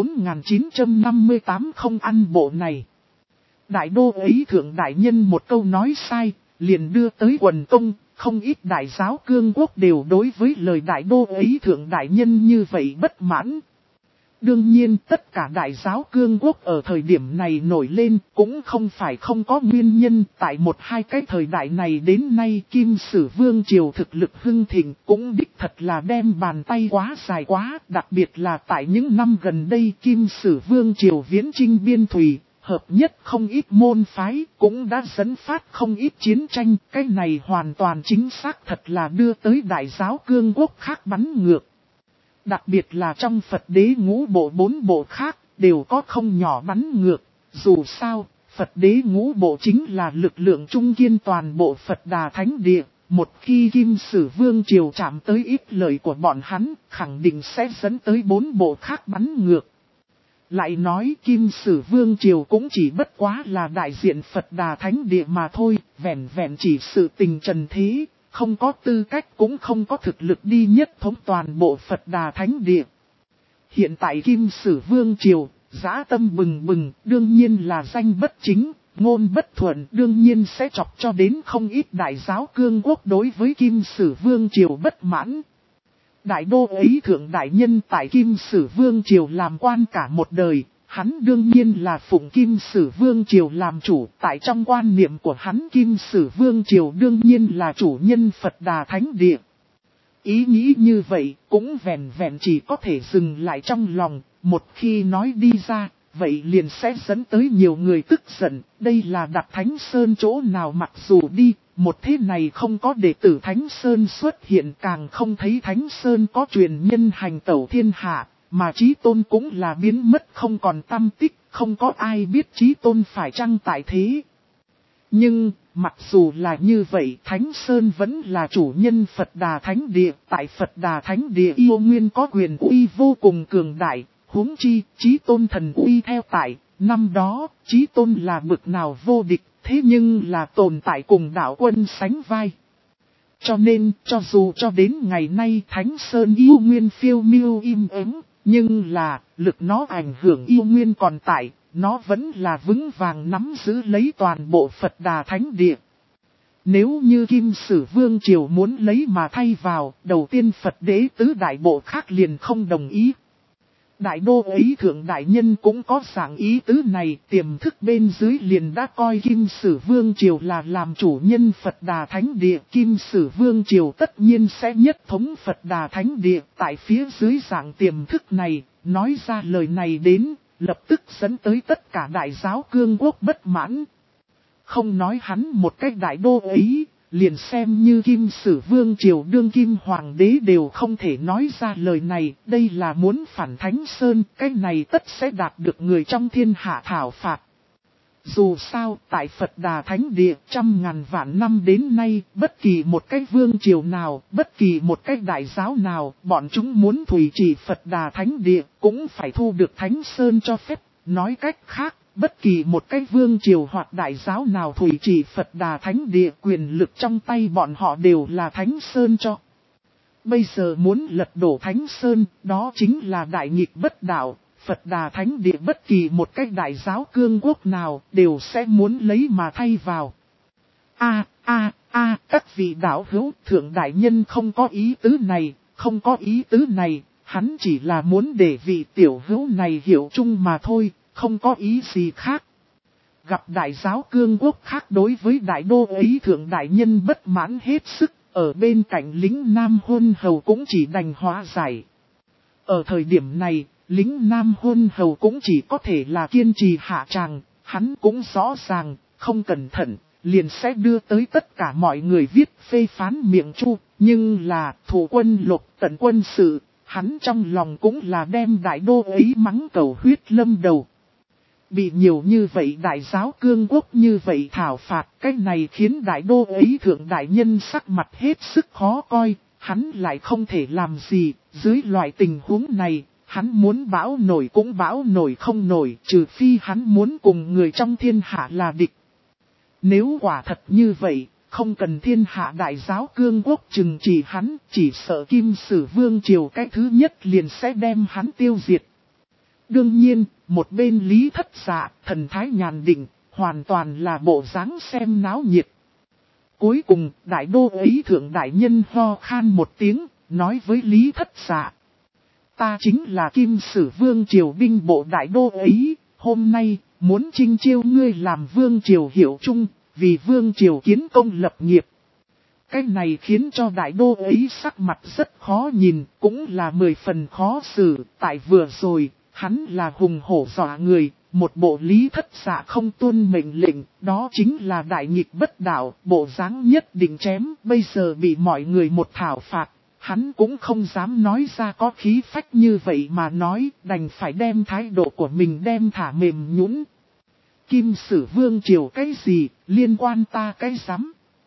4958 không ăn bộ này. Đại đô ấy thượng đại nhân một câu nói sai, liền đưa tới quần công, không ít đại giáo cương quốc đều đối với lời đại đô ấy thượng đại nhân như vậy bất mãn. Đương nhiên tất cả đại giáo cương quốc ở thời điểm này nổi lên cũng không phải không có nguyên nhân. Tại một hai cái thời đại này đến nay Kim Sử Vương Triều thực lực hưng thịnh cũng đích thật là đem bàn tay quá dài quá. Đặc biệt là tại những năm gần đây Kim Sử Vương Triều viễn chinh biên thùy, hợp nhất không ít môn phái cũng đã dẫn phát không ít chiến tranh. Cái này hoàn toàn chính xác thật là đưa tới đại giáo cương quốc khác bắn ngược. Đặc biệt là trong Phật Đế ngũ bộ 4 bộ khác, đều có không nhỏ bắn ngược. Dù sao, Phật Đế ngũ bộ chính là lực lượng trung kiên toàn bộ Phật Đà Thánh Địa. một khi Kim Sử Vương Triều chạm tới ít lời của bọn hắn, khẳng định sẽ dẫn tới 4 bộ khác bắn ngược. Lại nói Kim Sử Vương Triều cũng chỉ bất quá là đại diện Phật Đà Thánh Địa mà thôi, vẹn vẹn chỉ sự tình trần thế, không có tư cách cũng không có thực lực đi nhất thống toàn bộ Phật Đà Thánh Địa. Hiện tại Kim Sử Vương Triều, dã tâm bừng bừng, đương nhiên là danh bất chính, ngôn bất thuận, đương nhiên sẽ chọc cho đến không ít đại giáo cương quốc đối với Kim Sử Vương Triều bất mãn. Đại đô ấy thượng đại nhân tại Kim Sử Vương Triều làm quan cả một đời, hắn đương nhiên là phụng Kim Sử Vương Triều làm chủ, tại trong quan niệm của hắn Kim Sử Vương Triều đương nhiên là chủ nhân Phật Đà Thánh Địa. Ý nghĩ như vậy cũng vẹn vẹn chỉ có thể dừng lại trong lòng, một khi nói đi ra, vậy liền sẽ dẫn tới nhiều người tức giận, đây là đặt Thánh Sơn chỗ nào mặc dù đi, một thế này không có đệ tử Thánh Sơn xuất hiện càng không thấy Thánh Sơn có truyền nhân hành tẩu thiên hạ, mà Chí Tôn cũng là biến mất không còn tăm tích, không có ai biết Chí Tôn phải chăng tại thế. Nhưng, mặc dù là như vậy, Thánh Sơn vẫn là chủ nhân Phật Đà Thánh Địa, tại Phật Đà Thánh Địa yêu nguyên có quyền uy vô cùng cường đại, huống chi, Chí Tôn thần uy theo tại, năm đó, Chí Tôn là bực nào vô địch, thế nhưng là tồn tại cùng đạo quân sánh vai. Cho nên, cho dù cho đến ngày nay Thánh Sơn yêu nguyên phiêu miêu im ắng, nhưng là, lực nó ảnh hưởng yêu nguyên còn tại, nó vẫn là vững vàng nắm giữ lấy toàn bộ Phật Đà Thánh Địa. Nếu như Kim Sử Vương Triều muốn lấy mà thay vào, đầu tiên Phật Đế tứ đại bộ khác liền không đồng ý. Đại đô ấy thượng đại nhân cũng có dạng ý tứ này, tiềm thức bên dưới liền đã coi Kim Sử Vương Triều là làm chủ nhân Phật Đà Thánh Địa. Kim Sử Vương Triều tất nhiên sẽ nhất thống Phật Đà Thánh Địa, tại phía dưới dạng tiềm thức này, nói ra lời này đến, lập tức dẫn tới tất cả đại giáo cương quốc bất mãn. Không nói hắn một cách đại đô ấy, liền xem như Kim Sử Vương Triều đương kim hoàng đế đều không thể nói ra lời này, đây là muốn phản Thánh Sơn, cái này tất sẽ đạt được người trong thiên hạ thảo phạt. Dù sao, tại Phật Đà Thánh Địa, trăm ngàn vạn năm đến nay, bất kỳ một cái vương triều nào, bất kỳ một cái đại giáo nào, bọn chúng muốn thủy trì Phật Đà Thánh Địa, cũng phải thu được Thánh Sơn cho phép. Nói cách khác, bất kỳ một cái vương triều hoặc đại giáo nào thủy trì Phật Đà Thánh Địa, quyền lực trong tay bọn họ đều là Thánh Sơn cho. Bây giờ muốn lật đổ Thánh Sơn, đó chính là đại nghịch bất đạo. Phật Đà Thánh Địa bất kỳ một cái đại giáo cương quốc nào đều sẽ muốn lấy mà thay vào. Các vị đạo hữu thượng đại nhân không có ý tứ này, không có ý tứ này, hắn chỉ là muốn để vị tiểu hữu này hiểu chung mà thôi, không có ý gì khác. Gặp đại giáo cương quốc khác đối với đại đô ấy thượng đại nhân bất mãn hết sức, ở bên cạnh lính Nam Huân Hầu cũng chỉ đành hóa giải. Ở thời điểm này, lính Nam Huân Hầu cũng chỉ có thể là kiên trì hạ tràng, hắn cũng rõ ràng, không cẩn thận, liền sẽ đưa tới tất cả mọi người viết phê phán miệng chu, nhưng là thủ quân lục tận quân sự, hắn trong lòng cũng là đem đại đô ấy mắng cầu huyết lâm đầu. Bị nhiều như vậy đại giáo cương quốc như vậy thảo phạt, cái này khiến đại đô ấy thượng đại nhân sắc mặt hết sức khó coi, hắn lại không thể làm gì, dưới loại tình huống này. Hắn muốn bão nổi cũng bão nổi không nổi, trừ phi hắn muốn cùng người trong thiên hạ là địch. Nếu quả thật như vậy, không cần thiên hạ đại giáo cương quốc trừng trị hắn, chỉ sợ Kim Sử Vương Triều cái thứ nhất liền sẽ đem hắn tiêu diệt. Đương nhiên, một bên Lý Thất Dạ, thần thái nhàn định, hoàn toàn là bộ dáng xem náo nhiệt. Cuối cùng, đại đô ấy thượng đại nhân ho khan một tiếng, nói với Lý Thất Dạ. Ta chính là Kim Sử Vương Triều binh bộ đại đô ấy, hôm nay, muốn chinh chiêu ngươi làm Vương Triều hiệu chung, vì Vương Triều kiến công lập nghiệp. Cái này khiến cho đại đô ấy sắc mặt rất khó nhìn, cũng là 10 phần khó xử, tại vừa rồi, hắn là hùng hổ dọa người, một bộ Lý Thất Dạ không tuân mệnh lệnh, đó chính là đại nghịch bất đạo, bộ dáng nhất định chém, bây giờ bị mọi người một thảo phạt. Hắn cũng không dám nói ra có khí phách như vậy mà nói, đành phải đem thái độ của mình đem thả mềm nhũn. Kim Sử Vương Triều cái gì, liên quan ta cái rắm.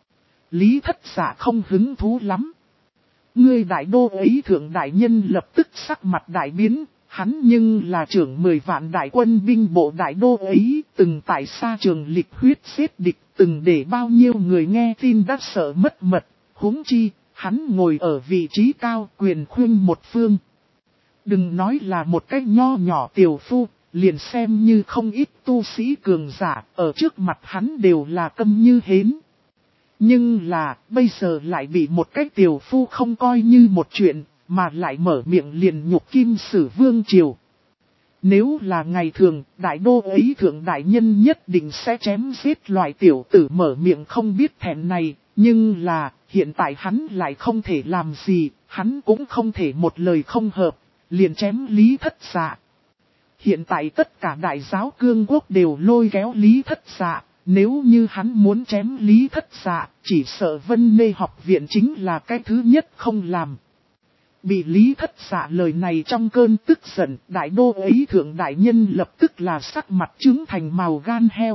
Lý Thất Dạ không hứng thú lắm. Ngươi đại đô ấy thượng đại nhân lập tức sắc mặt đại biến, hắn nhưng là trưởng 10 vạn đại quân binh bộ đại đô ấy, từng tại xa trường lịch huyết xếp địch, từng để bao nhiêu người nghe tin đã sợ mất mật, huống chi, hắn ngồi ở vị trí cao quyền khuyên một phương. Đừng nói là một cái nho nhỏ tiểu phu, liền xem như không ít tu sĩ cường giả, ở trước mặt hắn đều là câm như hến. Nhưng là, bây giờ lại bị một cái tiểu phu không coi như một chuyện, mà lại mở miệng liền nhục Kim Sử Vương Triều. Nếu là ngày thường, đại đô ấy thượng đại nhân nhất định sẽ chém giết loại tiểu tử mở miệng không biết thẹn này, nhưng là, hiện tại hắn lại không thể làm gì, hắn cũng không thể một lời không hợp, liền chém Lý Thất Dạ. Hiện tại tất cả đại giáo cương quốc đều lôi kéo Lý Thất Dạ. Nếu như hắn muốn chém Lý Thất Dạ, chỉ sợ Vân Nê học viện chính là cái thứ nhất không làm. Bị Lý Thất Dạ lời này trong cơn tức giận, đại đô ấy thượng đại nhân lập tức là sắc mặt trướng thành màu gan heo.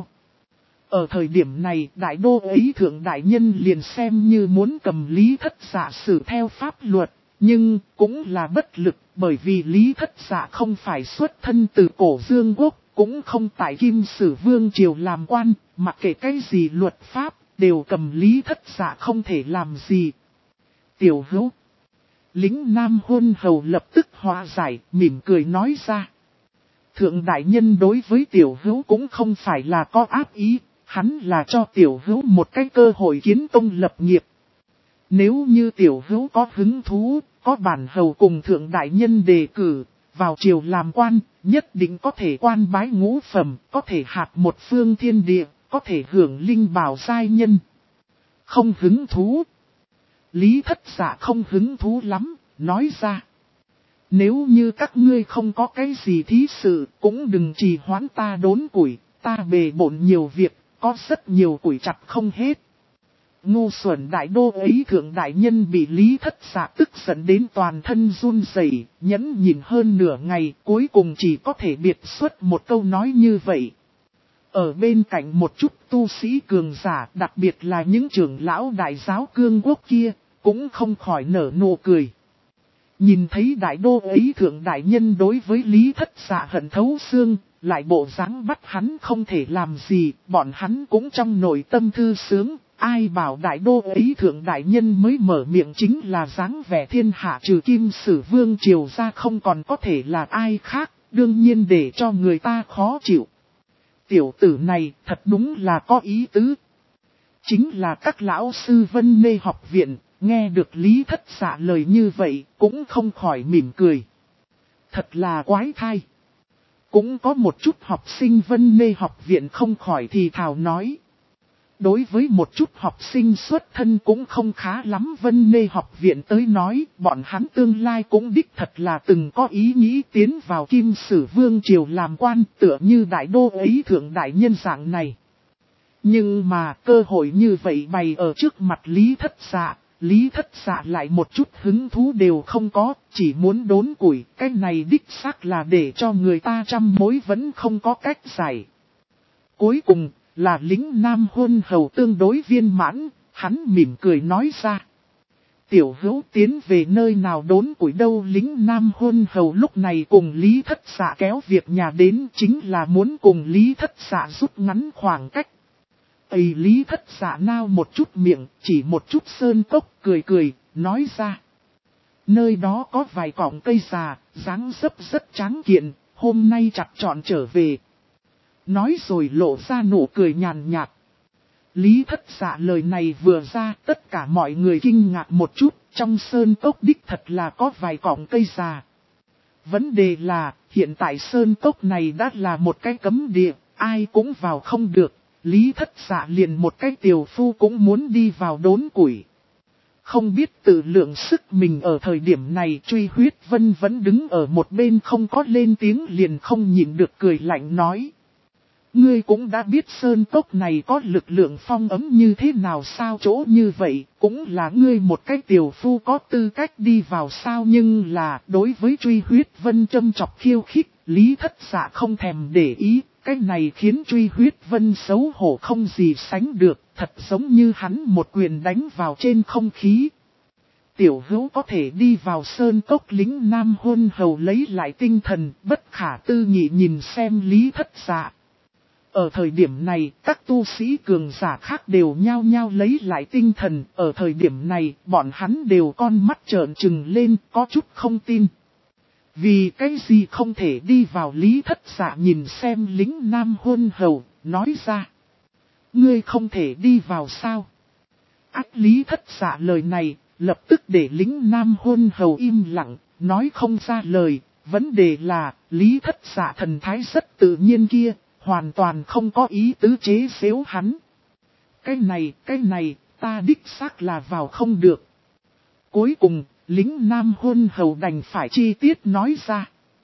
Ở thời điểm này, đại đô ấy thượng đại nhân liền xem như muốn cầm Lý Thất Dạ xử theo pháp luật, nhưng cũng là bất lực bởi vì Lý Thất Dạ không phải xuất thân từ cổ Dương Quốc. Cũng không tại Kim Sử Vương Triều làm quan, mặc kệ cái gì luật pháp, đều cầm Lý Thất Dạ không thể làm gì. Tiểu Hữu, lính Nam Hôn Hầu lập tức hóa giải, mỉm cười nói ra. Thượng đại nhân đối với Tiểu Hữu cũng không phải là có ác ý, hắn là cho Tiểu Hữu một cái cơ hội kiến công lập nghiệp. Nếu như Tiểu Hữu có hứng thú, có bản hầu cùng Thượng đại nhân đề cử, vào triều làm quan, nhất định có thể quan bái ngũ phẩm, có thể hạt một phương thiên địa, có thể hưởng linh bảo giai nhân. Không hứng thú. Lý Thất Dạ không hứng thú lắm, nói ra. Nếu như các ngươi không có cái gì thí sự, cũng đừng trì hoãn ta đốn củi, ta bề bộn nhiều việc, có rất nhiều củi chặt không hết. Ngu xuẩn đại đô ấy thượng đại nhân bị Lý Thất Dạ tức giận đến toàn thân run rẩy, nhẫn nhìn hơn nửa ngày, cuối cùng chỉ có thể biệt xuất một câu nói như vậy. Ở bên cạnh một chút tu sĩ cường giả, đặc biệt là những trưởng lão đại giáo cương quốc kia, cũng không khỏi nở nụ cười. Nhìn thấy đại đô ấy thượng đại nhân đối với Lý Thất Dạ hận thấu xương, lại bộ dáng bắt hắn không thể làm gì, bọn hắn cũng trong nội tâm thư sướng. Ai bảo đại đô ấy thượng đại nhân mới mở miệng chính là dáng vẻ thiên hạ trừ Kim Sử Vương Triều ra không còn có thể là ai khác, đương nhiên để cho người ta khó chịu. Tiểu tử này thật đúng là có ý tứ. Chính là các lão sư Vân Nê học viện, nghe được Lý Thất Dạ lời như vậy, cũng không khỏi mỉm cười. Thật là quái thai. Cũng có một chút học sinh Vân Nê học viện không khỏi thì thào nói. Đối với một chút học sinh xuất thân cũng không khá lắm Vân Nê học viện tới nói, bọn hắn tương lai cũng đích thật là từng có ý nghĩ tiến vào Kim Sử Vương Triều làm quan tựa như đại đô ấy thượng đại nhân dạng này. Nhưng mà cơ hội như vậy bày ở trước mặt Lý Thất Dạ, Lý Thất Dạ lại một chút hứng thú đều không có, chỉ muốn đốn củi, cái này đích xác là để cho người ta trăm mối vẫn không có cách giải. Cuối cùng, là lính Nam Hôn Hầu tương đối viên mãn, hắn mỉm cười nói ra. Tiểu Hữu tiến về nơi nào đốn củi đâu lính Nam Hôn Hầu lúc này cùng Lý Thất Dạ kéo việc nhà đến chính là muốn cùng Lý Thất Dạ rút ngắn khoảng cách. Ây Lý Thất Dạ nao một chút miệng, chỉ một chút sơn cốc cười cười, nói ra. Nơi đó có vài cọng cây già, dáng dấp rất tráng kiện, hôm nay chặt trọn trở về. Nói rồi lộ ra nụ cười nhàn nhạt. Lý Thất Dạ lời này vừa ra, tất cả mọi người kinh ngạc một chút, trong sơn cốc đích thật là có vài cọng cây già. Vấn đề là, hiện tại sơn cốc này đã là một cái cấm địa, ai cũng vào không được, Lý Thất Dạ liền một cái tiểu phu cũng muốn đi vào đốn củi. Không biết tự lượng sức mình ở thời điểm này Truy Huyết Vân vẫn đứng ở một bên không có lên tiếng liền không nhịn được cười lạnh nói. Ngươi cũng đã biết sơn cốc này có lực lượng phong ấm như thế nào sao chỗ như vậy, cũng là ngươi một cái tiểu phu có tư cách đi vào sao nhưng là đối với Truy Huyết Vân châm chọc khiêu khích, Lý Thất Dạ không thèm để ý, Cái này khiến Truy Huyết Vân xấu hổ không gì sánh được, thật giống như hắn một quyền đánh vào trên không khí. Tiểu hữu có thể đi vào sơn cốc lính Nam Hôn Hầu lấy lại tinh thần, bất khả tư nghị nhìn xem Lý Thất Dạ. Ở thời điểm này, các tu sĩ cường giả khác đều nhao nhao lấy lại tinh thần, ở thời điểm này, bọn hắn đều con mắt trợn trừng lên, có chút không tin. Vì cái gì không thể đi vào Lý Thất Dạ nhìn xem lính Nam Hôn Hầu, nói ra. Ngươi không thể đi vào sao? Ác Lý Thất Dạ lời này, lập tức để lính Nam Hôn Hầu im lặng, nói không ra lời. Vấn đề là, Lý Thất Dạ thần thái rất tự nhiên kia, hoàn toàn không có ý tứ chế giễu hắn. Cái này, ta đích xác là vào không được. Cuối cùng, lính Nam Hôn Hầu đành phải chi tiết nói ra.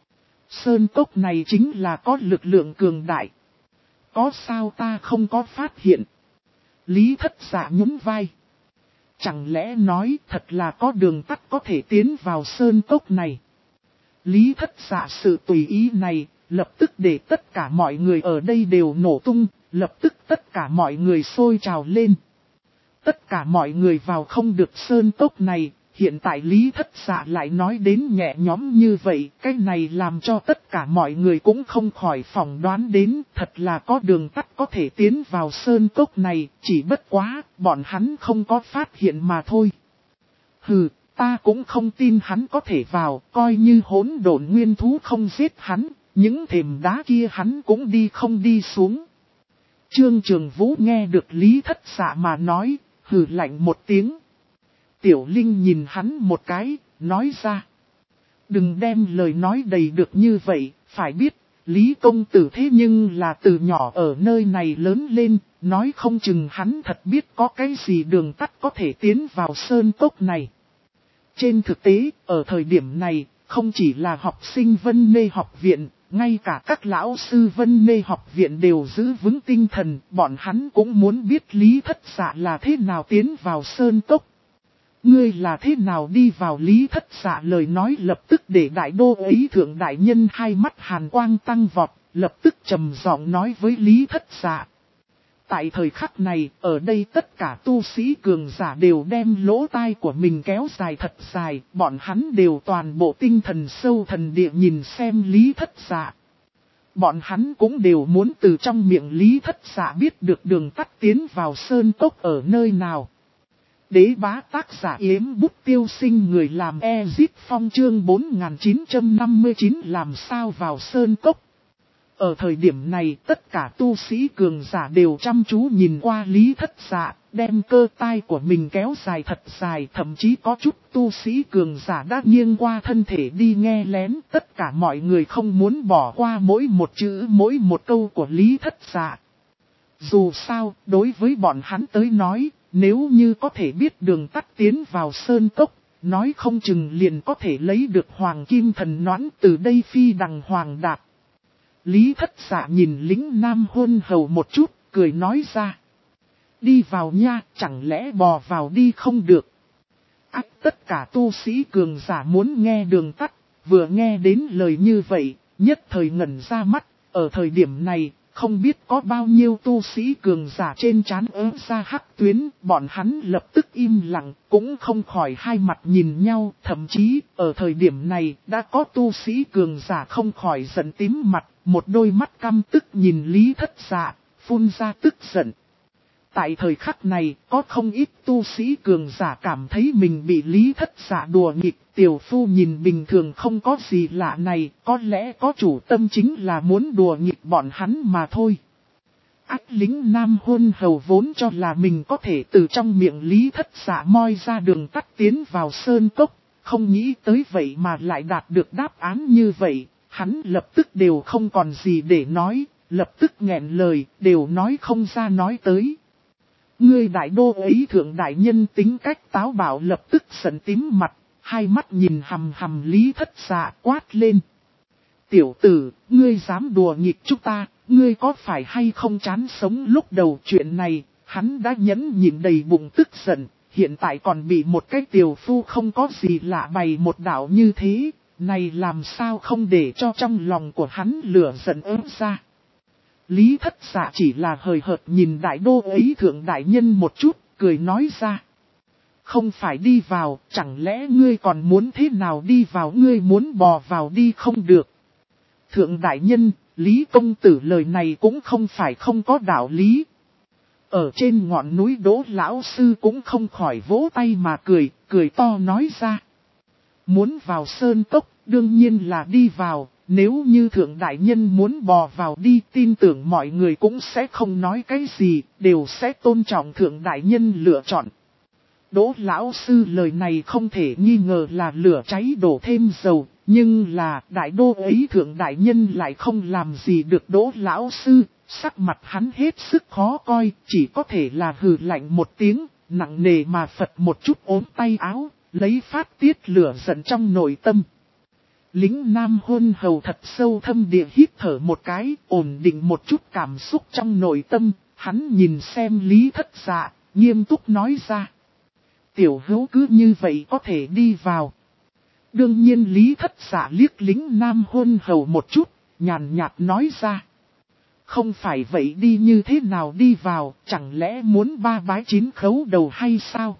Sơn cốc này chính là có lực lượng cường đại. Có sao ta không có phát hiện? Lý Thất Dạ nhún vai. Chẳng lẽ nói thật là có đường tắt có thể tiến vào sơn cốc này? Lý Thất Dạ sự tùy ý này, lập tức để tất cả mọi người ở đây đều nổ tung, lập tức tất cả mọi người sôi trào lên. Tất cả mọi người vào không được sơn cốc này, hiện tại Lý Thất Dạ lại nói đến nhẹ nhõm như vậy, cái này làm cho tất cả mọi người cũng không khỏi phỏng đoán đến, thật là có đường tắt có thể tiến vào sơn cốc này, chỉ bất quá, bọn hắn không có phát hiện mà thôi. Hừ, ta cũng không tin hắn có thể vào, coi như hỗn độn nguyên thú không giết hắn, những thềm đá kia hắn cũng đi không đi xuống. Trương Trường Vũ nghe được Lý Thất Dạ mà nói, hừ lạnh một tiếng. Tiểu Linh nhìn hắn một cái, nói ra. Đừng đem lời nói đầy được như vậy, phải biết, Lý công tử thế nhưng là từ nhỏ ở nơi này lớn lên, nói không chừng hắn thật biết có cái gì đường tắt có thể tiến vào sơn cốc này. Trên thực tế, ở thời điểm này, không chỉ là học sinh Vân Mê học viện, ngay cả các lão sư Vân Mê học viện đều giữ vững tinh thần, bọn hắn cũng muốn biết Lý Thất Dạ là thế nào tiến vào sơn cốc. Ngươi là thế nào đi vào Lý Thất Dạ lời nói lập tức để đại đô ấy thượng đại nhân hai mắt hàn quang tăng vọt, lập tức trầm giọng nói với Lý Thất Dạ. Tại thời khắc này, ở đây tất cả tu sĩ cường giả đều đem lỗ tai của mình kéo dài thật dài, bọn hắn đều toàn bộ tinh thần sâu thần địa nhìn xem Lý Thất Dạ. Bọn hắn cũng đều muốn từ trong miệng Lý Thất Dạ biết được đường tắt tiến vào sơn cốc ở nơi nào. Đế bá tác giả yếm bút tiêu sinh người làm Ezit Phong chương 4959 làm sao vào sơn cốc. Ở thời điểm này tất cả tu sĩ cường giả đều chăm chú nhìn qua Lý Thất Dạ, đem cơ tai của mình kéo dài thật dài, thậm chí có chút tu sĩ cường giả đã nghiêng qua thân thể đi nghe lén, tất cả mọi người không muốn bỏ qua mỗi một chữ mỗi một câu của Lý Thất Dạ. Dù sao, đối với bọn hắn tới nói, nếu như có thể biết đường tắt tiến vào sơn cốc, nói không chừng liền có thể lấy được hoàng kim thần noãn từ đây phi đằng hoàng đạt. Lý Thất Dạ nhìn lính Nam Hôn Hầu một chút, cười nói ra. Đi vào nha, chẳng lẽ bò vào đi không được. Tất cả tu sĩ cường giả muốn nghe đường tắt, vừa nghe đến lời như vậy, nhất thời ngẩn ra mắt, ở thời điểm này. Không biết có bao nhiêu tu sĩ cường giả trên trán ớ ra hắc tuyến, bọn hắn lập tức im lặng, cũng không khỏi hai mặt nhìn nhau, thậm chí, ở thời điểm này, đã có tu sĩ cường giả không khỏi giận tím mặt, một đôi mắt căm tức nhìn Lý Thất Dạ, phun ra tức giận. Tại thời khắc này, có không ít tu sĩ cường giả cảm thấy mình bị Lý Thất Dạ đùa nghịch, tiểu phu nhìn bình thường không có gì lạ này, có lẽ có chủ tâm chính là muốn đùa nghịch bọn hắn mà thôi. Lính Nam Hôn Hầu vốn cho là mình có thể từ trong miệng Lý Thất Dạ moi ra đường tắt tiến vào sơn cốc, không nghĩ tới vậy mà lại đạt được đáp án như vậy, hắn lập tức đều không còn gì để nói, lập tức nghẹn lời, đều nói không ra nói tới. Ngươi đại đô ấy thượng đại nhân tính cách táo bạo lập tức giận tím mặt, hai mắt nhìn hầm hầm Lý Thất Dạ quát lên. Tiểu tử, ngươi dám đùa nghịch chúng ta, ngươi có phải hay không chán sống lúc đầu chuyện này, hắn đã nhẫn nhịn đầy bụng tức giận, hiện tại còn bị một cái tiểu phu không có gì lạ bày một đạo như thế, này làm sao không để cho trong lòng của hắn lửa giận ớm ra. Lý Thất Dạ chỉ là hời hợt nhìn đại đô ấy thượng đại nhân một chút, cười nói ra. Không phải đi vào, chẳng lẽ ngươi còn muốn thế nào đi vào, ngươi muốn bò vào đi không được. Thượng đại nhân, Lý công tử lời này cũng không phải không có đạo lý. Ở trên ngọn núi Đỗ lão sư cũng không khỏi vỗ tay mà cười to nói ra. Muốn vào sơn cốc, đương nhiên là đi vào, nếu như thượng đại nhân muốn bò vào đi, tin tưởng mọi người cũng sẽ không nói cái gì, đều sẽ tôn trọng thượng đại nhân lựa chọn. Đỗ lão sư lời này không thể nghi ngờ là lửa cháy đổ thêm dầu, nhưng là đại đô ấy thượng đại nhân lại không làm gì được Đỗ lão sư, sắc mặt hắn hết sức khó coi, chỉ có thể là hừ lạnh một tiếng, nặng nề mà phật một chút ốm tay áo, lấy phát tiết lửa giận trong nội tâm. Lính Nam Hôn Hầu thật sâu thâm địa hít thở một cái, ổn định một chút cảm xúc trong nội tâm, hắn nhìn xem Lý Thất Dạ, nghiêm túc nói ra. Tiểu hữu cứ như vậy có thể đi vào. Đương nhiên Lý Thất Dạ liếc lính Nam Hôn Hầu một chút, nhàn nhạt nói ra. Không phải vậy đi như thế nào đi vào, chẳng lẽ muốn ba bái chín khấu đầu hay sao?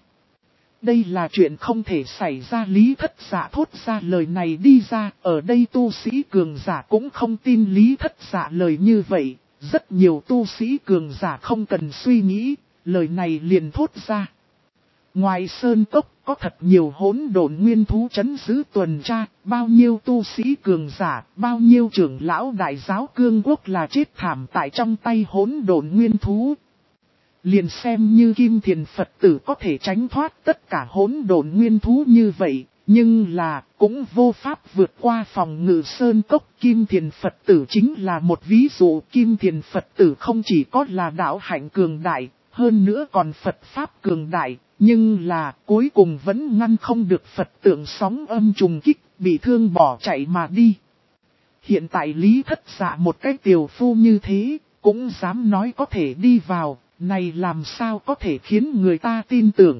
Đây là chuyện không thể xảy ra. Lý Thất Dạ thốt ra lời này đi ra, ở đây tu sĩ cường giả cũng không tin Lý Thất Dạ lời như vậy, rất nhiều tu sĩ cường giả không cần suy nghĩ, lời này liền thốt ra. Ngoài sơn cốc có thật nhiều hỗn độn nguyên thú trấn giữ tuần tra, bao nhiêu tu sĩ cường giả, bao nhiêu trưởng lão đại giáo cương quốc là chết thảm tại trong tay hỗn độn nguyên thú. Liền xem như Kim Thiền Phật tử có thể tránh thoát tất cả hỗn độn nguyên thú như vậy, nhưng là cũng vô pháp vượt qua phòng ngự sơn cốc. Kim Thiền Phật tử chính là một ví dụ. Kim Thiền Phật tử không chỉ có là đạo hạnh cường đại, hơn nữa còn Phật Pháp cường đại, nhưng là cuối cùng vẫn ngăn không được Phật tượng sóng âm trùng kích, bị thương bỏ chạy mà đi. Hiện tại Lý Thất Dạ một cái tiểu phu như thế, cũng dám nói có thể đi vào, này làm sao có thể khiến người ta tin tưởng.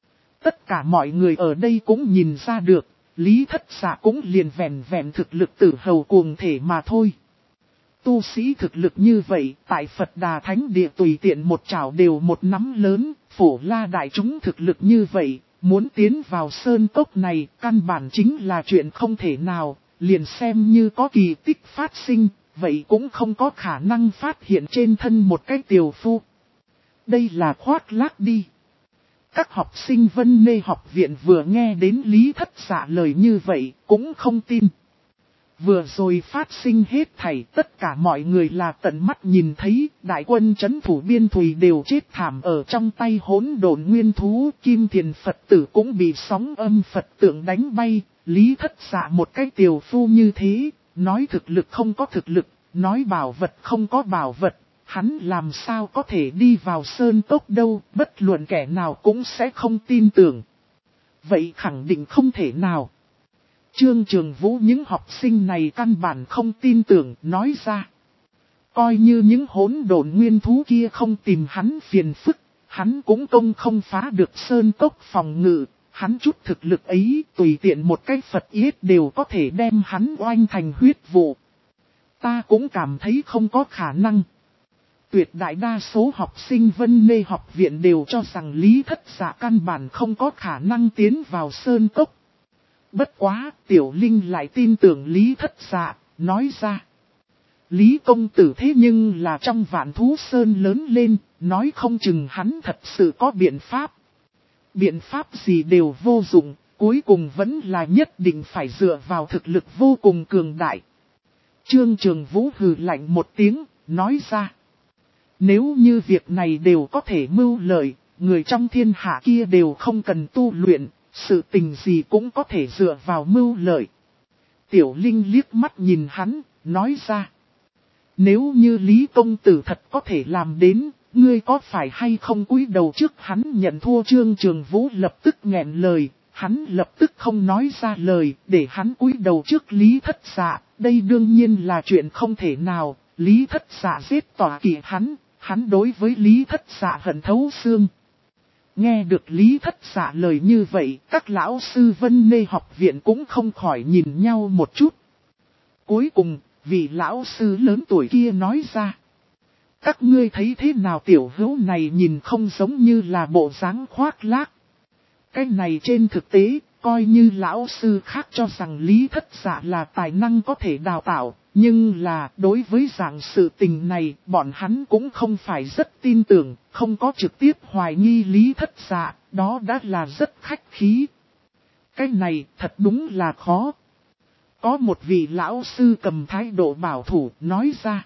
Tất cả mọi người ở đây cũng nhìn ra được, Lý Thất Dạ cũng liền vẹn thực lực tử hầu cuồng thể mà thôi. Tu sĩ thực lực như vậy, tại Phật Đà Thánh Địa tùy tiện một chảo đều một nắm lớn, Phổ La đại chúng thực lực như vậy, muốn tiến vào sơn cốc này, căn bản chính là chuyện không thể nào, liền xem như có kỳ tích phát sinh, vậy cũng không có khả năng phát hiện trên thân một cái tiểu phu. Đây là khoác lác đi. Các học sinh Vân Nê học viện vừa nghe đến Lý Thất Dạ lời như vậy, cũng không tin. Vừa rồi phát sinh hết thảy, tất cả mọi người là tận mắt nhìn thấy, đại quân trấn thủ biên thùy đều chết thảm ở trong tay hỗn độn nguyên thú. Kim Thiền Phật tử cũng bị sóng âm Phật tượng đánh bay. Lý Thất Dạ một cái tiểu phu như thế, nói thực lực không có thực lực, nói bảo vật không có bảo vật, hắn làm sao có thể đi vào sơn cốc đâu, bất luận kẻ nào cũng sẽ không tin tưởng. Vậy khẳng định không thể nào. Trương Trường Vũ những học sinh này căn bản không tin tưởng, nói ra. Coi như những hỗn độn nguyên thú kia không tìm hắn phiền phức, hắn cũng không phá được sơn cốc phòng ngự, hắn chút thực lực ấy tùy tiện một cái Phật yết đều có thể đem hắn oanh thành huyết vụ. Ta cũng cảm thấy không có khả năng. Tuyệt đại đa số học sinh Vân Nê học viện đều cho rằng Lý Thất Dạ căn bản không có khả năng tiến vào sơn cốc. Bất quá, Tiểu Linh lại tin tưởng Lý Thất Dạ, nói ra. Lý công tử thế nhưng là trong Vạn Thú Sơn lớn lên, nói không chừng hắn thật sự có biện pháp. Biện pháp gì đều vô dụng, cuối cùng vẫn là nhất định phải dựa vào thực lực vô cùng cường đại. Trương Trường Vũ hừ lạnh một tiếng, nói ra. Nếu như việc này đều có thể mưu lợi, người trong thiên hạ kia đều không cần tu luyện, sự tình gì cũng có thể dựa vào mưu lợi. Tiểu Linh liếc mắt nhìn hắn, nói ra. Nếu như Lý công tử thật có thể làm đến, ngươi có phải hay không cúi đầu trước hắn nhận thua. Trương Trường Vũ lập tức nghẹn lời, hắn lập tức không nói ra lời, để hắn cúi đầu trước Lý Thất Dạ, đây đương nhiên là chuyện không thể nào. Lý Thất Dạ giết tỏa kỵ hắn đối với Lý Thất Dạ hận thấu xương. Nghe được Lý Thất Dạ lời như vậy, các lão sư Vân Nê học viện cũng không khỏi nhìn nhau một chút. Cuối cùng, vị lão sư lớn tuổi kia nói ra. Các ngươi thấy thế nào, tiểu hữu này nhìn không giống như là bộ dáng khoác lác. Cái này trên thực tế, coi như lão sư khác cho rằng Lý Thất Dạ là tài năng có thể đào tạo, nhưng là đối với dạng sự tình này, bọn hắn cũng không phải rất tin tưởng, không có trực tiếp hoài nghi Lý Thất Dạ, đó đã là rất khách khí. Cái này thật đúng là khó. Có một vị lão sư cầm thái độ bảo thủ nói ra.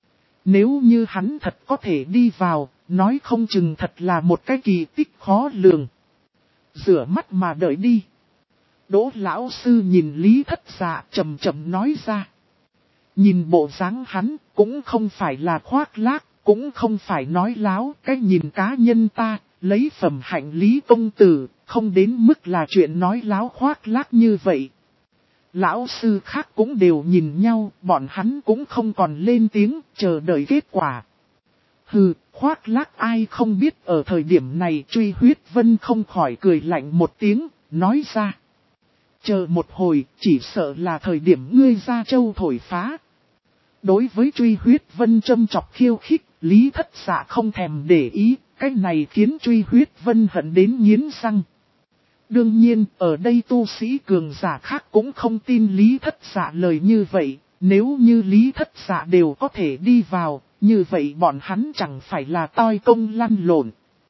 Nếu như hắn thật có thể đi vào, nói không chừng thật là một cái kỳ tích khó lường. Rửa mắt mà đợi đi. Đỗ lão sư nhìn Lý Thất Dạ chậm chậm nói ra. Nhìn bộ dáng hắn cũng không phải là khoác lác, cũng không phải nói láo. Cái nhìn cá nhân ta, lấy phẩm hạnh Lý công tử, không đến mức là chuyện nói láo khoác lác như vậy. Lão sư khác cũng đều nhìn nhau, bọn hắn cũng không còn lên tiếng, chờ đợi kết quả. Hừ, khoác lác ai không biết, ở thời điểm này Truy Huyết Vân không khỏi cười lạnh một tiếng, nói ra. Chờ một hồi, chỉ sợ là thời điểm ngươi ra châu thổi phá. Đối với Truy Huyết Vân châm chọc khiêu khích, Lý Thất Dạ không thèm để ý, cái này khiến Truy Huyết Vân hận đến nghiến răng. Đương nhiên, ở đây tu sĩ cường giả khác cũng không tin Lý Thất Dạ lời như vậy, nếu như Lý Thất Dạ đều có thể đi vào, như vậy bọn hắn chẳng phải là toi công lăn lộn.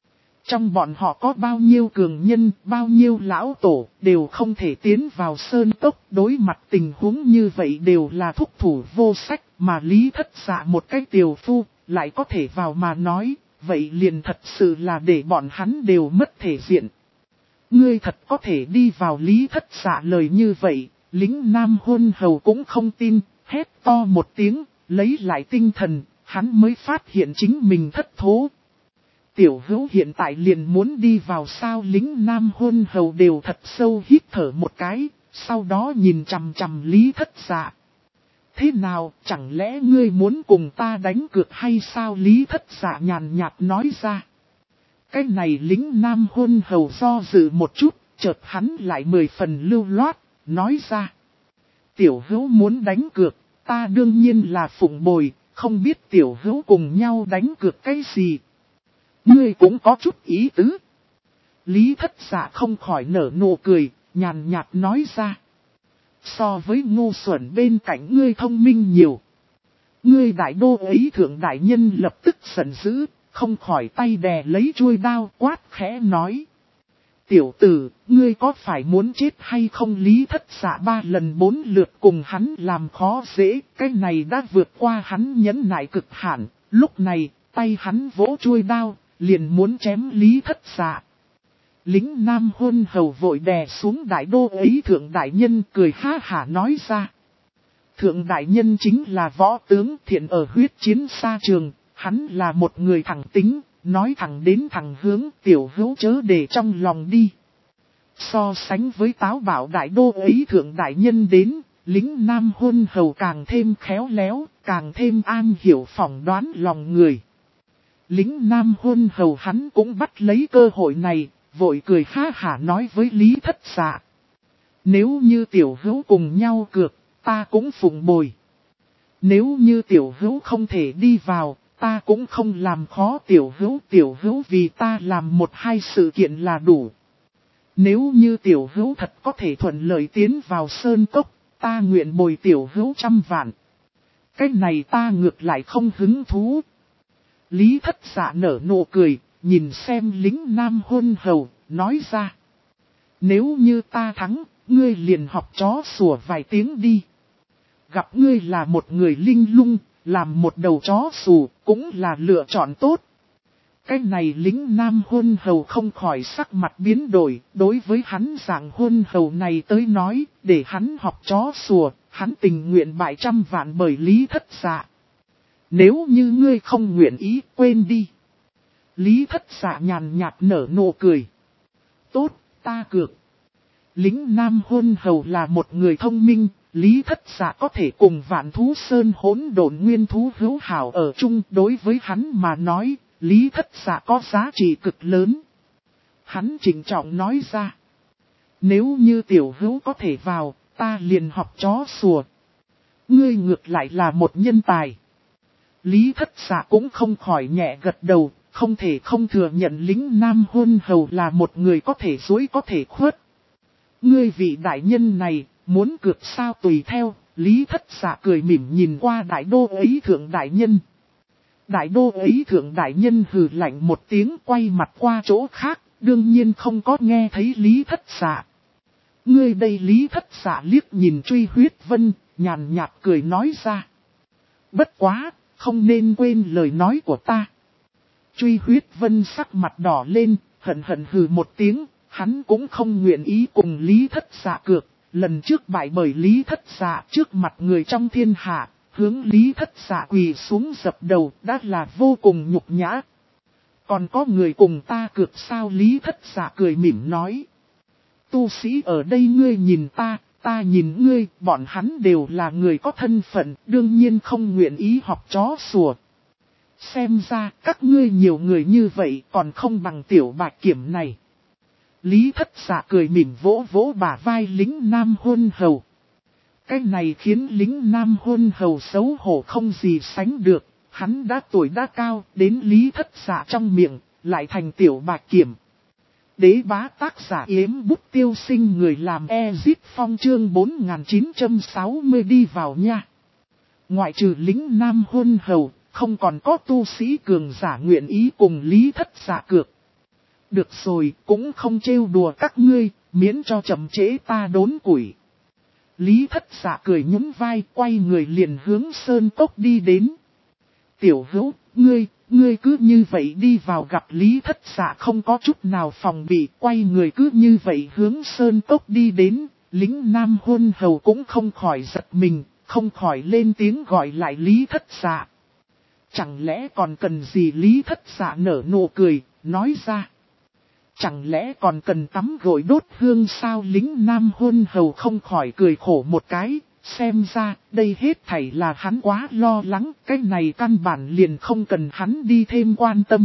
Trong bọn họ có bao nhiêu cường nhân, bao nhiêu lão tổ, đều không thể tiến vào sơn cốc, đối mặt tình huống như vậy đều là thúc thủ vô sách, mà Lý Thất Dạ một cái tiều phu, lại có thể vào mà nói, vậy liền thật sự là để bọn hắn đều mất thể diện. Ngươi thật có thể đi vào, Lý Thất Dạ lời như vậy, lính Nam Hôn Hầu cũng không tin, hét to một tiếng, lấy lại tinh thần, hắn mới phát hiện chính mình thất thố. Tiểu hữu hiện tại liền muốn đi vào sao, lính Nam Hôn Hầu đều thật sâu hít thở một cái, sau đó nhìn chằm chằm Lý Thất Dạ. Thế nào, chẳng lẽ ngươi muốn cùng ta đánh cược hay sao, Lý Thất Dạ nhàn nhạt nói ra. Cái này lính Nam Hôn Hầu do dự một chút, chợt hắn lại 10 phần lưu loát, nói ra. Tiểu hữu muốn đánh cược, ta đương nhiên là phụng bồi, không biết tiểu hữu cùng nhau đánh cược cái gì. Ngươi cũng có chút ý tứ. Lý Thất Dạ không khỏi nở nụ cười, nhàn nhạt nói ra. So với ngu xuẩn bên cạnh ngươi thông minh nhiều. Ngươi đại đô ấy thượng đại nhân lập tức giận dữ, không khỏi tay đè lấy chuôi đao quát khẽ nói. Tiểu tử, ngươi có phải muốn chết hay không? Lý Thất Dạ 3 lần 4 lượt cùng hắn làm khó dễ, cái này đã vượt qua hắn nhẫn nại cực hạn, lúc này, tay hắn vỗ chuôi đao, liền muốn chém Lý Thất Dạ. Lính Nam Hôn Hầu vội đè xuống đại đô ấy thượng đại nhân, cười ha hả nói ra. Thượng đại nhân chính là võ tướng Thiện ở huyết chiến xa trường, hắn là một người thẳng tính, nói thẳng đến thẳng hướng, tiểu hữu chớ để trong lòng đi. So sánh với táo bạo đại đô ấy thượng đại nhân đến, lính Nam Hôn Hầu càng thêm khéo léo, càng thêm an hiểu phỏng đoán lòng người. Lính Nam Hôn Hầu hắn cũng bắt lấy cơ hội này, vội cười ha hả nói với Lý Thất Dạ. Nếu như tiểu hữu cùng nhau cược, ta cũng phụng bồi. Nếu như tiểu hữu không thể đi vào, ta cũng không làm khó tiểu hữu vì ta làm 1-2 sự kiện là đủ. Nếu như tiểu hữu thật có thể thuận lợi tiến vào sơn cốc, ta nguyện bồi tiểu hữu 100 vạn. Cái này ta ngược lại không hứng thú. Lý Thất Dạ nở nụ cười, nhìn xem lính Nam Hôn Hầu, nói ra. Nếu như ta thắng, ngươi liền học chó sủa vài tiếng đi. Gặp ngươi là một người linh lung, làm một đầu chó sủa cũng là lựa chọn tốt. Cái này lính Nam Hôn Hầu không khỏi sắc mặt biến đổi, đối với hắn dạng Hôn Hầu này tới nói, để hắn học chó sủa, hắn tình nguyện bại 100 vạn bởi Lý Thất Dạ. Nếu như ngươi không nguyện ý, quên đi. Lý Thất Dạ nhàn nhạt nở nụ cười. Tốt, ta cược. Lính Nam Hôn Hầu là một người thông minh, Lý Thất Dạ có thể cùng Vạn Thú Sơn hỗn độn nguyên thú hữu hảo ở chung, đối với hắn mà nói, Lý Thất Dạ có giá trị cực lớn. Hắn trịnh trọng nói ra. Nếu như tiểu hữu có thể vào, ta liền học chó sủa. Ngươi ngược lại là một nhân tài. Lý Thất Dạ cũng không khỏi nhẹ gật đầu, không thể không thừa nhận lính Nam Hôn Hầu là một người có thể dối có thể khuất. Ngươi vị đại nhân này, muốn cược sao tùy theo, Lý Thất Dạ cười mỉm nhìn qua đại đô ấy thượng đại nhân. Đại đô ấy thượng đại nhân hừ lạnh một tiếng quay mặt qua chỗ khác, đương nhiên không có nghe thấy Lý Thất Dạ. Ngươi đây Lý Thất Dạ liếc nhìn Truy Huyết Vân, nhàn nhạt cười nói ra. Bất quá, không nên quên lời nói của ta. Truy Huyết Vân sắc mặt đỏ lên, hận hận hừ một tiếng, hắn cũng không nguyện ý cùng Lý Thất Dạ cược. Lần trước bại bởi Lý Thất Dạ trước mặt người trong thiên hạ, hướng Lý Thất Dạ quỳ xuống dập đầu đã là vô cùng nhục nhã. Còn có người cùng ta cược sao? Lý Thất Dạ cười mỉm nói. Tu sĩ ở đây ngươi nhìn ta nhìn ngươi, bọn hắn đều là người có thân phận, đương nhiên không nguyện ý học chó sủa. Xem ra các ngươi nhiều người như vậy còn không bằng tiểu bạch kiểm này. Lý Thất Dạ cười mỉm vỗ vỗ bả vai lính Nam Hôn Hầu. Cái này khiến lính Nam Hôn Hầu xấu hổ không gì sánh được, hắn đã tuổi đã cao, đến Lý Thất Dạ trong miệng, lại thành tiểu bạch kiểm. Đế bá tác giả yếm bút tiêu sinh người làm Ezit Phong chương 4960 đi vào nha. Ngoại trừ lính Nam Hôn Hầu, không còn có tu sĩ cường giả nguyện ý cùng Lý Thất Dạ cược. Được rồi, cũng không trêu đùa các ngươi, miễn cho chậm trễ ta đốn củi. Lý Thất Dạ cười nhún vai, quay người liền hướng sơn cốc đi đến. Tiểu Hữu, ngươi cứ như vậy đi vào. Gặp Lý Thất Dạ không có chút nào phòng bị, quay người cứ như vậy hướng sơn cốc đi đến, lính Nam Hôn Hầu cũng không khỏi giật mình, không khỏi lên tiếng gọi lại Lý Thất Dạ. Chẳng lẽ còn cần gì? Lý Thất Dạ nở nụ cười, nói ra. Chẳng lẽ còn cần tắm gội đốt hương sao? Lính Nam Hôn Hầu không khỏi cười khổ một cái, xem ra đây hết thảy là hắn quá lo lắng, cái này căn bản liền không cần hắn đi thêm quan tâm.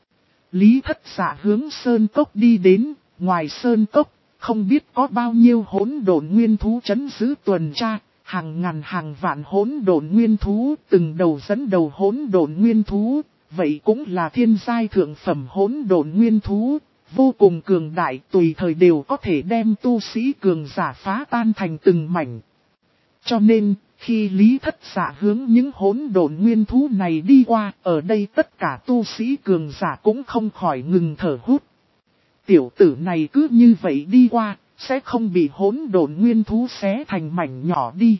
Lý Thất Dạ hướng sơn cốc đi đến, ngoài sơn cốc, không biết có bao nhiêu hỗn độn nguyên thú trấn giữ tuần tra, hàng ngàn hàng vạn hỗn độn nguyên thú, từng đầu dẫn đầu hỗn độn nguyên thú, vậy cũng là thiên giai thượng phẩm hỗn độn nguyên thú. Vô cùng cường đại, tùy thời đều có thể đem tu sĩ cường giả phá tan thành từng mảnh. Cho nên, khi Lý Thất Dạ hướng những hỗn độn nguyên thú này đi qua, ở đây tất cả tu sĩ cường giả cũng không khỏi ngừng thở hút. Tiểu tử này cứ như vậy đi qua, sẽ không bị hỗn độn nguyên thú xé thành mảnh nhỏ đi.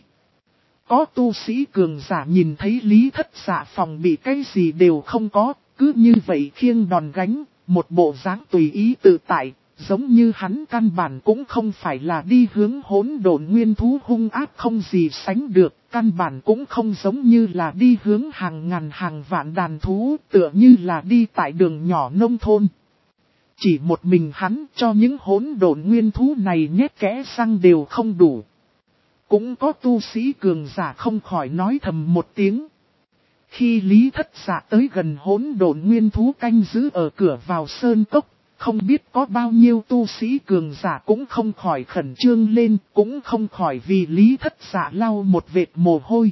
Có tu sĩ cường giả nhìn thấy Lý Thất Dạ phòng bị cái gì đều không có, cứ như vậy khiêng đòn gánh. Một bộ dáng tùy ý tự tại, giống như hắn căn bản cũng không phải là đi hướng hỗn độn nguyên thú hung ác không gì sánh được, căn bản cũng không giống như là đi hướng hàng ngàn hàng vạn đàn thú, tựa như là đi tại đường nhỏ nông thôn. Chỉ một mình hắn cho những hỗn độn nguyên thú này nhét kẽ răng đều không đủ. Cũng có tu sĩ cường giả không khỏi nói thầm một tiếng. Khi Lý Thất Dạ tới gần hỗn độn nguyên thú canh giữ ở cửa vào sơn cốc, không biết có bao nhiêu tu sĩ cường giả cũng không khỏi khẩn trương lên, cũng không khỏi vì Lý Thất Dạ lau một vệt mồ hôi.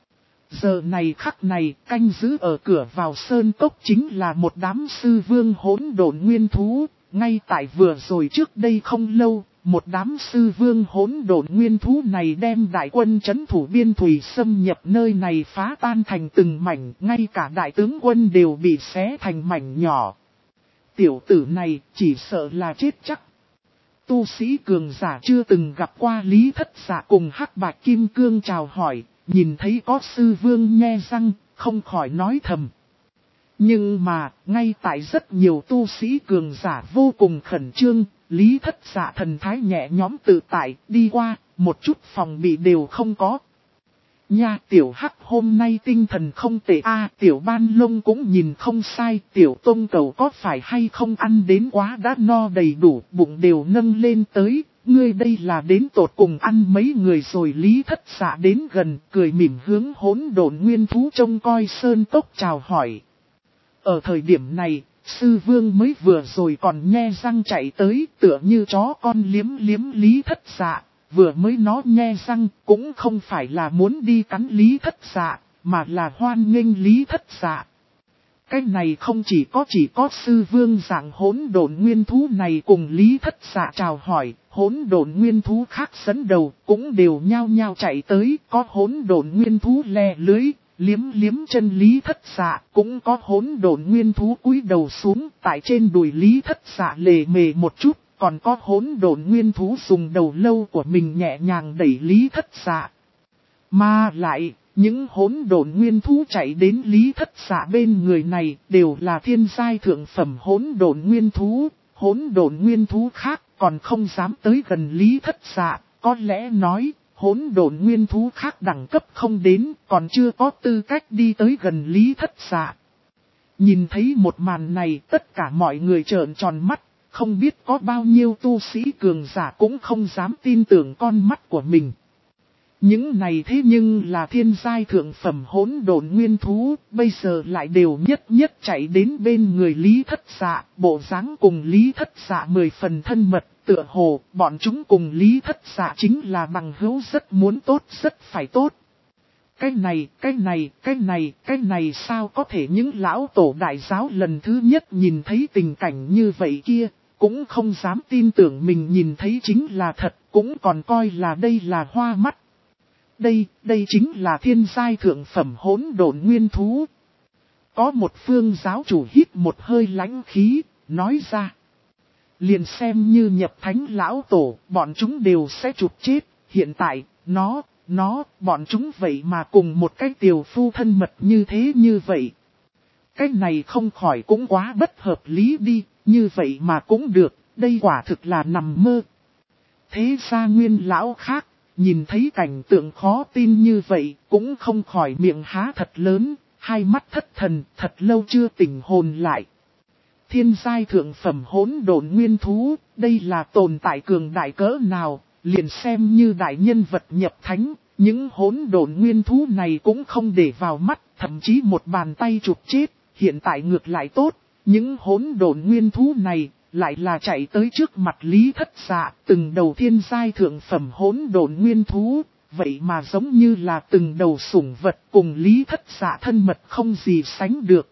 Giờ này khắc này, canh giữ ở cửa vào sơn cốc chính là một đám sư vương hỗn độn nguyên thú, ngay tại vừa rồi trước đây không lâu. Một đám sư vương hỗn độn nguyên thú này đem đại quân trấn thủ biên thủy xâm nhập nơi này phá tan thành từng mảnh, ngay cả đại tướng quân đều bị xé thành mảnh nhỏ. Tiểu tử này chỉ sợ là chết chắc. Tu sĩ cường giả chưa từng gặp qua Lý Thất Dạ cùng Hắc Bạch Kim Cương chào hỏi, nhìn thấy có sư vương nhe răng, không khỏi nói thầm. Nhưng mà, ngay tại rất nhiều tu sĩ cường giả vô cùng khẩn trương, Lý Thất Dạ thần thái nhẹ nhõm tự tại, đi qua, một chút phòng bị đều không có. Nha tiểu Hắc hôm nay tinh thần không tệ tiểu Ban Lông cũng nhìn không sai, tiểu Tông Cầu có phải hay không ăn đến quá đã no đầy đủ, bụng đều nâng lên tới, ngươi đây là đến tột cùng ăn mấy người rồi. Lý Thất Dạ đến gần, cười mỉm hướng hỗn độn nguyên thú trông coi sơn tốc chào hỏi. Ở thời điểm này, sư vương mới vừa rồi còn nhe răng chạy tới, tựa như chó con liếm liếm Lý Thất Dạ, vừa mới nó nhe răng cũng không phải là muốn đi cắn Lý Thất Dạ, mà là hoan nghênh Lý Thất Dạ. Cái này không chỉ có sư vương dạng hỗn độn nguyên thú này cùng Lý Thất Dạ chào hỏi, hỗn độn nguyên thú khác dẫn đầu cũng đều nhao nhao chạy tới, có hỗn độn nguyên thú le lưới, liếm liếm chân Lý Thất Dạ, cũng có hỗn độn nguyên thú cúi đầu xuống tại trên đùi Lý Thất Dạ lề mề một chút, còn có hỗn độn nguyên thú dùng đầu lâu của mình nhẹ nhàng đẩy Lý Thất Dạ. Mà lại, những hỗn độn nguyên thú chạy đến Lý Thất Dạ bên người này đều là thiên giai thượng phẩm hỗn độn nguyên thú khác còn không dám tới gần Lý Thất Dạ, có lẽ nói, hỗn độn nguyên thú khác đẳng cấp không đến, còn chưa có tư cách đi tới gần Lý Thất Dạ. Nhìn thấy một màn này, tất cả mọi người trợn tròn mắt, không biết có bao nhiêu tu sĩ cường giả cũng không dám tin tưởng con mắt của mình. Những này thế nhưng là thiên giai thượng phẩm hỗn độn nguyên thú, bây giờ lại đều nhất chạy đến bên người Lý Thất Dạ, bộ dáng cùng Lý Thất Dạ 10 phần thân mật, tựa hồ, bọn chúng cùng Lý Thất Dạ chính là bằng hữu rất muốn tốt, rất phải tốt. Cái này sao có thể những lão tổ đại giáo lần thứ nhất nhìn thấy tình cảnh như vậy kia, cũng không dám tin tưởng mình nhìn thấy chính là thật, cũng còn coi là đây là hoa mắt. Đây chính là thiên giai thượng phẩm hỗn độn nguyên thú. Có một phương giáo chủ hít một hơi lãnh khí, nói ra. Liền xem như nhập thánh lão tổ, bọn chúng đều sẽ chụp chết. Hiện tại, bọn chúng vậy mà cùng một cái tiểu phu thân mật như thế như vậy. Cái này không khỏi cũng quá bất hợp lý đi, như vậy mà cũng được, đây quả thực là nằm mơ. Thế ra nguyên lão khác. Nhìn thấy cảnh tượng khó tin như vậy, cũng không khỏi miệng há thật lớn, hai mắt thất thần, thật lâu chưa tỉnh hồn lại. Thiên giai thượng phẩm hỗn độn nguyên thú, đây là tồn tại cường đại cỡ nào, liền xem như đại nhân vật nhập thánh, những hỗn độn nguyên thú này cũng không để vào mắt, thậm chí một bàn tay chụp chết, hiện tại ngược lại tốt, những hỗn độn nguyên thú này lại là chạy tới trước mặt Lý Thất Dạ, từng đầu thiên giai thượng phẩm hỗn độn nguyên thú, vậy mà giống như là từng đầu sủng vật cùng Lý Thất Dạ thân mật không gì sánh được.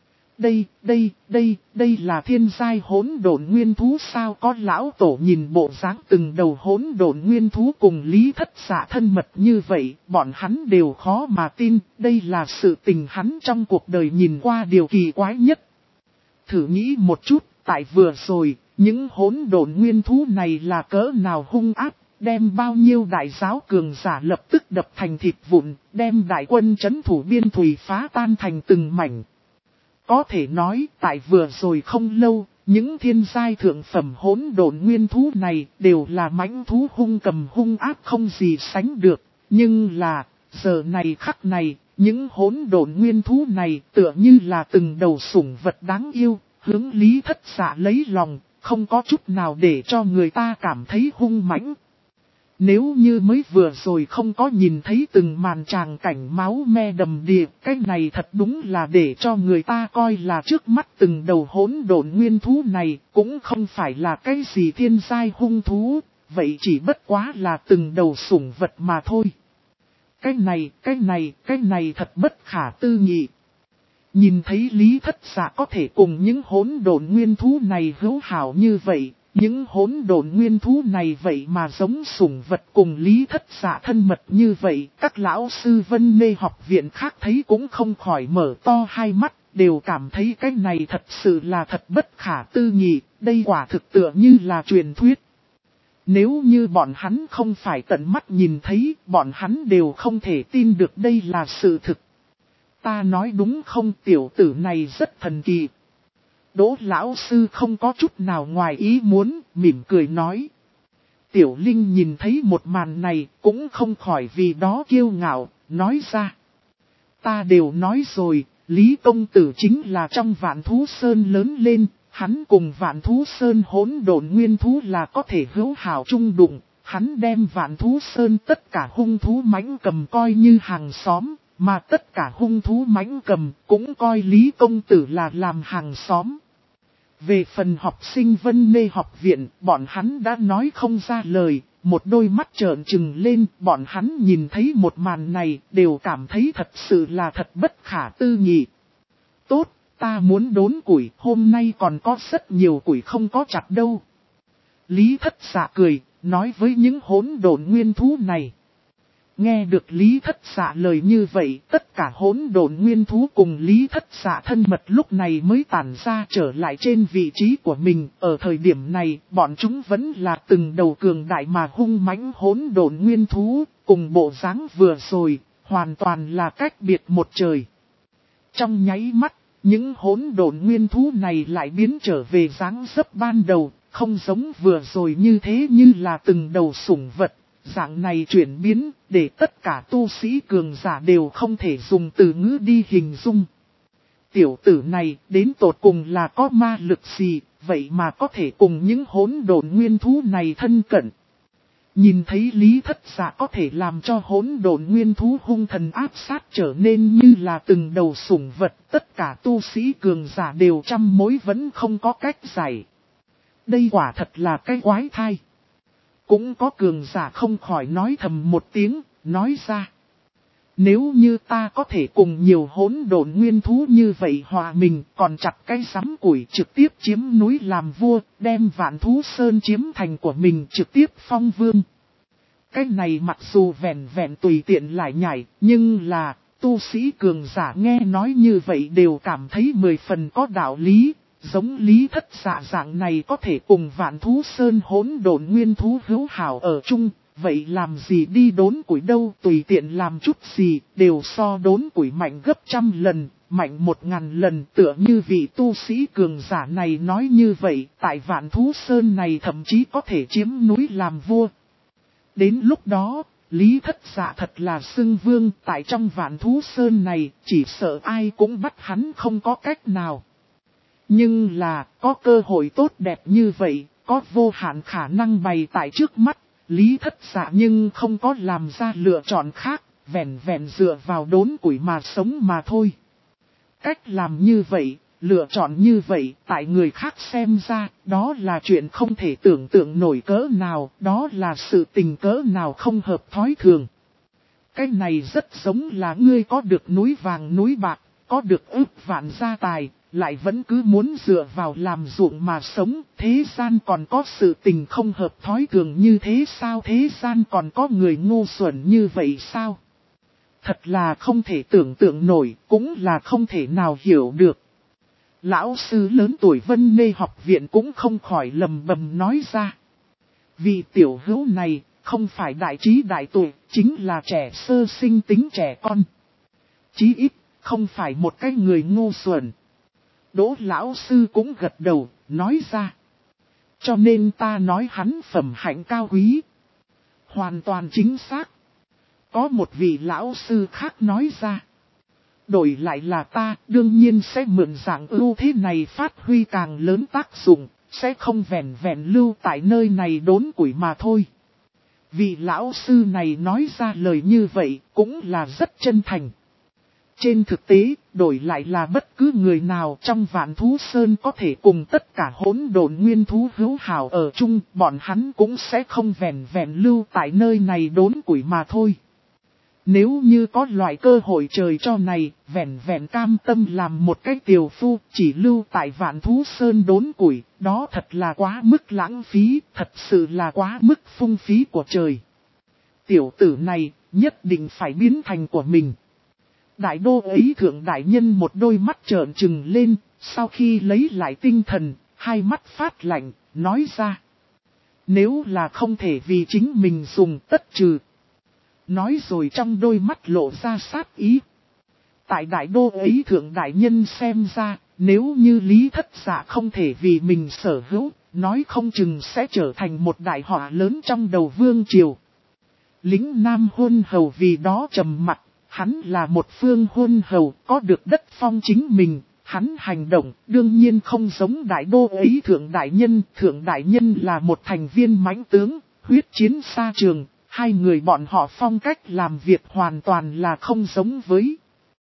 Đây là thiên giai hỗn độn nguyên thú sao? Có lão tổ nhìn bộ dáng từng đầu hỗn độn nguyên thú cùng Lý Thất Dạ thân mật như vậy, bọn hắn đều khó mà tin, đây là sự tình hắn trong cuộc đời nhìn qua điều kỳ quái nhất. Thử nghĩ một chút. Tại vừa rồi, những hỗn độn nguyên thú này là cỡ nào hung ác, đem bao nhiêu đại giáo cường giả lập tức đập thành thịt vụn, đem đại quân trấn thủ biên thùy phá tan thành từng mảnh. Có thể nói, tại vừa rồi không lâu, những thiên giai thượng phẩm hỗn độn nguyên thú này đều là mãnh thú hung cầm hung ác không gì sánh được, nhưng là, giờ này khắc này, những hỗn độn nguyên thú này tựa như là từng đầu sủng vật đáng yêu. Hướng Lý Thất Dạ lấy lòng, không có chút nào để cho người ta cảm thấy hung mãnh. Nếu như mới vừa rồi không có nhìn thấy từng màn tràng cảnh máu me đầm đìa, cái này thật đúng là để cho người ta coi là trước mắt từng đầu hỗn độn nguyên thú này cũng không phải là cái gì thiên giai hung thú, vậy chỉ bất quá là từng đầu sủng vật mà thôi. Cái này thật bất khả tư nghị. Nhìn thấy Lý Thất Dạ có thể cùng những hỗn độn nguyên thú này hữu hảo như vậy, những hỗn độn nguyên thú này vậy mà giống sủng vật cùng Lý Thất Dạ thân mật như vậy, các lão sư Vân Mê học viện khác thấy cũng không khỏi mở to hai mắt, đều cảm thấy cái này thật sự là thật bất khả tư nghị, đây quả thực tựa như là truyền thuyết. Nếu như bọn hắn không phải tận mắt nhìn thấy, bọn hắn đều không thể tin được đây là sự thực. Ta nói đúng không, tiểu tử này rất thần kỳ. Đỗ lão sư không có chút nào ngoài ý muốn, mỉm cười nói. Tiểu Linh nhìn thấy một màn này cũng không khỏi vì đó kiêu ngạo, nói ra. Ta đều nói rồi, Lý công tử chính là trong Vạn Thú Sơn lớn lên, hắn cùng Vạn Thú Sơn hỗn độn nguyên thú là có thể hữu hảo chung đụng, hắn đem Vạn Thú Sơn tất cả hung thú mãnh cầm coi như hàng xóm. Mà tất cả hung thú mãnh cầm cũng coi Lý công tử là làm hàng xóm. Về phần học sinh Vân Nê học viện, bọn hắn đã nói không ra lời, một đôi mắt trợn trừng lên, bọn hắn nhìn thấy một màn này, đều cảm thấy thật sự là thật bất khả tư nghị. Tốt, ta muốn đốn củi, hôm nay còn có rất nhiều củi không có chặt đâu. Lý Thất Dạ cười, nói với những hỗn độn nguyên thú này. Nghe được Lý Thất Dạ lời như vậy, tất cả hỗn độn nguyên thú cùng Lý Thất Dạ thân mật lúc này mới tản ra trở lại trên vị trí của mình. Ở thời điểm này, bọn chúng vẫn là từng đầu cường đại mà hung mãnh hỗn độn nguyên thú, cùng bộ dáng vừa rồi, hoàn toàn là cách biệt một trời. Trong nháy mắt, những hỗn độn nguyên thú này lại biến trở về dáng dấp ban đầu, không giống vừa rồi như thế như là từng đầu sủng vật. Dạng này chuyển biến, để tất cả tu sĩ cường giả đều không thể dùng từ ngữ đi hình dung. Tiểu tử này, đến tột cùng là có ma lực gì, vậy mà có thể cùng những hỗn độn nguyên thú này thân cận. Nhìn thấy Lý Thất Dạ có thể làm cho hỗn độn nguyên thú hung thần áp sát trở nên như là từng đầu sủng vật, tất cả tu sĩ cường giả đều trăm mối vẫn không có cách giải. Đây quả thật là cái quái thai. Cũng có cường giả không khỏi nói thầm một tiếng, nói ra. Nếu như ta có thể cùng nhiều hỗn độn nguyên thú như vậy hòa mình, còn chặt cái sắm củi trực tiếp chiếm núi làm vua, đem Vạn Thú Sơn chiếm thành của mình trực tiếp phong vương. Cái này mặc dù vẹn vẹn tùy tiện lại nhảy, nhưng là, tu sĩ cường giả nghe nói như vậy đều cảm thấy 10 phần có đạo lý. Giống Lý Thất Dạ dạng này có thể cùng Vạn Thú Sơn hỗn độn nguyên thú hữu hảo ở chung, vậy làm gì đi đốn củi đâu, tùy tiện làm chút gì, đều so đốn củi mạnh gấp 100 lần, mạnh 1000 lần, tựa như vị tu sĩ cường giả này nói như vậy, tại Vạn Thú Sơn này thậm chí có thể chiếm núi làm vua. Đến lúc đó, Lý Thất Dạ thật là xưng vương, tại trong Vạn Thú Sơn này, chỉ sợ ai cũng bắt hắn không có cách nào. Nhưng là, có cơ hội tốt đẹp như vậy, có vô hạn khả năng bày tại trước mắt, Lý Thất Dạ nhưng không có làm ra lựa chọn khác, vẹn vẹn dựa vào đốn củi mà sống mà thôi. Cách làm như vậy, lựa chọn như vậy, tại người khác xem ra, đó là chuyện không thể tưởng tượng nổi cỡ nào, đó là sự tình cỡ nào không hợp thói thường. Cái này rất giống là ngươi có được núi vàng núi bạc, có được ức vạn gia tài, lại vẫn cứ muốn dựa vào làm ruộng mà sống, thế gian còn có sự tình không hợp thói thường như thế sao, thế gian còn có người ngu xuẩn như vậy sao? Thật là không thể tưởng tượng nổi, cũng là không thể nào hiểu được. Lão sư lớn tuổi Vân Nê học viện cũng không khỏi lầm bầm nói ra. Vì tiểu hữu này, không phải đại trí đại tuệ, chính là trẻ sơ sinh tính trẻ con. Chí ít, không phải một cái người ngu xuẩn. Đỗ lão sư cũng gật đầu, nói ra. Cho nên ta nói hắn phẩm hạnh cao quý. Hoàn toàn chính xác. Có một vị lão sư khác nói ra. Đổi lại là ta, đương nhiên sẽ mượn dạng ưu thế này phát huy càng lớn tác dụng, sẽ không vẹn vẹn lưu tại nơi này đốn củi mà thôi. Vị lão sư này nói ra lời như vậy, cũng là rất chân thành. Trên thực tế, đổi lại là bất cứ người nào trong Vạn Thú Sơn có thể cùng tất cả hỗn độn nguyên thú hữu hảo ở chung, bọn hắn cũng sẽ không vẹn vẹn lưu tại nơi này đốn củi mà thôi. Nếu như có loại cơ hội trời cho này, vẹn vẹn cam tâm làm một cái tiều phu, chỉ lưu tại Vạn Thú Sơn đốn củi, đó thật là quá mức lãng phí, thật sự là quá mức phung phí của trời. Tiểu tử này, nhất định phải biến thành của mình. Đại đô ấy thượng đại nhân một đôi mắt trợn trừng lên, sau khi lấy lại tinh thần, hai mắt phát lạnh, nói ra. Nếu là không thể vì chính mình dùng tất trừ. Nói rồi trong đôi mắt lộ ra sát ý. Tại đại đô ấy thượng đại nhân xem ra, nếu như Lý Thất Dạ không thể vì mình sở hữu, nói không chừng sẽ trở thành một đại họa lớn trong đầu vương triều. Lính Nam Hôn Hầu vì đó trầm mặt. Hắn là một phương hôn hầu, có được đất phong chính mình, hắn hành động, đương nhiên không giống đại đô ấy thượng đại nhân là một thành viên mãnh tướng, huyết chiến xa trường, hai người bọn họ phong cách làm việc hoàn toàn là không giống với.